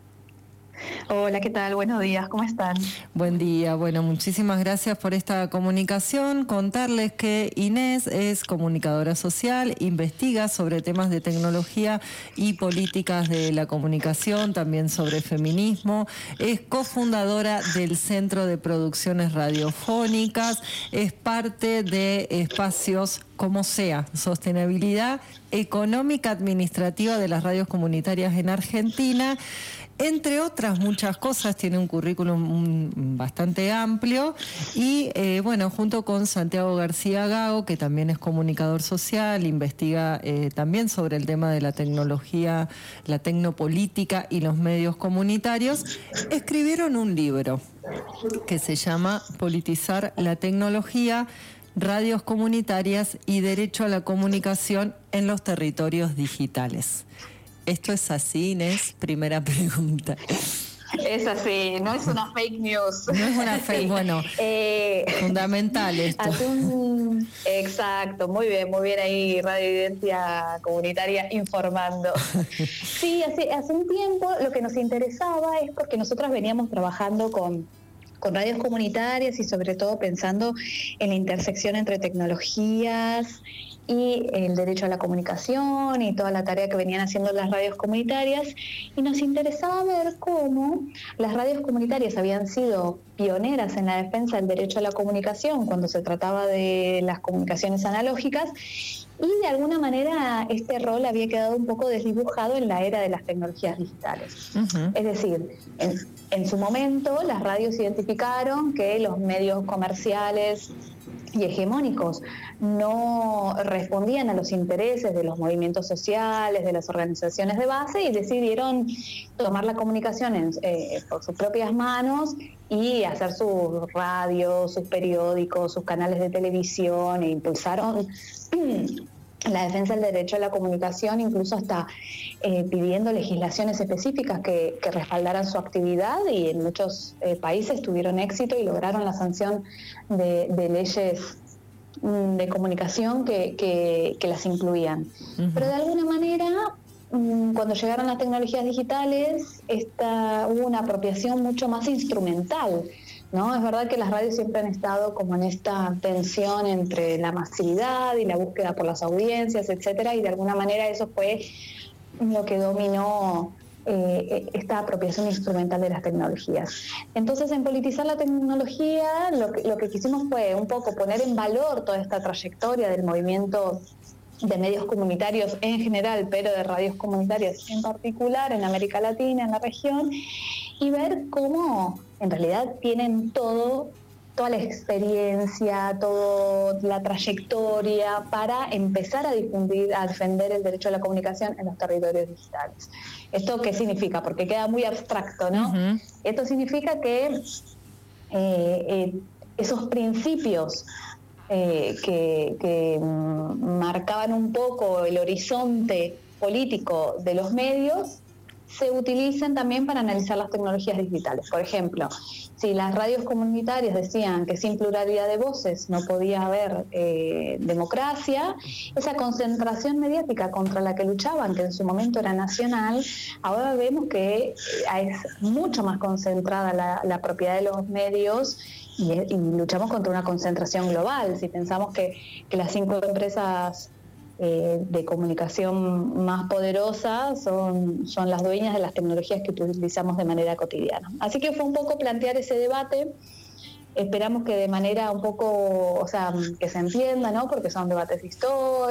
S11: Hola, ¿qué tal? Buenos días, ¿cómo están?
S9: Buen día, bueno, muchísimas gracias por esta comunicación. Contarles que Inés es comunicadora social, investiga sobre temas de tecnología y políticas de la comunicación, también sobre feminismo, es cofundadora del Centro de Producciones Radiofónicas, es parte de espacios como sea, sostenibilidad económica administrativa de las radios comunitarias en Argentina. Entre otras muchas cosas, tiene un currículum mm, bastante amplio y, eh, bueno, junto con Santiago García Gago, que también es comunicador social, investiga eh, también sobre el tema de la tecnología, la tecnopolítica y los medios comunitarios, escribieron un libro que se llama Politizar la tecnología, radios comunitarias y derecho a la comunicación en los territorios digitales. ¿Esto es así, Inés? Primera pregunta.
S11: Es así, no es una fake news.
S9: No es una fake,
S11: Sí.
S9: bueno,
S11: Eh,
S9: fundamental esto.
S11: hace un- exacto, muy bien, muy bien ahí, Radio Evidencia Comunitaria informando. Sí, hace, hace un tiempo lo que nos interesaba es porque nosotras veníamos trabajando con, con radios comunitarias y sobre todo pensando en la intersección entre tecnologías y el derecho a la comunicación y toda la tarea que venían haciendo las radios comunitarias, y nos interesaba ver cómo las radios comunitarias habían sido pioneras en la defensa del derecho a la comunicación cuando se trataba de las comunicaciones analógicas, y de alguna manera este rol había quedado un poco desdibujado en la era de las tecnologías digitales. Es decir, en, en su momento las radios identificaron que los medios comerciales y hegemónicos no respondían a los intereses de los movimientos sociales, de las organizaciones de base, y decidieron tomar la comunicación en, eh, por sus propias manos y hacer sus radios, sus periódicos, sus canales de televisión, e impulsaron la defensa del derecho a la comunicación, incluso hasta eh, pidiendo legislaciones específicas que, que respaldaran su actividad, y en muchos eh, países tuvieron éxito y lograron la sanción de, de leyes mm, de comunicación que, que, que las incluían. Uh-huh. Pero de alguna manera, mm, cuando llegaron las tecnologías digitales, esta, hubo una apropiación mucho más instrumental, ¿no? Es verdad que las radios siempre han estado como en esta tensión entre la masividad y la búsqueda por las audiencias, etcétera, y de alguna manera eso fue lo que dominó eh, esta apropiación instrumental de las tecnologías. Entonces, en Politizar la Tecnología, lo que, lo que quisimos fue un poco poner en valor toda esta trayectoria del movimiento de medios comunitarios en general, pero de radios comunitarias en particular en América Latina, en la región, y ver cómo en realidad tienen todo, toda la experiencia, toda la trayectoria para empezar a difundir, a defender el derecho a la comunicación en los territorios digitales. ¿Esto qué significa? Porque queda muy abstracto, ¿no? Uh-huh. Esto significa que eh, eh, esos principios eh, que, que marcaban un poco el horizonte político de los medios se utilicen también para analizar las tecnologías digitales. Por ejemplo, si las radios comunitarias decían que sin pluralidad de voces no podía haber eh, democracia, esa concentración mediática contra la que luchaban, que en su momento era nacional, ahora vemos que es mucho más concentrada la, la propiedad de los medios y, y luchamos contra una concentración global. Si pensamos que, que las cinco empresas Eh, de comunicación más poderosas son, son las dueñas de las tecnologías que utilizamos de manera cotidiana. Así que fue un poco plantear ese debate. Esperamos que de manera un poco, o sea, que se entienda, ¿no? Porque son debates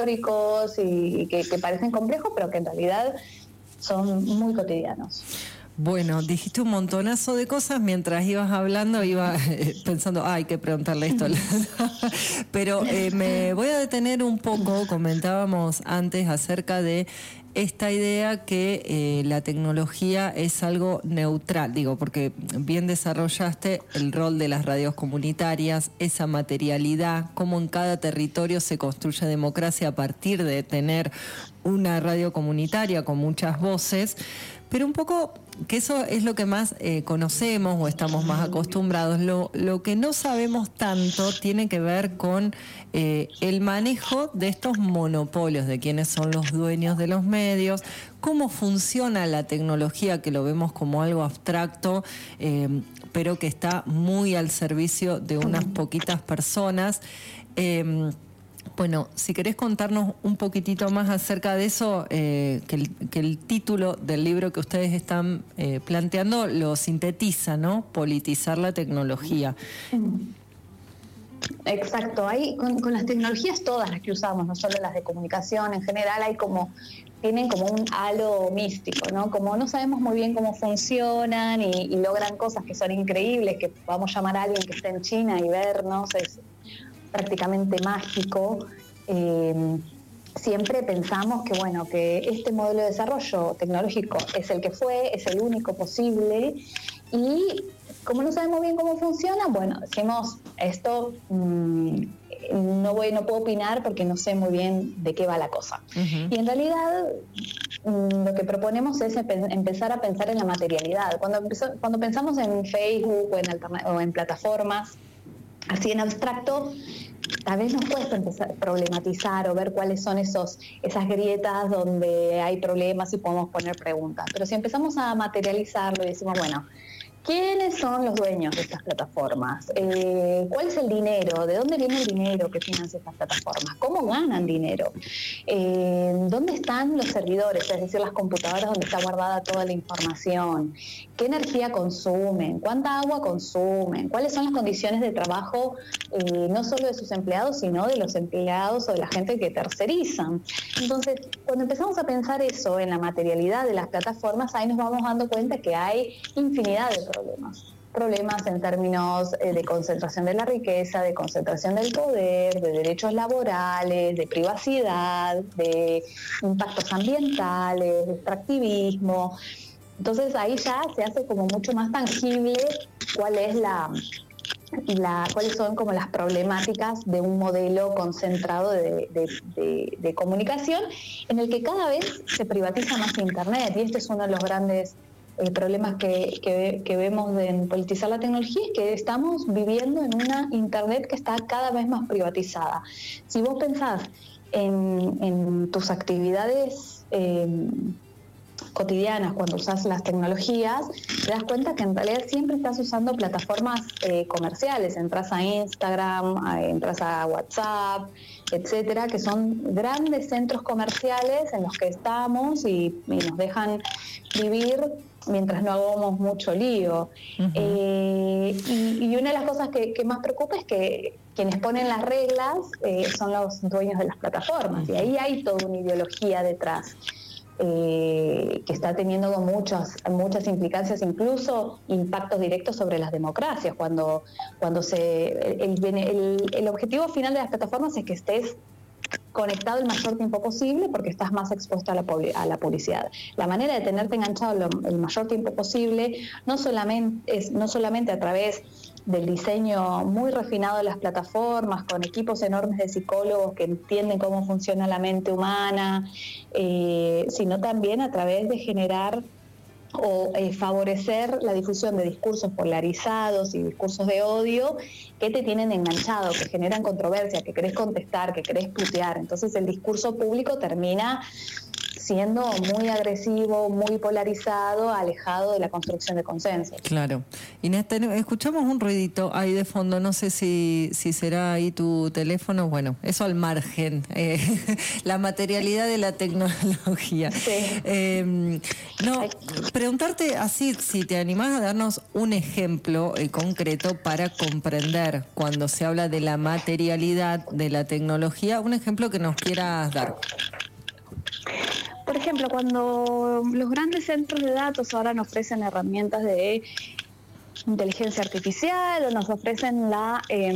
S11: históricos y, y que, que parecen complejos, pero que en realidad son muy cotidianos.
S9: Bueno, dijiste un montonazo de cosas mientras ibas hablando, iba eh, pensando, ah, hay que preguntarle esto. Pero eh, me voy a detener un poco, comentábamos antes acerca de esta idea que eh, la tecnología es algo neutral, digo, porque bien desarrollaste el rol de las radios comunitarias, esa materialidad, cómo en cada territorio se construye democracia a partir de tener una radio comunitaria con muchas voces, pero un poco que eso es lo que más eh, conocemos o estamos más acostumbrados. Lo, lo que no sabemos tanto tiene que ver con eh, el manejo de estos monopolios, de quiénes son los dueños de los medios, cómo funciona la tecnología, que lo vemos como algo abstracto, eh, pero que está muy al servicio de unas poquitas personas. Eh, Bueno, si querés contarnos un poquitito más acerca de eso, eh, que, el, que el título del libro que ustedes están eh, planteando lo sintetiza, ¿no? Politizar la tecnología.
S11: Exacto, hay con, con las tecnologías todas las que usamos, no solo las de comunicación, en general hay como, tienen como un halo místico, ¿no? Como no sabemos muy bien cómo funcionan y, y logran cosas que son increíbles, que podamos llamar a alguien que esté en China y vernos, es prácticamente mágico. Eh, siempre pensamos que bueno, que este modelo de desarrollo tecnológico es el que fue, es el único posible, y como no sabemos bien cómo funciona, bueno, decimos esto, mmm, no voy, no puedo opinar porque no sé muy bien de qué va la cosa. Uh-huh. Y en realidad mmm, lo que proponemos es empe- empezar a pensar en la materialidad. Cuando, empezó, cuando pensamos en Facebook o en, alterna- o en plataformas así en abstracto, tal vez nos cuesta empezar a problematizar o ver cuáles son esos, esas grietas donde hay problemas y podemos poner preguntas. Pero si empezamos a materializarlo y decimos, bueno, ¿quiénes son los dueños de estas plataformas? Eh, ¿Cuál es el dinero? ¿De dónde viene el dinero que financia estas plataformas? ¿Cómo ganan dinero? Eh, ¿Dónde están los servidores? Es decir, las computadoras donde está guardada toda la información. ¿Qué energía consumen? ¿Cuánta agua consumen? ¿Cuáles son las condiciones de trabajo eh, no solo de sus empleados, sino de los empleados o de la gente que tercerizan? Entonces, cuando empezamos a pensar eso en la materialidad de las plataformas, ahí nos vamos dando cuenta que hay infinidad de problemas. Problemas en términos eh, de concentración de la riqueza, de concentración del poder, de derechos laborales, de privacidad, de impactos ambientales, de extractivismo. Entonces ahí ya se hace como mucho más tangible cuál es la, la cuáles son como las problemáticas de un modelo concentrado de, de, de, de comunicación en el que cada vez se privatiza más Internet, y este es uno de los grandes eh, problemas que, que, que vemos de politizar la tecnología, es que estamos viviendo en una Internet que está cada vez más privatizada. Si vos pensás en, en tus actividades eh, cotidianas, cuando usas las tecnologías, te das cuenta que en realidad siempre estás usando plataformas eh, comerciales. Entras a Instagram, a, entras a WhatsApp, etcétera, que son grandes centros comerciales en los que estamos y, y nos dejan vivir mientras no hagamos mucho lío. Uh-huh. Eh, y, y una de las cosas que, que más preocupa es que quienes ponen las reglas eh, son los dueños de las plataformas, uh-huh. y ahí hay toda una ideología detrás. Eh, que está teniendo muchas, muchas implicancias, incluso impactos directos sobre las democracias. Cuando, cuando se el, el, el objetivo final de las plataformas es que estés conectado el mayor tiempo posible porque estás más expuesto a la, a la publicidad. La manera de tenerte enganchado lo, el mayor tiempo posible no solamente es no solamente a través del diseño muy refinado de las plataformas, con equipos enormes de psicólogos que entienden cómo funciona la mente humana, eh, sino también a través de generar o eh, favorecer la difusión de discursos polarizados y discursos de odio que te tienen enganchado, que generan controversia, que querés contestar, que querés putear. Entonces el discurso público termina siendo muy agresivo, muy polarizado, alejado de la construcción de consensos.
S9: Claro. Inés, escuchamos un ruidito ahí de fondo, no sé si, si será ahí tu teléfono, bueno, eso al margen, eh, la materialidad de la tecnología. Sí. Eh, no, preguntarte así, si te animás a darnos un ejemplo eh, concreto para comprender cuando se habla de la materialidad de la tecnología, un ejemplo que nos quieras dar.
S11: Por ejemplo, ejemplo, cuando los grandes centros de datos ahora nos ofrecen herramientas de inteligencia artificial o nos ofrecen la, eh,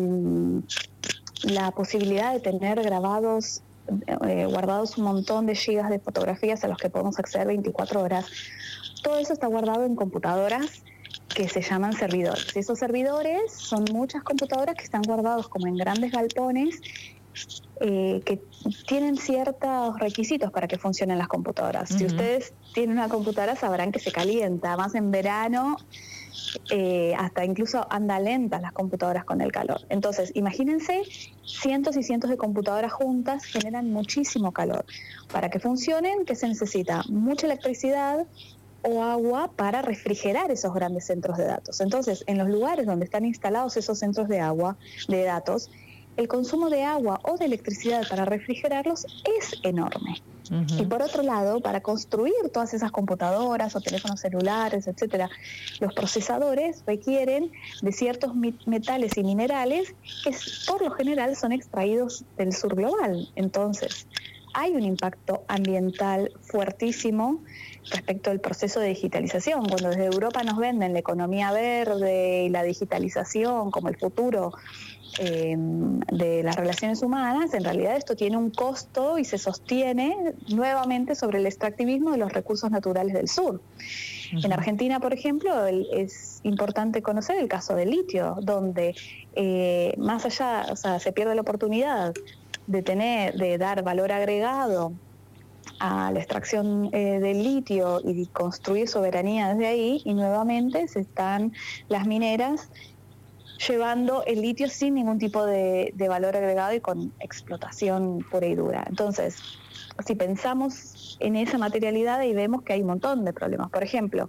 S11: la posibilidad de tener grabados, eh, guardados un montón de gigas de fotografías a los que podemos acceder veinticuatro horas, todo eso está guardado en computadoras que se llaman servidores. Y esos servidores son muchas computadoras que están guardados como en grandes galpones eh, que tienen ciertos requisitos para que funcionen las computadoras. Uh-huh. Si ustedes tienen una computadora sabrán que se calienta, más en verano, eh, hasta incluso anda lentas las computadoras con el calor. Entonces, imagínense, cientos y cientos de computadoras juntas generan muchísimo calor. Para que funcionen, ¿qué se necesita? Mucha electricidad o agua para refrigerar esos grandes centros de datos. Entonces, en los lugares donde están instalados esos centros de agua, de datos, el consumo de agua o de electricidad para refrigerarlos es enorme. Uh-huh. Y por otro lado, para construir todas esas computadoras o teléfonos celulares, etcétera, los procesadores requieren de ciertos metales y minerales que por lo general son extraídos del sur global. Entonces, hay un impacto ambiental fuertísimo respecto al proceso de digitalización. Cuando desde Europa nos venden la economía verde y la digitalización como el futuro eh, de las relaciones humanas, en realidad esto tiene un costo y se sostiene nuevamente sobre el extractivismo de los recursos naturales del sur. Uh-huh. En Argentina, por ejemplo, el, es importante conocer el caso del litio, donde eh, más allá, o sea, se pierde la oportunidad de tener, de dar valor agregado a la extracción eh, del litio y construir soberanía desde ahí, y nuevamente se están las mineras llevando el litio sin ningún tipo de, de valor agregado y con explotación pura y dura. Entonces, si pensamos en esa materialidad, ahí vemos que hay un montón de problemas. Por ejemplo,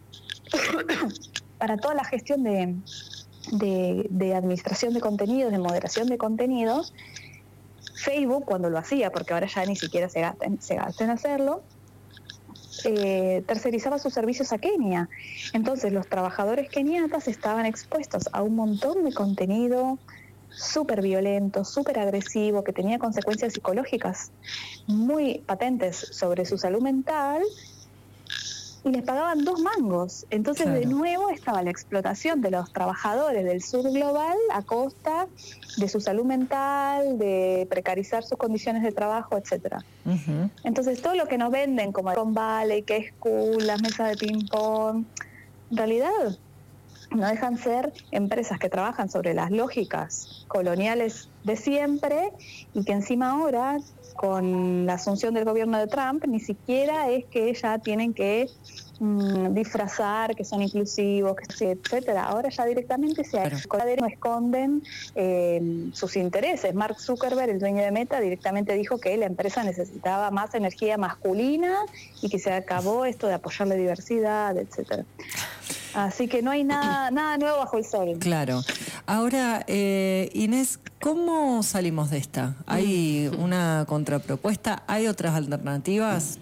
S11: para toda la gestión de, de, de administración de contenidos, de moderación de contenidos, Facebook, cuando lo hacía, porque ahora ya ni siquiera se gasta en, se gasta en hacerlo, eh, tercerizaba sus servicios a Kenia. Entonces los trabajadores keniatas estaban expuestos a un montón de contenido súper violento, súper agresivo, que tenía consecuencias psicológicas muy patentes sobre su salud mental, y les pagaban dos mangos. Entonces, claro, de nuevo estaba la explotación de los trabajadores del sur global a costa de su salud mental, de precarizar sus condiciones de trabajo, etcétera. Uh-huh. Entonces, todo lo que nos venden como Silicon Valley, que es cool, las mesas de ping-pong, en realidad no dejan ser empresas que trabajan sobre las lógicas coloniales de siempre, y que encima ahora, con la asunción del gobierno de Trump, ni siquiera es que ya tienen que mmm, disfrazar que son inclusivos, que etcétera. Ahora ya directamente se no esconden eh, sus intereses. Mark Zuckerberg, el dueño de Meta, directamente dijo que la empresa necesitaba más energía masculina y que se acabó esto de apoyar la diversidad, etcétera. Así que no hay nada, nada nuevo bajo el sol.
S9: Claro. Ahora, eh, Inés, ¿cómo salimos de esta? ¿Hay una contrapropuesta? ¿Hay otras alternativas?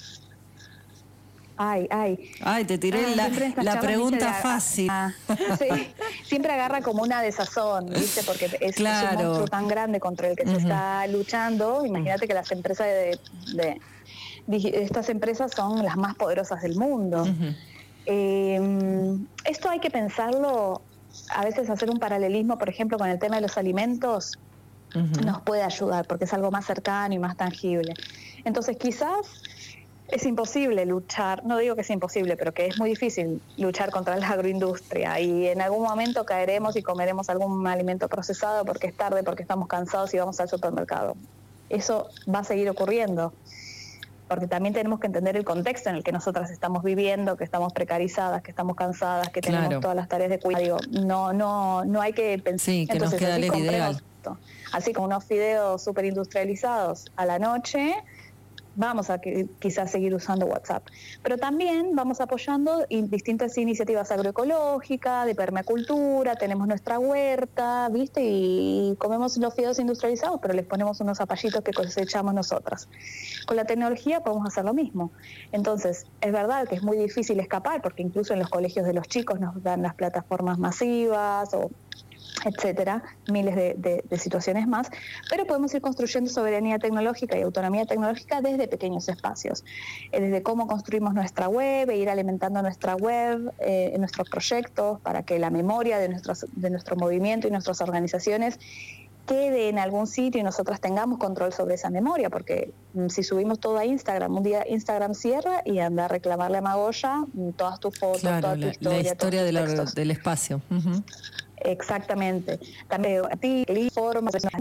S11: Ay, ay.
S9: Ay, te tiré ah, la, la pregunta fácil.
S11: Ah, sí, siempre agarra como una desazón, ¿viste? Porque es, claro, es un monstruo tan grande contra el que uh-huh. se está luchando. Imagínate que las empresas de, de, de estas empresas son las más poderosas del mundo. Uh-huh. Eh, esto hay que pensarlo, a veces hacer un paralelismo, por ejemplo, con el tema de los alimentos, uh-huh. nos puede ayudar porque es algo más cercano y más tangible. Entonces quizás es imposible luchar, no digo que sea imposible, pero que es muy difícil luchar contra la agroindustria, y en algún momento caeremos y comeremos algún alimento procesado porque es tarde, porque estamos cansados y vamos al supermercado. Eso va a seguir ocurriendo, porque también tenemos que entender el contexto en el que nosotras estamos viviendo, que estamos precarizadas, que estamos cansadas, que tenemos claro. todas las tareas de cuidado. Digo, no, no, no hay que pensar.
S9: Sí, que entonces, nos queda el ideal.
S11: Así como unos fideos súper industrializados a la noche, vamos a que, quizás seguir usando WhatsApp. Pero también vamos apoyando in, distintas iniciativas agroecológicas, de permacultura, tenemos nuestra huerta, ¿viste? Y comemos los fideos industrializados, pero les ponemos unos zapallitos que cosechamos nosotras. Con la tecnología podemos hacer lo mismo. Entonces, es verdad que es muy difícil escapar, porque incluso en los colegios de los chicos nos dan las plataformas masivas, o etcétera, miles de, de, de situaciones más, pero podemos ir construyendo soberanía tecnológica y autonomía tecnológica desde pequeños espacios, eh, desde cómo construimos nuestra web e ir alimentando nuestra web eh, en nuestros proyectos para que la memoria de, nuestros, de nuestro movimiento y nuestras organizaciones quede en algún sitio y nosotras tengamos control sobre esa memoria, porque mm, si subimos todo a Instagram, un día Instagram cierra y anda a reclamarle a Magoya mm, todas tus fotos,
S9: claro,
S11: toda tu
S9: la,
S11: historia,
S9: la historia de la,
S11: del
S9: espacio. Uh-huh.
S11: Exactamente. También a ti, formas, así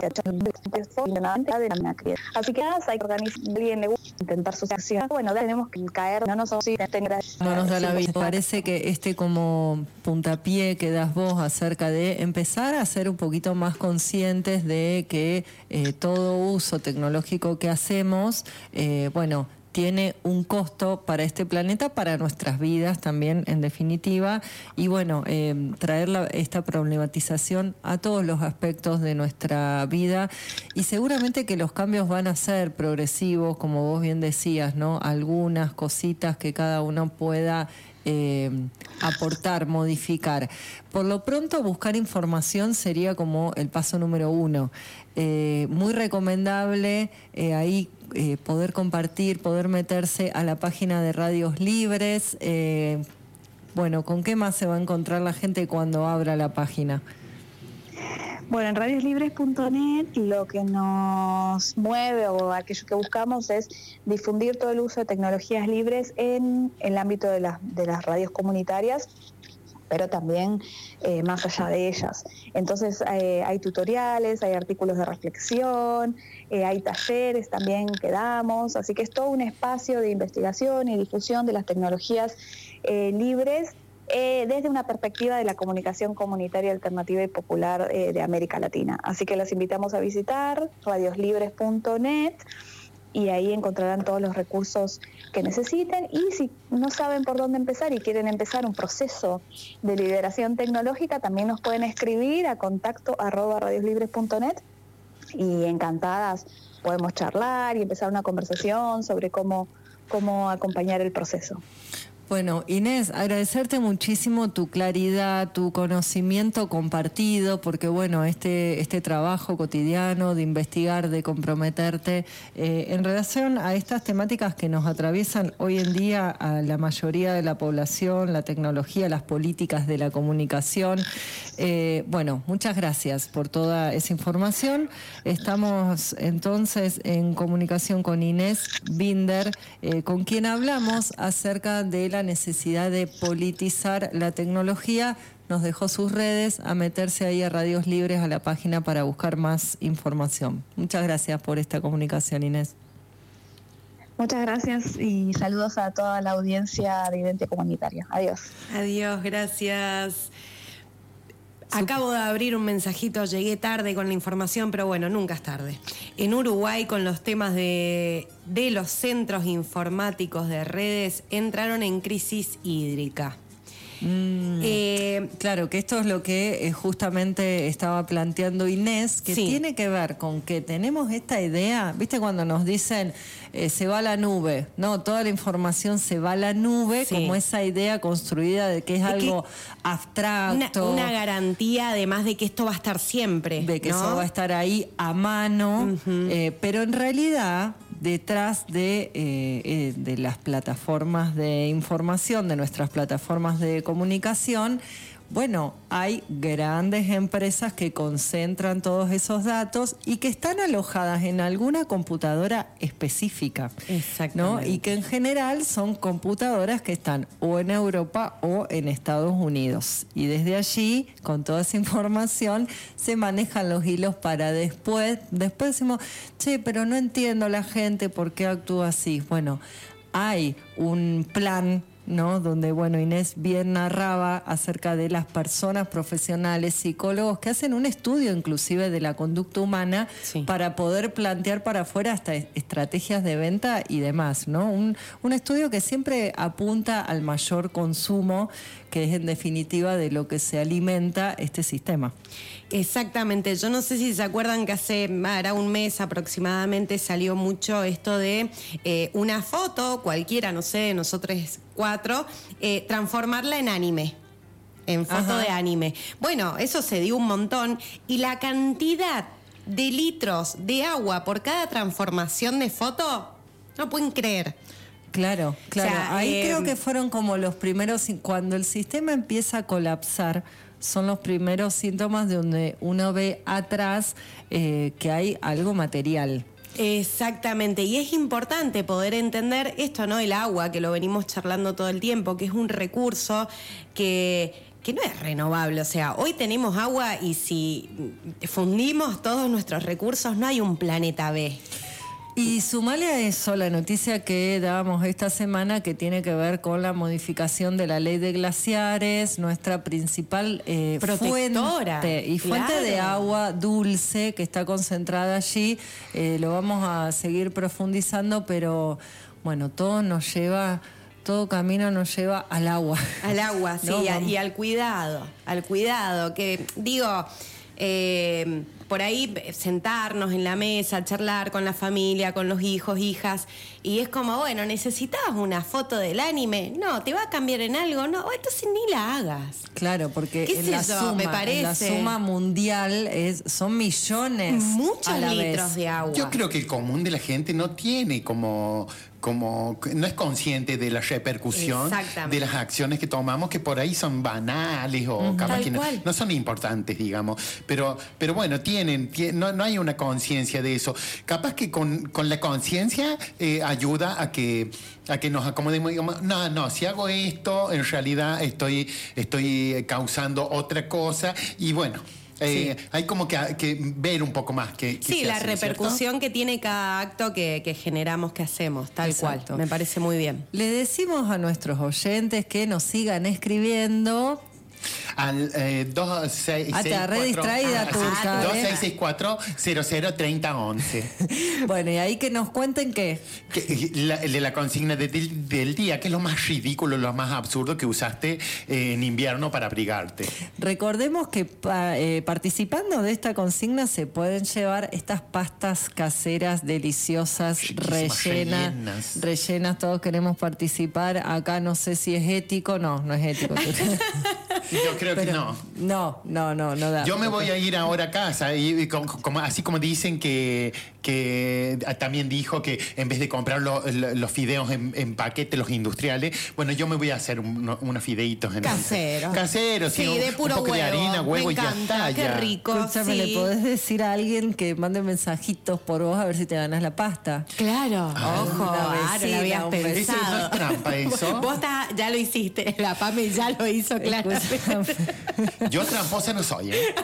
S11: que hay que organizar, alguien le gusta intentar su acción. Bueno, tenemos que caer, no nos
S9: no nos da la vida. Parece que este como puntapié que das vos acerca de empezar a ser un poquito más conscientes de que eh, todo uso tecnológico que hacemos, eh, bueno, tiene un costo para este planeta, para nuestras vidas también, en definitiva, y bueno, eh, traer la, esta problematización a todos los aspectos de nuestra vida, y seguramente que los cambios van a ser progresivos, como vos bien decías, ¿no? Algunas cositas que cada uno pueda Eh, aportar, modificar. Por lo pronto, buscar información sería como el paso número uno. Eh, muy recomendable eh, ahí eh, poder compartir, poder meterse a la página de Radios Libres. Eh, bueno, ¿con qué más se va a encontrar la gente cuando abra la página?
S11: Bueno, en radios libres punto net lo que nos mueve o aquello que buscamos es difundir todo el uso de tecnologías libres en el ámbito de las, de las radios comunitarias, pero también eh, más allá de ellas. Entonces eh, hay tutoriales, hay artículos de reflexión, eh, hay talleres también que damos, así que es todo un espacio de investigación y difusión de las tecnologías eh, libres, Eh, desde una perspectiva de la comunicación comunitaria alternativa y popular eh, de América Latina. Así que los invitamos a visitar radios libres punto net y ahí encontrarán todos los recursos que necesiten, y si no saben por dónde empezar y quieren empezar un proceso de liberación tecnológica, también nos pueden escribir a contacto arroba radios libres punto net y encantadas podemos charlar y empezar una conversación sobre cómo, cómo acompañar el proceso.
S9: Bueno, Inés, agradecerte muchísimo tu claridad, tu conocimiento compartido, porque bueno, este, este trabajo cotidiano de investigar, de comprometerte eh, en relación a estas temáticas que nos atraviesan hoy en día a la mayoría de la población, la tecnología, las políticas de la comunicación. Eh, bueno, muchas gracias por toda esa información. Estamos entonces en comunicación con Inés Binder, eh, con quien hablamos acerca de la necesidad de politizar la tecnología. Nos dejó sus redes, a meterse ahí a Radios Libres, a la página, para buscar más información. Muchas gracias por esta comunicación, Inés.
S11: Muchas gracias y saludos a toda la audiencia de Identidad Comunitaria. Adiós.
S7: Adiós, gracias. Acabo de abrir un mensajito, llegué tarde con la información, pero bueno, nunca es tarde. En Uruguay, con los temas de, de los centros informáticos de redes, entraron en crisis hídrica.
S9: Mm, eh, claro, que esto es lo que eh, justamente estaba planteando Inés, que sí. Tiene que ver con que tenemos esta idea, ¿viste? Cuando nos dicen eh, se va a la nube, no, toda la información se va a la nube, sí. Como esa idea construida de que es de algo que abstracto.
S7: Una, una garantía, además de que esto va a estar siempre.
S9: De que
S7: ¿no?
S9: eso va a estar ahí a mano, uh-huh. eh, pero en realidad detrás de, eh, eh, de las plataformas de información, de nuestras plataformas de comunicación, bueno, hay grandes empresas que concentran todos esos datos y que están alojadas en alguna computadora específica.
S7: Exactamente.
S9: ¿No? Y que en general son computadoras que están o en Europa o en Estados Unidos. Y desde allí, con toda esa información, se manejan los hilos para después. Después decimos, che, pero no entiendo la gente por qué actúa así. Bueno, hay un plan, ¿no? Donde, bueno, Inés bien narraba acerca de las personas profesionales, psicólogos, que hacen un estudio inclusive de la conducta humana, sí, para poder plantear para afuera hasta estrategias de venta y demás, ¿no? Un, un estudio que siempre apunta al mayor consumo, que es en definitiva de lo que se alimenta este sistema.
S7: Exactamente. Yo no sé si se acuerdan que hace hará un mes aproximadamente salió mucho esto de eh, una foto cualquiera, no sé, nosotros cuatro, eh, transformarla en anime. en foto
S9: Ajá.
S7: de anime. Bueno, eso se dio un montón. Y la cantidad de litros de agua por cada transformación de foto, no pueden creer.
S9: Claro, claro.
S7: O sea,
S9: Ahí
S7: eh,
S9: creo que fueron como los primeros, cuando el sistema empieza a colapsar, son los primeros síntomas de donde uno ve atrás eh, que hay algo material.
S7: Exactamente, y es importante poder entender esto, ¿no? El agua, que lo venimos charlando todo el tiempo, que es un recurso que, que no es renovable. O sea, hoy tenemos agua y si fundimos todos nuestros recursos, no hay un planeta B.
S9: Y sumale a eso la noticia que dábamos esta semana que tiene que ver con la modificación de la ley de glaciares, nuestra principal eh,
S7: Protectora,
S9: fuente y fuente
S7: claro.
S9: de agua dulce que está concentrada allí. Eh, lo vamos a seguir profundizando, pero bueno, todo nos lleva... Todo camino nos lleva al agua.
S7: Al agua, sí,
S9: No,
S7: y, a-
S9: vamos.
S7: y al cuidado, al cuidado, que digo, eh, por ahí sentarnos en la mesa, charlar con la familia, con los hijos, hijas, y es como, bueno, ¿necesitas una foto del anime? No, ¿te va a cambiar en algo? No, entonces ni la hagas.
S9: Claro, porque
S7: ¿Qué
S9: en
S7: sé
S9: la,
S7: yo?
S9: suma,
S7: Me
S9: en la
S7: parece.
S9: suma mundial es, son millones
S7: Muchos
S9: a la
S7: litros
S9: vez.
S7: de agua.
S8: Yo creo que el común de la gente no tiene como, como no es consciente de la repercusión
S7: Exactamente.
S8: de las acciones que tomamos, que por ahí son banales o
S7: Ujú.
S8: capaz
S7: Tal
S8: que no,
S7: cual.
S8: no son importantes, digamos. Pero, pero bueno, tienen, tie- no, no hay una conciencia de eso. Capaz que con, con la conciencia eh, ayuda a que a que nos acomodemos y digamos, no, no, si hago esto, en realidad estoy, estoy causando otra cosa. Y bueno. Eh, hay como que, que ver un poco más que, que
S7: Sí,
S8: se
S7: la
S8: hace, ¿cierto?
S7: repercusión que tiene cada acto que, que generamos, que hacemos, tal
S9: Exacto.
S7: cual. Me parece muy bien.
S9: Le decimos a nuestros oyentes que nos sigan escribiendo.
S8: Al eh, dos seis seis
S9: Ah, te agarré distraída, Turca,
S8: dos
S9: ¿eh?
S8: seis seis cuatro cero cero treinta once.
S9: Bueno, y ahí que nos cuenten qué.
S8: Que, la, de la consigna de- del, del día, que es lo más ridículo, lo más absurdo que usaste eh, en invierno para abrigarte.
S9: Recordemos que pa- eh, participando de esta consigna se pueden llevar estas pastas caseras deliciosas,
S8: Riquísimas,
S9: rellenas,
S8: rellenas.
S9: rellenas. Todos queremos participar. Acá no sé si es ético, no, no es ético.
S8: Yo creo que no.
S9: No, no, no, no da.
S8: Yo me voy a ir ahora a casa, y, y como- como- así como dicen que, que también dijo que en vez de comprar lo- lo- los fideos en, en paquete, los industriales, bueno, yo me voy a hacer un- unos fideitos en
S7: Caseros.
S8: Caseros,
S7: Sí,
S8: un-
S7: de puro
S8: un poco
S7: huevo.
S8: de harina, huevo
S7: Me
S8: y ya
S7: encanta,
S8: está.
S7: qué
S8: ya.
S7: rico.
S9: Escúchame,
S7: sí.
S9: ¿le podés decir a alguien que mande mensajitos por vos a ver si te ganas la pasta?
S7: Claro,
S8: Ah,
S7: ojo,
S9: una
S7: ah, no
S9: vecina,
S7: lo habías
S9: un vecino.
S8: Eso no
S7: pensado.
S8: es trampa, eso.
S7: Vos está- ya lo hiciste, la Pame ya lo hizo, claro.
S8: Yo tramposa no soy, ¿eh?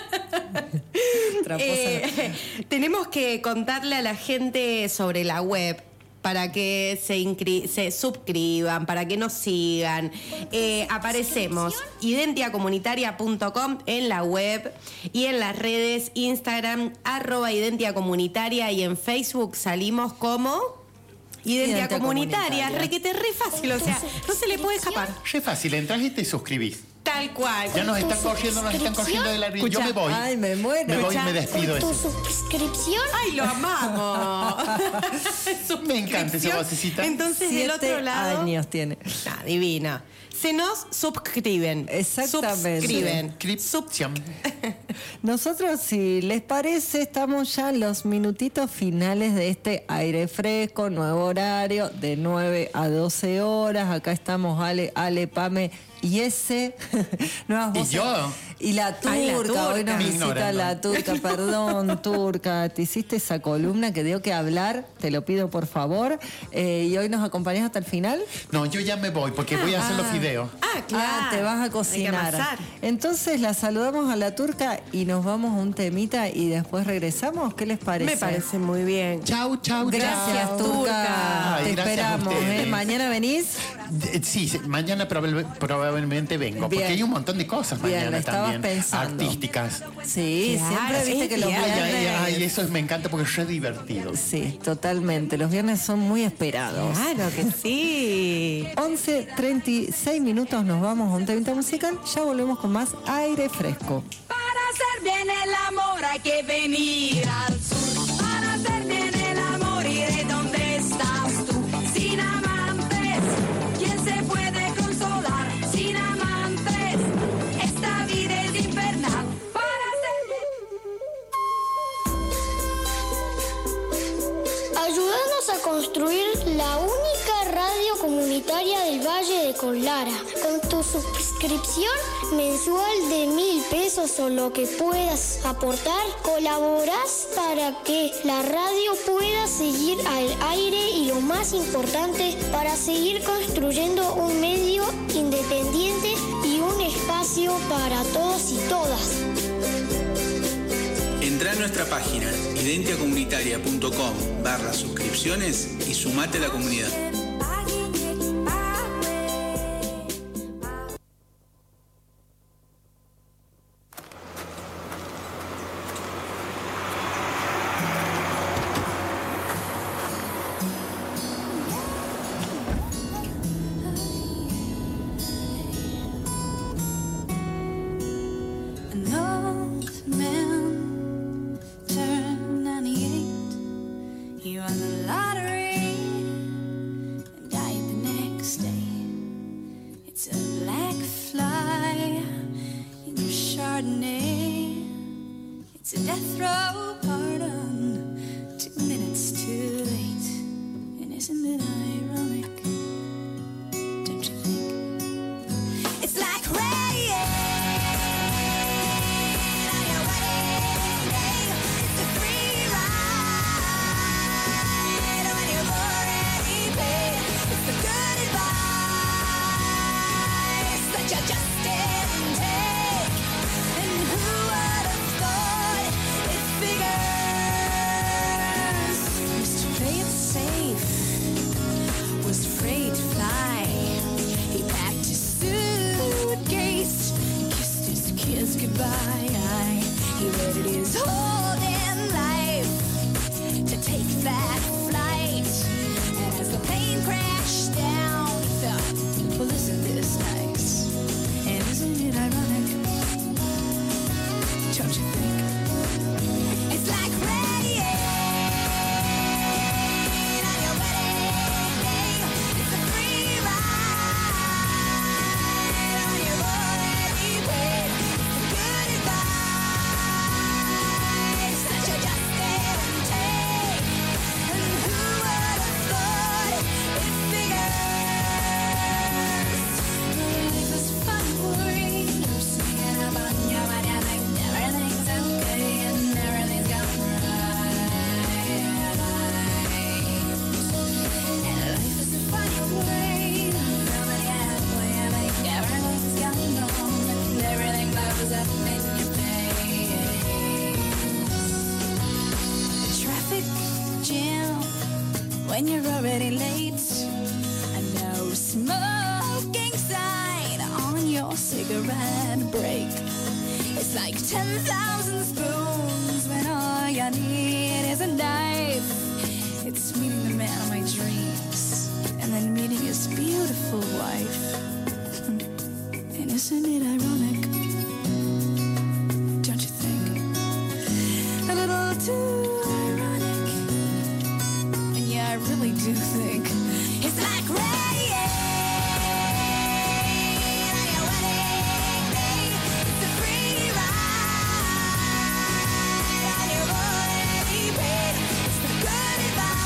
S9: Tramposa.
S7: Eh, tenemos que contarle a la gente sobre la web para que se, inscri- se suscriban, para que nos sigan. Eh, aparecemos identiacomunitaria punto com en la web y en las redes Instagram, arroba identiacomunitaria, y en Facebook salimos como Identia
S9: Identia
S7: Comunitaria.
S9: Comunitaria.
S7: Requete re fácil, o sea, no se le puede escapar.
S8: Re fácil, entras y te suscribís.
S7: Tal cual.
S8: Ya nos están cogiendo, nos están cogiendo de la risa. Yo
S7: Escucha.
S8: me voy.
S9: Ay, me muero.
S8: Me voy y
S7: Escucha.
S8: me despido.
S2: Tu
S8: Ese.
S2: suscripción.
S7: ¡Ay, lo amamos!
S8: Me encanta esa vocecita.
S7: Entonces, del
S9: Siete
S7: otro lado...
S9: años tiene.
S7: Ah, divina. Se nos suscriben.
S9: Exactamente.
S7: Suscriben.
S8: Suscripción.
S9: Nosotros, si les parece, estamos ya en los minutitos finales de este aire fresco, nuevo horario, de nueve a doce horas. Acá estamos Ale, Ale, Pame y ese. Nuevas
S8: ¿Y
S9: voces.
S8: yo?
S9: Y la turca,
S7: Ay, la
S9: hoy
S7: turca.
S9: nos
S8: Me
S9: visita
S8: ignoran,
S9: la
S8: ¿no?
S9: turca, perdón, turca, te hiciste esa columna que dio que hablar, te lo pido por favor, eh, y hoy nos acompañas hasta el final.
S8: No, yo ya me voy porque voy a hacer los fideos.
S7: Ah, claro.
S9: Ah, te vas a
S7: Hay que
S9: cocinar.
S7: amasar.
S9: Entonces la saludamos a la turca y nos vamos a un temita y después regresamos. ¿Qué les parece?
S7: Me parece muy bien.
S8: Chau, chau,
S9: Gracias,
S8: chau.
S9: turca.
S8: Ay,
S9: Te
S8: gracias a
S9: esperamos.
S8: ustedes.
S9: ¿eh? Mañana venís.
S8: Eh, Sí, sí, mañana probable- probablemente vengo,
S9: Bien.
S8: porque hay un montón de cosas
S9: Bien,
S8: mañana
S9: lo estabas
S8: también,
S9: pensando.
S8: artísticas.
S9: Sí,
S7: Claro,
S9: siempre viste
S7: es
S9: que los
S8: Ay,
S7: viernes.
S8: ay,
S9: viernes.
S8: ay, eso es- me encanta porque es re divertido.
S9: Sí, totalmente. Los viernes son muy esperados.
S7: Claro que sí.
S9: once treinta y seis minutos nos vamos a un temita musical. Ya volvemos con más aire fresco.
S20: Para hacer bien el amor hay que venir al sur. Para hacer bien el amor y de dónde estás tú. Sin amantes, ¿quién se puede consolar? Sin amantes,
S2: construir la única radio comunitaria del Valle de Conlara. Con tu suscripción mensual de mil pesos o lo que puedas aportar, colaborás para que la radio pueda seguir al aire y, lo más importante, para seguir construyendo un medio independiente y un espacio para todos y todas.
S12: Entrá a nuestra página identiacomunitaria.com barra suscripciones y sumate a la comunidad.
S17: When you're already late, a no smoking sign on your cigarette break. It's like ten thousand spoons when all you need is a knife. It's meeting the man of my dreams and then meeting his beautiful wife. And isn't it ironic? Don't you think? A little too ironic. And yeah, I really do think it's like rain on your wedding day. It's a free ride on your already paid. It's the good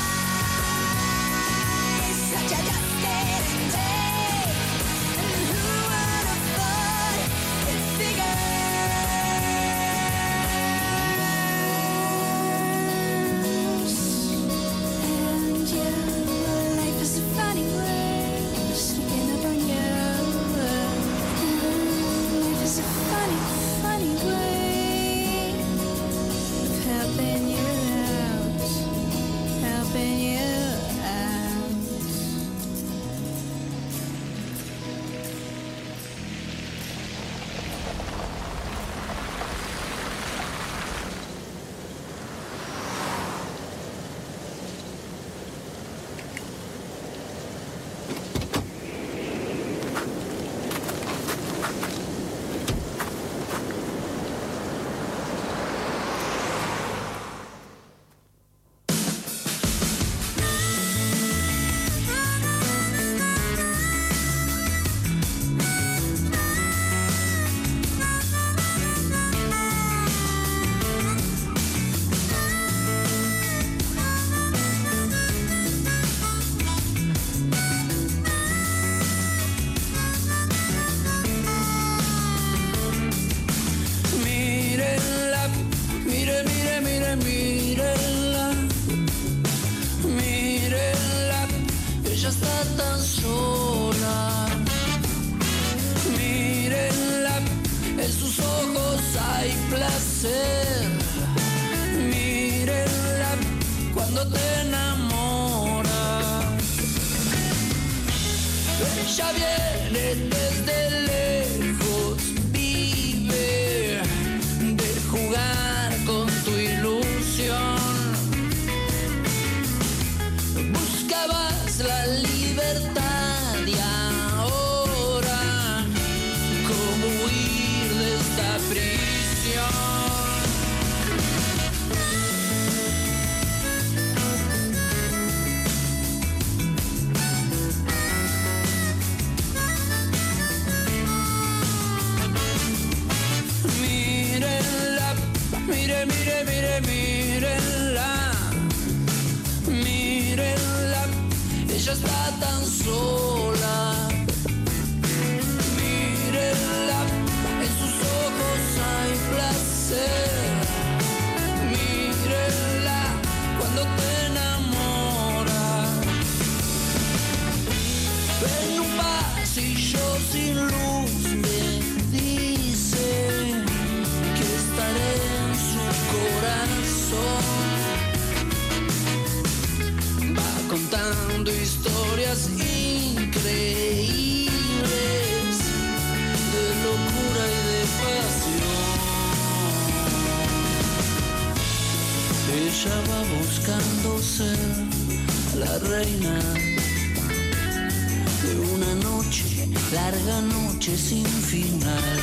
S17: advice that you just didn't take. And who would have thought it figures? And you, life
S16: cuando te enamoras. Ella viene desde lejos, vive de jugar con tu ilusión. Buscabas la libertad y ahora cómo huir de esta prisión. Mire, mire, mire, mírenla, mírenla, ella está tan sola. Mírenla, en sus ojos hay placer. Mírenla, cuando te enamoras. En un pasillo sin luz me dice que estaré corazón. Va contando historias increíbles de locura y de pasión. Ella va buscando ser la reina de una noche, larga noche sin final.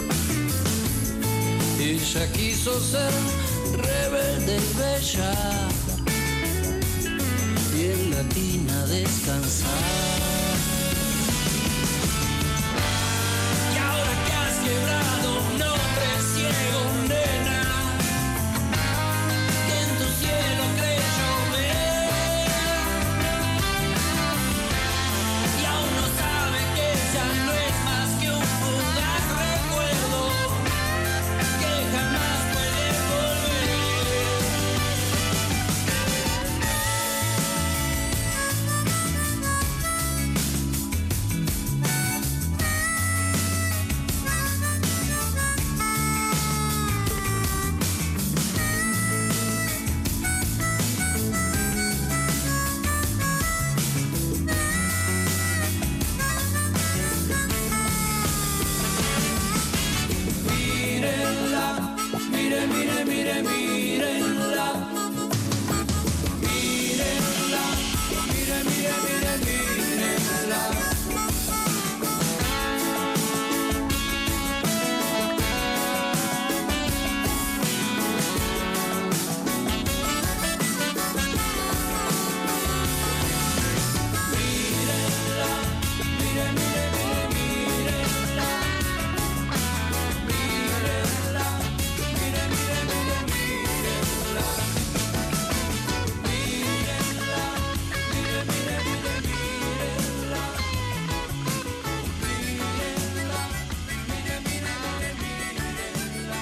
S16: Ella quiso ser rebelde y bella y en latina descansar. Y ahora que has quebrado un hombre ciego, nena, que en tu cielo creyó ver, y aún no sabe que ya no es más que un fugaz recuerdo que jamás puede volver. Mírenla, mire, mire, mire, mírenla. Mírenla, mire, mire, mire, mírenla. Mírenla, mire, mire, mire, mírenla. Mírenla, mire, mire, mire, mírenla. Mírenla, mire, mire, mire, mírenla. Mírenla, mire, mire, mire, mírenla.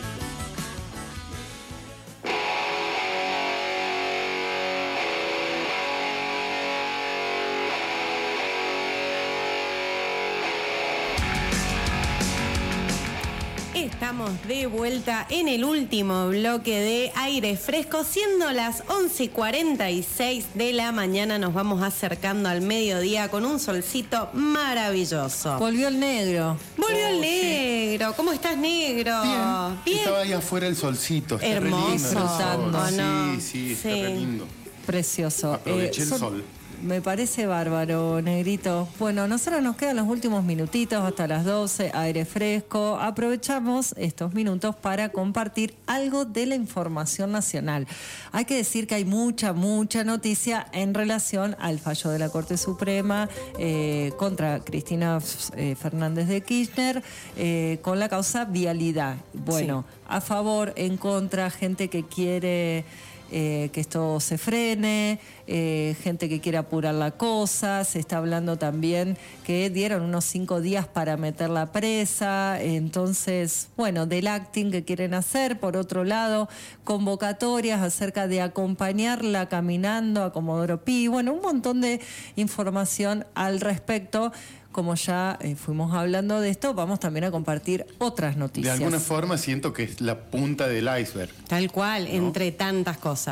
S7: Estamos de vuelta en el último bloque de Aire Fresco, siendo las once y cuarenta y seis de la mañana. Nos vamos acercando al mediodía con un solcito maravilloso.
S9: Volvió el negro.
S7: Volvió el
S8: Oh,
S7: negro. ¿Cómo estás, negro?
S8: Bien. Estaba ahí afuera el solcito. Está re
S7: Hermoso.
S8: lindo el sol.
S9: Disfrutando,
S7: ¿no?
S8: Sí, sí, está
S7: Sí.
S8: re lindo.
S9: Precioso.
S8: Aproveché
S9: Eh,
S8: el
S9: son-
S8: sol.
S9: Me parece bárbaro, negrito. Bueno, nosotros nos quedan los últimos minutitos hasta las doce, aire fresco. Aprovechamos estos minutos para compartir algo de la información nacional. Hay que decir que hay mucha, mucha noticia en relación al fallo de la Corte Suprema eh, contra Cristina eh, Fernández de Kirchner eh, con la causa vialidad. Bueno,
S7: Sí.
S9: a favor, en contra, gente que quiere... Eh, que esto se frene, eh, gente que quiere apurar la cosa. Se está hablando también que dieron unos cinco días para meterla presa. Entonces, bueno, del acting que quieren hacer. Por otro lado, convocatorias acerca de acompañarla caminando a Comodoro Pi. Bueno, un montón de información al respecto. Como ya eh, fuimos hablando de esto, vamos también a compartir otras noticias.
S8: De alguna forma siento que es la punta del iceberg.
S7: Tal cual,
S8: ¿no?
S7: entre tantas cosas.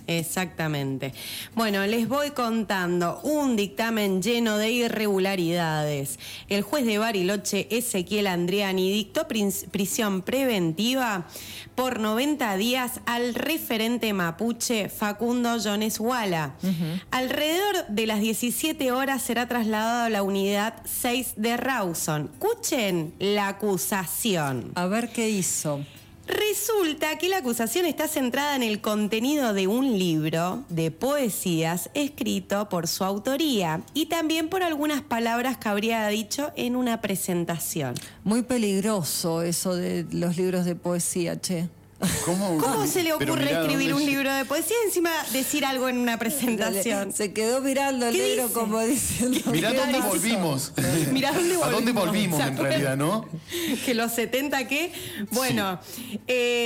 S7: Exactamente. Bueno, les voy contando un dictamen lleno de irregularidades. El juez de Bariloche, Ezequiel Andriani, dictó prisión preventiva por noventa días al referente mapuche Facundo Jones Wala. Uh-huh. Alrededor de las diecisiete horas será trasladado a la unidad seis de Rawson. Escuchen la acusación.
S9: A ver qué hizo.
S7: Resulta que la acusación está centrada en el contenido de un libro de poesías escrito por su autoría y también por algunas palabras que habría dicho en una presentación.
S9: Muy peligroso eso de los libros de poesía, che.
S8: ¿Cómo,
S7: ¿Cómo se le ocurre
S8: mirá,
S7: escribir
S8: ¿dónde?
S7: un libro de poesía y encima decir algo en una presentación?
S9: Se quedó mirando el libro
S7: dice?
S9: como diciendo...
S8: Mirá dónde
S7: hizo?
S8: volvimos.
S7: Mirá dónde volvimos.
S8: ¿A dónde volvimos
S7: ¿Se
S8: en
S7: acuerdan?
S8: realidad, no?
S7: Que los setenta, ¿qué? Bueno,
S9: sí.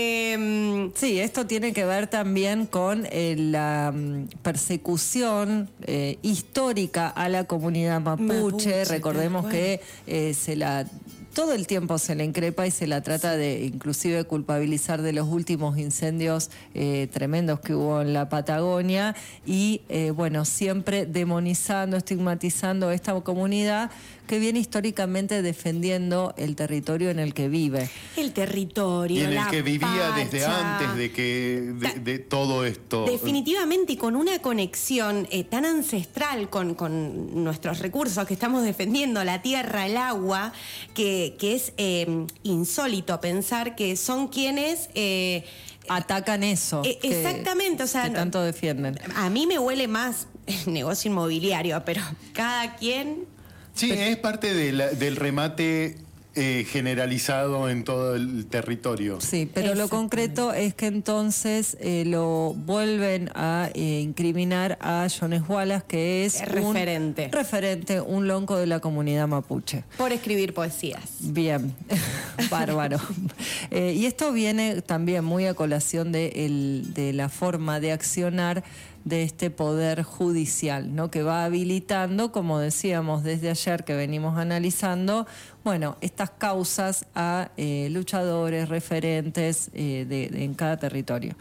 S7: Eh,
S9: sí, esto tiene que ver también con eh, la um, persecución eh, histórica a la comunidad mapuche.
S7: Mapuche,
S9: Recordemos que eh, se la... todo el tiempo se le increpa y se la trata de inclusive culpabilizar de los últimos incendios eh, tremendos que hubo en la Patagonia y eh, bueno, siempre demonizando, estigmatizando a esta comunidad que viene históricamente defendiendo el territorio en el que vive.
S7: El territorio,
S8: Y en el
S7: la
S8: que vivía
S7: pacha.
S8: desde antes de que de, de todo esto.
S7: Definitivamente, y con una conexión eh, tan ancestral con, con nuestros recursos que estamos defendiendo, la tierra, el agua, que, que es eh, insólito pensar que son quienes... Eh,
S9: atacan eso.
S7: Eh,
S9: que,
S7: exactamente, o sea...
S9: que tanto defienden.
S7: A mí me huele más el negocio inmobiliario, pero cada quien...
S8: Sí, es parte de la, del remate eh, generalizado en todo el territorio.
S9: Sí, pero lo concreto es que entonces eh, lo vuelven a eh, incriminar a Jones Wallace, que es
S7: referente.
S9: un referente, un lonco de la comunidad mapuche.
S7: Por escribir poesías.
S9: Bien, bárbaro. eh, y esto viene también muy a colación de, el, de la forma de accionar de este poder judicial, ¿no? Que va habilitando, como decíamos desde ayer que venimos analizando, bueno, estas causas a eh, luchadores, referentes eh, de, de, en cada territorio.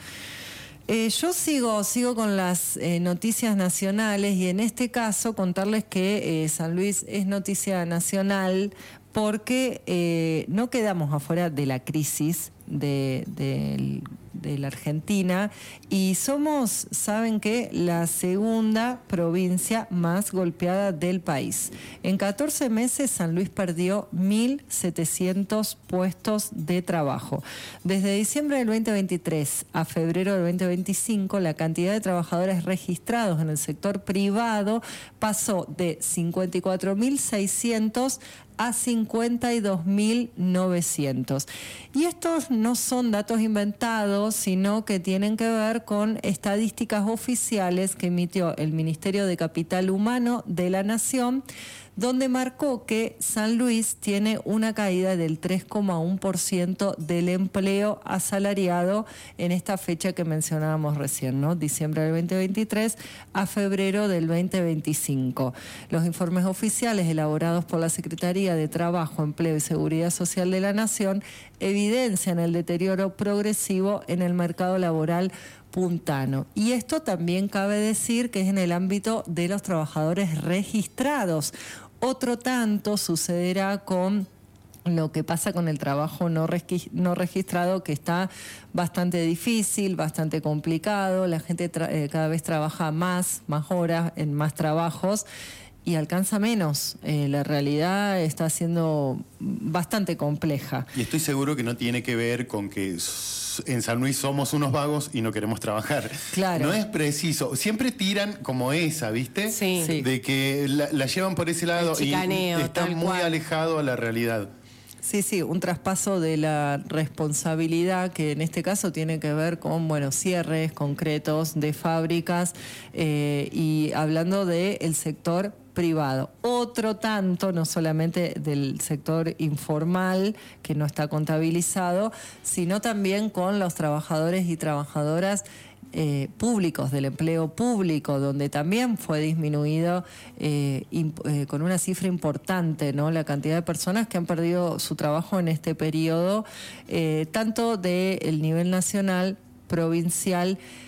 S9: Eh, yo sigo, sigo con las eh, noticias nacionales y en este caso contarles que eh, San Luis es noticia nacional porque eh, no quedamos afuera de la crisis de, de, de la Argentina y somos, ¿saben qué?, la segunda provincia más golpeada del país. En catorce meses San Luis perdió mil setecientos puestos de trabajo. Desde diciembre del veinte veintitrés a febrero del veinte veinticinco, la cantidad de trabajadores registrados en el sector privado pasó de cincuenta y cuatro mil seiscientos a cincuenta y dos mil novecientos. Y estos no son datos inventados, sino que tienen que ver con estadísticas oficiales que emitió el Ministerio de Capital Humano de la Nación, donde marcó que San Luis tiene una caída del tres coma uno por ciento del empleo asalariado en esta fecha que mencionábamos recién, ¿no? Diciembre del veinte veintitrés a febrero del veinte veinticinco. Los informes oficiales elaborados por la Secretaría de Trabajo, Empleo y Seguridad Social de la Nación evidencian el deterioro progresivo en el mercado laboral puntano. Y esto también cabe decir que es en el ámbito de los trabajadores registrados. Otro tanto sucederá con lo que pasa con el trabajo no, no registrado, que está bastante difícil, bastante complicado. La gente eh, cada vez trabaja más, más horas, en más trabajos y alcanza menos. Eh, la realidad está siendo bastante compleja.
S8: Y estoy seguro que no tiene que ver con que en San Luis somos unos vagos y no queremos trabajar.
S9: Claro.
S8: No es preciso. Siempre tiran como esa, ¿viste?
S7: Sí. Sí.
S8: De que la, la llevan por ese lado
S7: El chicaneo,
S8: y está
S7: tal
S8: muy
S7: cual.
S8: alejado a la realidad.
S9: Sí, sí, un traspaso de la responsabilidad que en este caso tiene que ver con, bueno, cierres concretos de fábricas eh, y hablando del sector privado. Otro tanto, no solamente del sector informal, que no está contabilizado, sino también con los trabajadores y trabajadoras Eh, públicos, del empleo público, donde también fue disminuido eh, imp, eh, con una cifra importante, ¿no? La cantidad de personas que han perdido su trabajo en este periodo, eh, tanto del nivel nacional, provincial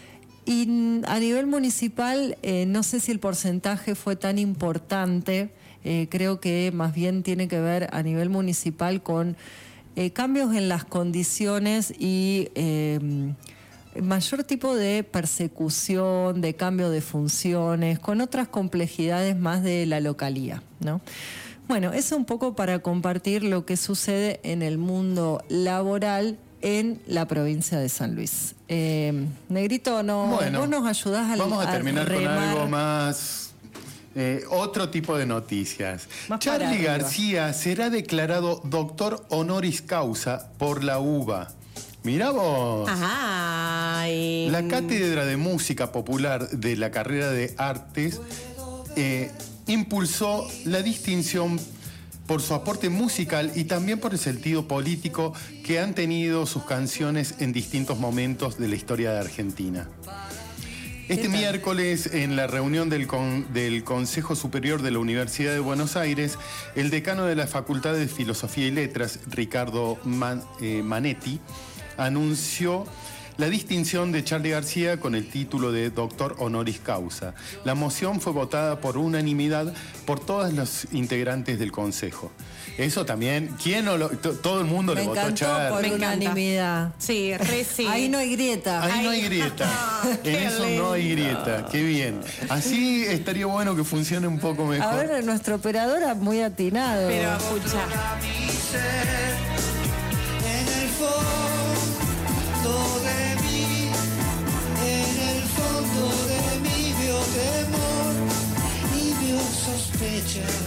S9: Y a nivel municipal, eh, no sé si el porcentaje fue tan importante. Eh, creo que más bien tiene que ver a nivel municipal con eh, cambios en las condiciones y eh, mayor tipo de persecución, de cambio de funciones, con otras complejidades más de la localía, ¿no? Bueno, eso un poco para compartir lo que sucede en el mundo laboral en la provincia de San Luis. Eh, Negrito, no,
S8: bueno,
S9: vos nos ayudás a
S8: vamos a terminar
S9: a
S8: con
S9: remar.
S8: algo más, eh, otro tipo de noticias.
S9: Más
S8: Charly
S9: para arriba.
S8: García será declarado doctor honoris causa por la U B A. Mirá vos.
S7: Ay.
S8: La Cátedra de Música Popular de la carrera de Artes eh, impulsó la distinción por su aporte musical y también por el sentido político que han tenido sus canciones en distintos momentos de la historia de Argentina. Este miércoles, en la reunión del, con, del Consejo Superior de la Universidad de Buenos Aires, el decano de la Facultad de Filosofía y Letras, Ricardo Man, eh, Manetti, anunció la distinción de Charly García con el título de doctor honoris causa. La moción fue votada por unanimidad por todos los integrantes del Consejo. Eso también, ¿quién no lo, to- todo el mundo
S9: Me
S8: le votó a
S9: encantó
S8: Charly.
S9: por
S7: Me encanta.
S9: unanimidad.
S7: Sí, re sí.
S9: Ahí no hay grieta.
S8: Ahí no hay grieta. En
S7: qué
S8: eso no hay
S7: lindo.
S8: grieta. Qué bien. Así estaría bueno que funcione un poco mejor.
S9: A ver, nuestro operador muy atinado.
S7: Pero escucha.
S16: En el fondo de mí, en el fondo de mí vio temor y vio sospechas.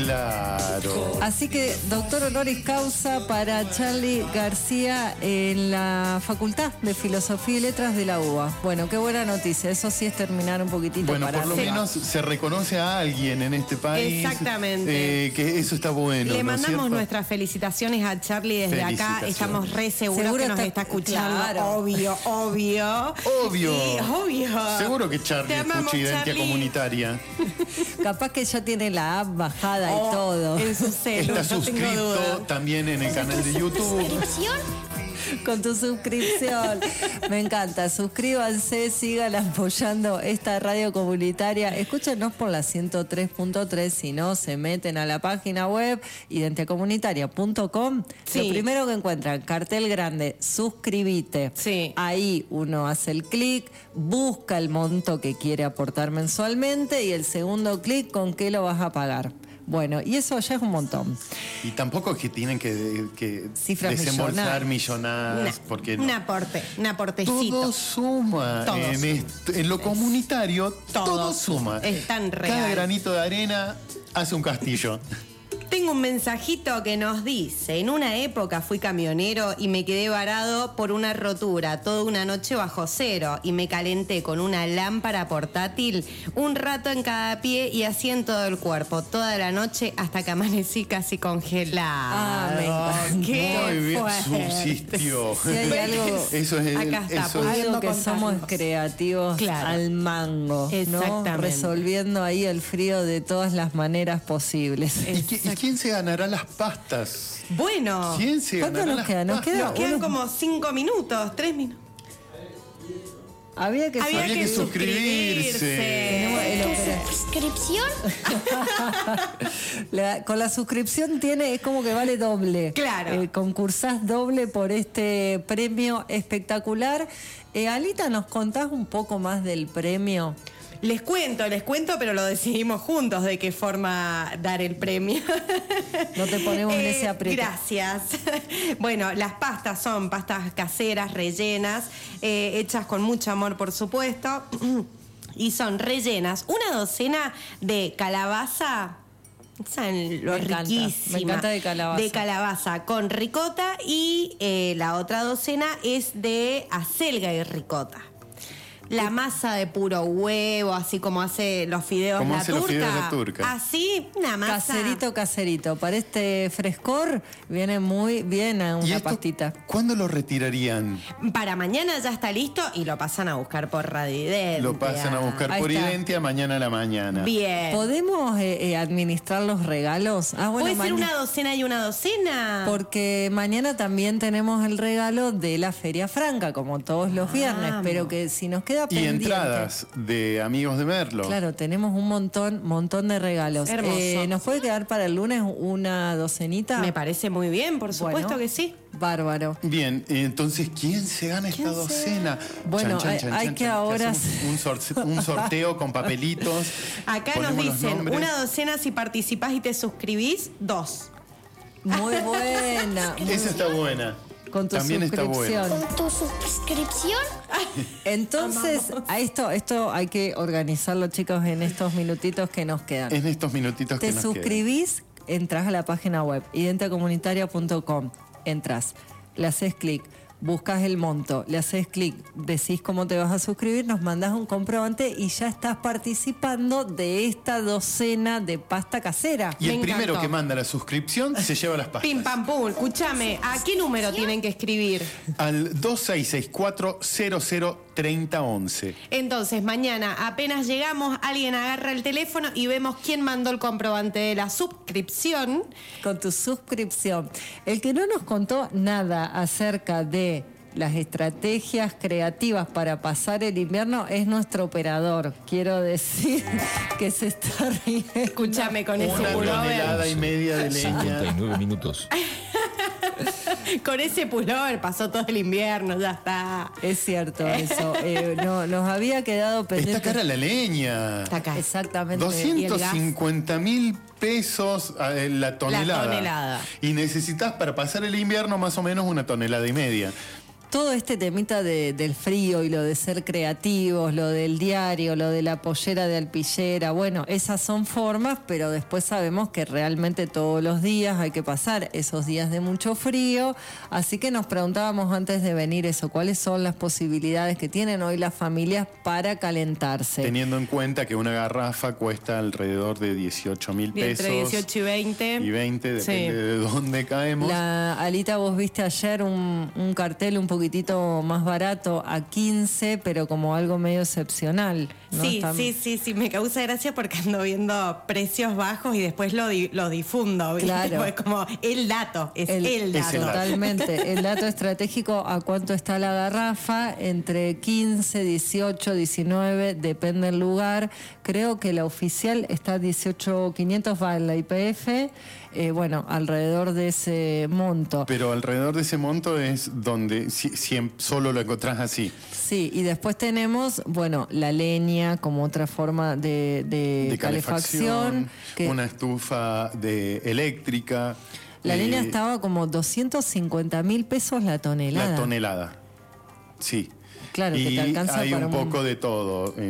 S8: Claro.
S9: Así que, doctor honoris causa para Charly García en la Facultad de Filosofía y Letras de la U B A. Bueno, qué buena noticia. Eso sí es terminar un poquitito
S8: Bueno,
S9: para
S8: por lo
S9: arriba.
S8: menos se reconoce a alguien en este país.
S7: Exactamente.
S8: eh, que eso está bueno.
S7: Le
S8: ¿no es
S7: mandamos
S8: cierto?
S7: nuestras felicitaciones a Charly desde acá.
S8: Felicitaciones.
S7: Estamos re seguros
S9: Seguro
S7: que nos
S9: está-
S7: está escuchando.
S9: claro.
S7: Obvio, obvio.
S8: Obvio.
S7: Sí, obvio.
S8: Seguro que Charly
S7: Te amamos,
S8: escucha Identidad
S7: Charly.
S8: Comunitaria.
S9: Capaz que ya tiene la app bajada y todo.
S7: En su celu,
S8: Está
S7: no tengo
S8: suscrito
S7: duda.
S8: también en el canal de YouTube.
S2: ¿Suscripción?
S9: Con tu suscripción. Me encanta. Suscríbanse, sigan apoyando esta radio comunitaria. Escúchenos por la ciento tres punto tres. Si no, se meten a la página web identidad comunitaria punto com.
S7: Sí.
S9: Lo primero que encuentran, cartel grande, suscríbete.
S7: Sí.
S9: Ahí uno hace el clic, busca el monto que quiere aportar mensualmente y el segundo clic, ¿con qué lo vas a pagar? Bueno, y eso ya es un montón.
S8: Y tampoco es que tienen que, que
S9: Cifras
S8: desembolsar
S9: millonarias.
S8: millonadas.
S7: Una-
S8: porque no.
S7: Un aporte, un aportecito.
S8: Todo suma.
S7: Todo
S8: en,
S7: suma.
S8: est- en lo comunitario, todo,
S7: Todo
S8: suma.
S7: es tan
S8: Cada
S7: real.
S8: granito de arena hace un castillo.
S7: Tengo un mensajito que nos dice, en una época fui camionero y me quedé varado por una rotura toda una noche bajo cero y me calenté con una lámpara portátil un rato en cada pie y así en todo el cuerpo, toda la noche hasta que amanecí casi congelado.
S9: Ah, me encanta.
S7: ¡Qué
S8: Muy bien,
S7: fuerte!
S8: subsistió.
S9: Si hay algo-
S8: Eso es el-
S7: Acá está,
S8: eso es-
S9: Algo que
S7: contarnos.
S9: somos creativos
S7: Claro.
S9: al mango, ¿no?
S7: Exactamente.
S9: Resolviendo ahí el frío de todas las maneras posibles.
S8: ¿Y, qui- y quién se ganará las pastas?
S7: Bueno,
S8: ¿Quién se
S9: ¿Cuánto
S8: ganará
S9: nos
S8: las
S9: queda? Nos
S8: pastas?
S9: queda
S7: nos quedan
S9: unos-
S7: como cinco minutos, tres minutos.
S9: Había que,
S7: Había
S8: Había
S7: que
S8: que suscribirse.
S9: Tenemos el
S2: ¿Tu
S9: opera-
S2: suscripción?
S9: La- con la suscripción tiene, es como que vale doble.
S7: Claro.
S9: Eh, concursás doble por este premio espectacular. Eh, Alita, ¿nos contás un poco más del premio?
S7: Les cuento, les cuento, pero lo decidimos juntos de qué forma dar el premio.
S9: No te ponemos en ese aprieto.
S7: Gracias. Bueno, las pastas son pastas caseras, rellenas, eh, hechas con mucho amor, por supuesto. Y son rellenas, una docena de calabaza. ¿Saben lo
S9: Me encanta,
S7: riquísima?
S9: me encanta de calabaza.
S7: De calabaza con ricota y eh, la otra docena es de acelga y ricota. La masa de puro huevo, así como hace los fideos
S8: Como
S7: la
S8: hace
S7: turca.
S8: los fideos la turca.
S7: Así, una masa.
S9: Caserito, caserito. Para este frescor viene muy bien a
S8: ¿Y
S9: una
S8: esto
S9: pastita.
S8: cuándo lo retirarían?
S7: Para mañana ya está listo y lo pasan a buscar por Radidentia.
S8: Lo pasan a buscar
S9: Ahí
S8: por
S9: está.
S8: Identia mañana a la mañana.
S7: Bien.
S9: ¿Podemos eh, eh, administrar los regalos? Ah, bueno,
S7: ¿Puede ser
S9: maña-
S7: una docena y una docena?
S9: Porque mañana también tenemos el regalo de la Feria Franca, como todos los viernes.
S7: Vamos.
S9: Pero que si nos queda queda
S8: Y
S9: pendiente.
S8: entradas de Amigos de Merlo.
S9: Claro, tenemos un montón, montón de regalos.
S7: Hermoso.
S9: Eh, ¿Nos puede quedar para el lunes una docenita?
S7: Me parece muy bien, por supuesto
S9: Bueno,
S7: que sí.
S9: Bárbaro.
S8: Bien, entonces, ¿quién se gana esta docena?
S9: Bueno, hay- hay que ahora-
S8: hacemos Un, sorte- un sorteo con papelitos.
S7: Acá nos
S8: ponemos los
S7: dicen,
S8: nombres.
S7: una docena si participás y te suscribís, dos.
S9: Muy buena. muy
S8: Esa está buena.
S9: Con tu
S8: También está
S9: suscripción.
S8: buena.
S2: ¿Con tu suscripción?
S9: Entonces, a esto, esto hay que organizarlo, chicos, en estos minutitos que nos quedan.
S8: En estos minutitos que
S9: Te
S8: nos
S9: suscribís, entras a la página web identiacomunitaria punto com, entras, le haces clic, buscas el monto, le haces clic, decís cómo te vas a suscribir, nos mandás un comprobante y ya estás participando de esta docena de pasta casera.
S8: quedan. Y el
S7: Me
S8: primero
S7: encantó.
S8: que manda la suscripción se lleva las pastas.
S7: Pim pam pum, escúchame, ¿a qué número tienen que escribir?
S8: Al dos seis seis cuatro cero cero tres cero once.
S7: Entonces, mañana apenas llegamos, alguien agarra el teléfono y vemos quién mandó el comprobante de la suscripción.
S9: Con tu suscripción. El que no nos contó nada acerca de las estrategias creativas para pasar el invierno es nuestro operador. Quiero decir que se está riendo.
S7: Escúchame con ese
S8: Una
S7: pullover.
S8: tonelada y media de leña.
S10: cincuenta y nueve minutos.
S7: Con ese pullover pasó todo el invierno, ya está.
S9: Es cierto eso. Eh, no, nos había quedado pendiente.
S8: Está cara la leña.
S7: Está acá.
S9: Exactamente.
S8: doscientos cincuenta mil pesos eh, la tonelada.
S7: La tonelada.
S8: Y necesitas para pasar el invierno más o menos una tonelada y media.
S9: Todo este temita de- del frío y lo de ser creativos, lo del diario, lo de la pollera de alpillera, bueno, esas son formas, pero después sabemos que realmente todos los días hay que pasar esos días de mucho frío, así que nos preguntábamos antes de venir eso, ¿cuáles son las posibilidades que tienen hoy las familias para calentarse?
S8: Teniendo en cuenta que una garrafa cuesta alrededor de dieciocho mil pesos.
S7: Entre dieciocho y veinte.
S8: Y veinte, depende
S7: Sí.
S8: de dónde caemos.
S9: La, Alita, vos viste ayer un, un cartel un poquitito más barato a quince, pero como algo medio excepcional. ¿no?
S7: Sí,
S9: Está-
S7: sí, sí, sí, me causa gracia porque ando viendo precios bajos y después lo, di- lo difundo, ¿viste?
S9: Claro.
S7: Es como el dato, es el, dato.
S9: Totalmente. El dato estratégico, a cuánto está la garrafa, entre quince, dieciocho, diecinueve, depende del lugar. Creo que la oficial está a dieciocho mil quinientos, va en la I P F, eh, bueno, alrededor de ese monto.
S8: Pero alrededor de ese monto es donde si, si en- solo lo encontrás así.
S9: Sí, y después tenemos, bueno, la leña como otra forma de, de
S8: De calefacción,
S9: que
S8: una estufa de eléctrica.
S9: la
S8: eh,
S9: leña estaba como doscientos cincuenta mil pesos la tonelada.
S8: La tonelada. Sí.
S9: Claro, que
S8: y
S9: te alcanza
S8: hay
S9: para
S8: un
S9: un-
S8: poco de todo. eh,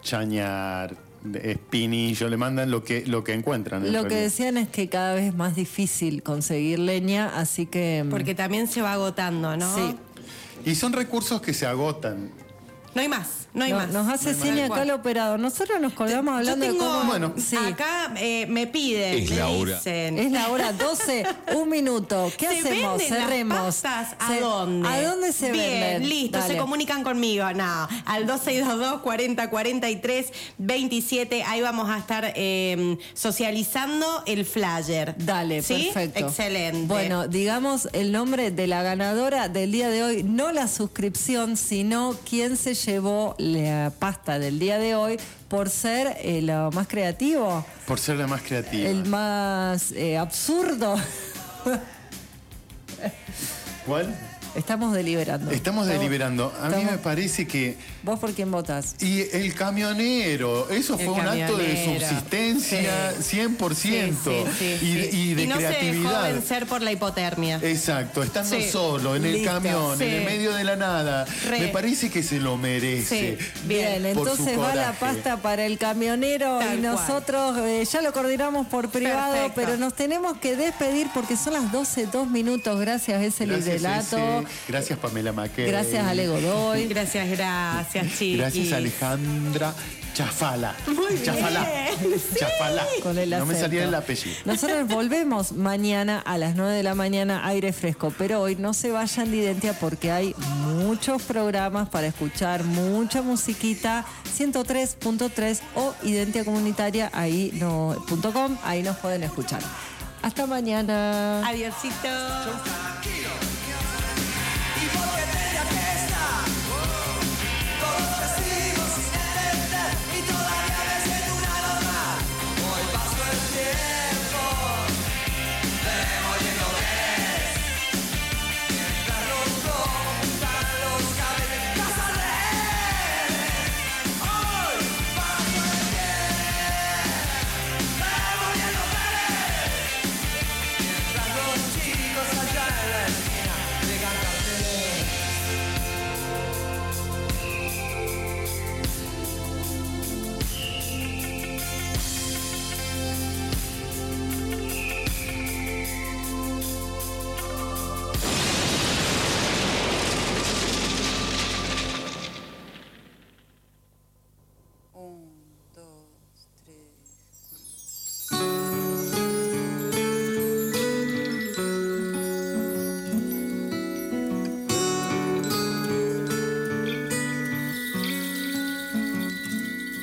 S8: chañar, de- espinillo, le mandan lo que, lo que encuentran. en
S9: Lo que
S8: realidad.
S9: decían es que cada vez es más difícil conseguir leña, así que...
S7: Porque también se va agotando, ¿no?
S9: Sí.
S8: Y son recursos que se agotan.
S7: No hay más, no hay
S9: No-
S7: más.
S9: Nos hace
S7: No hay más.
S9: seña
S7: Tal
S9: acá el
S7: cual.
S9: operador. Nosotros nos colgamos hablando
S7: Yo tengo,
S9: de cómo...
S8: Bueno.
S9: Sí.
S7: Acá eh, me piden,
S10: Es
S7: me
S10: la hora.
S7: dicen.
S9: Es la hora doce, un minuto. ¿Qué
S7: ¿Se
S9: hacemos?
S7: venden las
S9: Cerremos.
S7: pastas? ¿A
S9: Se-
S7: dónde?
S9: ¿A dónde se
S7: Bien,
S9: venden?
S7: listo,
S9: Dale.
S7: se comunican conmigo. No, al dos seis dos dos, cuarenta, cuarenta y tres, veintisiete. Ahí vamos a estar eh, socializando el flyer.
S9: Dale,
S7: ¿Sí?
S9: perfecto.
S7: Excelente.
S9: Bueno, digamos el nombre de la ganadora del día de hoy, no la suscripción, sino quién se llevó la pasta del día de hoy por ser eh, lo más creativo,
S8: Por ser la más creativa.
S9: el más eh, absurdo.
S8: ¿Cuál?
S9: Estamos deliberando.
S8: Estamos deliberando. A mí
S9: estamos-
S8: me parece que.
S9: ¿Vos por quién votas?
S8: Y el camionero, eso
S7: El
S8: fue un acto de
S7: camionero.
S8: subsistencia cien por ciento.
S7: Sí, sí,
S8: y,
S7: sí.
S8: y de
S7: no se dejó
S8: creatividad.
S7: vencer por la hipotermia.
S8: Exacto, estando
S7: Sí.
S8: solo en el
S9: Listo.
S8: camión,
S7: Sí.
S8: en el medio de la nada.
S7: Re.
S8: Me parece que se lo merece.
S7: Sí.
S9: Bien,
S7: Bien,
S8: por su
S9: entonces va la
S8: coraje.
S9: pasta para el camionero
S7: Tal
S9: y
S7: cual.
S9: nosotros eh, ya lo coordinamos por privado,
S7: Perfecto.
S9: pero nos tenemos que despedir porque son las doce, dos minutos. Gracias, ese
S8: Gracias,
S9: liderato.
S8: Ese. Gracias, Pamela Maquet.
S9: Gracias, Ale Godoy.
S7: Gracias, gracias, chiquis.
S8: Gracias, Alejandra Chafala.
S7: Muy bien.
S8: Chafala. Chafala.
S9: Con el
S8: no me
S9: acento.
S8: salía el apellido.
S9: Nosotros volvemos mañana a las nueve de la mañana, aire fresco, pero hoy no se vayan de Identia porque hay muchos programas para escuchar, mucha musiquita, ciento tres punto tres o Identia Comunitaria, ahí no, punto com, ahí nos pueden escuchar. Hasta mañana.
S7: Adiósito.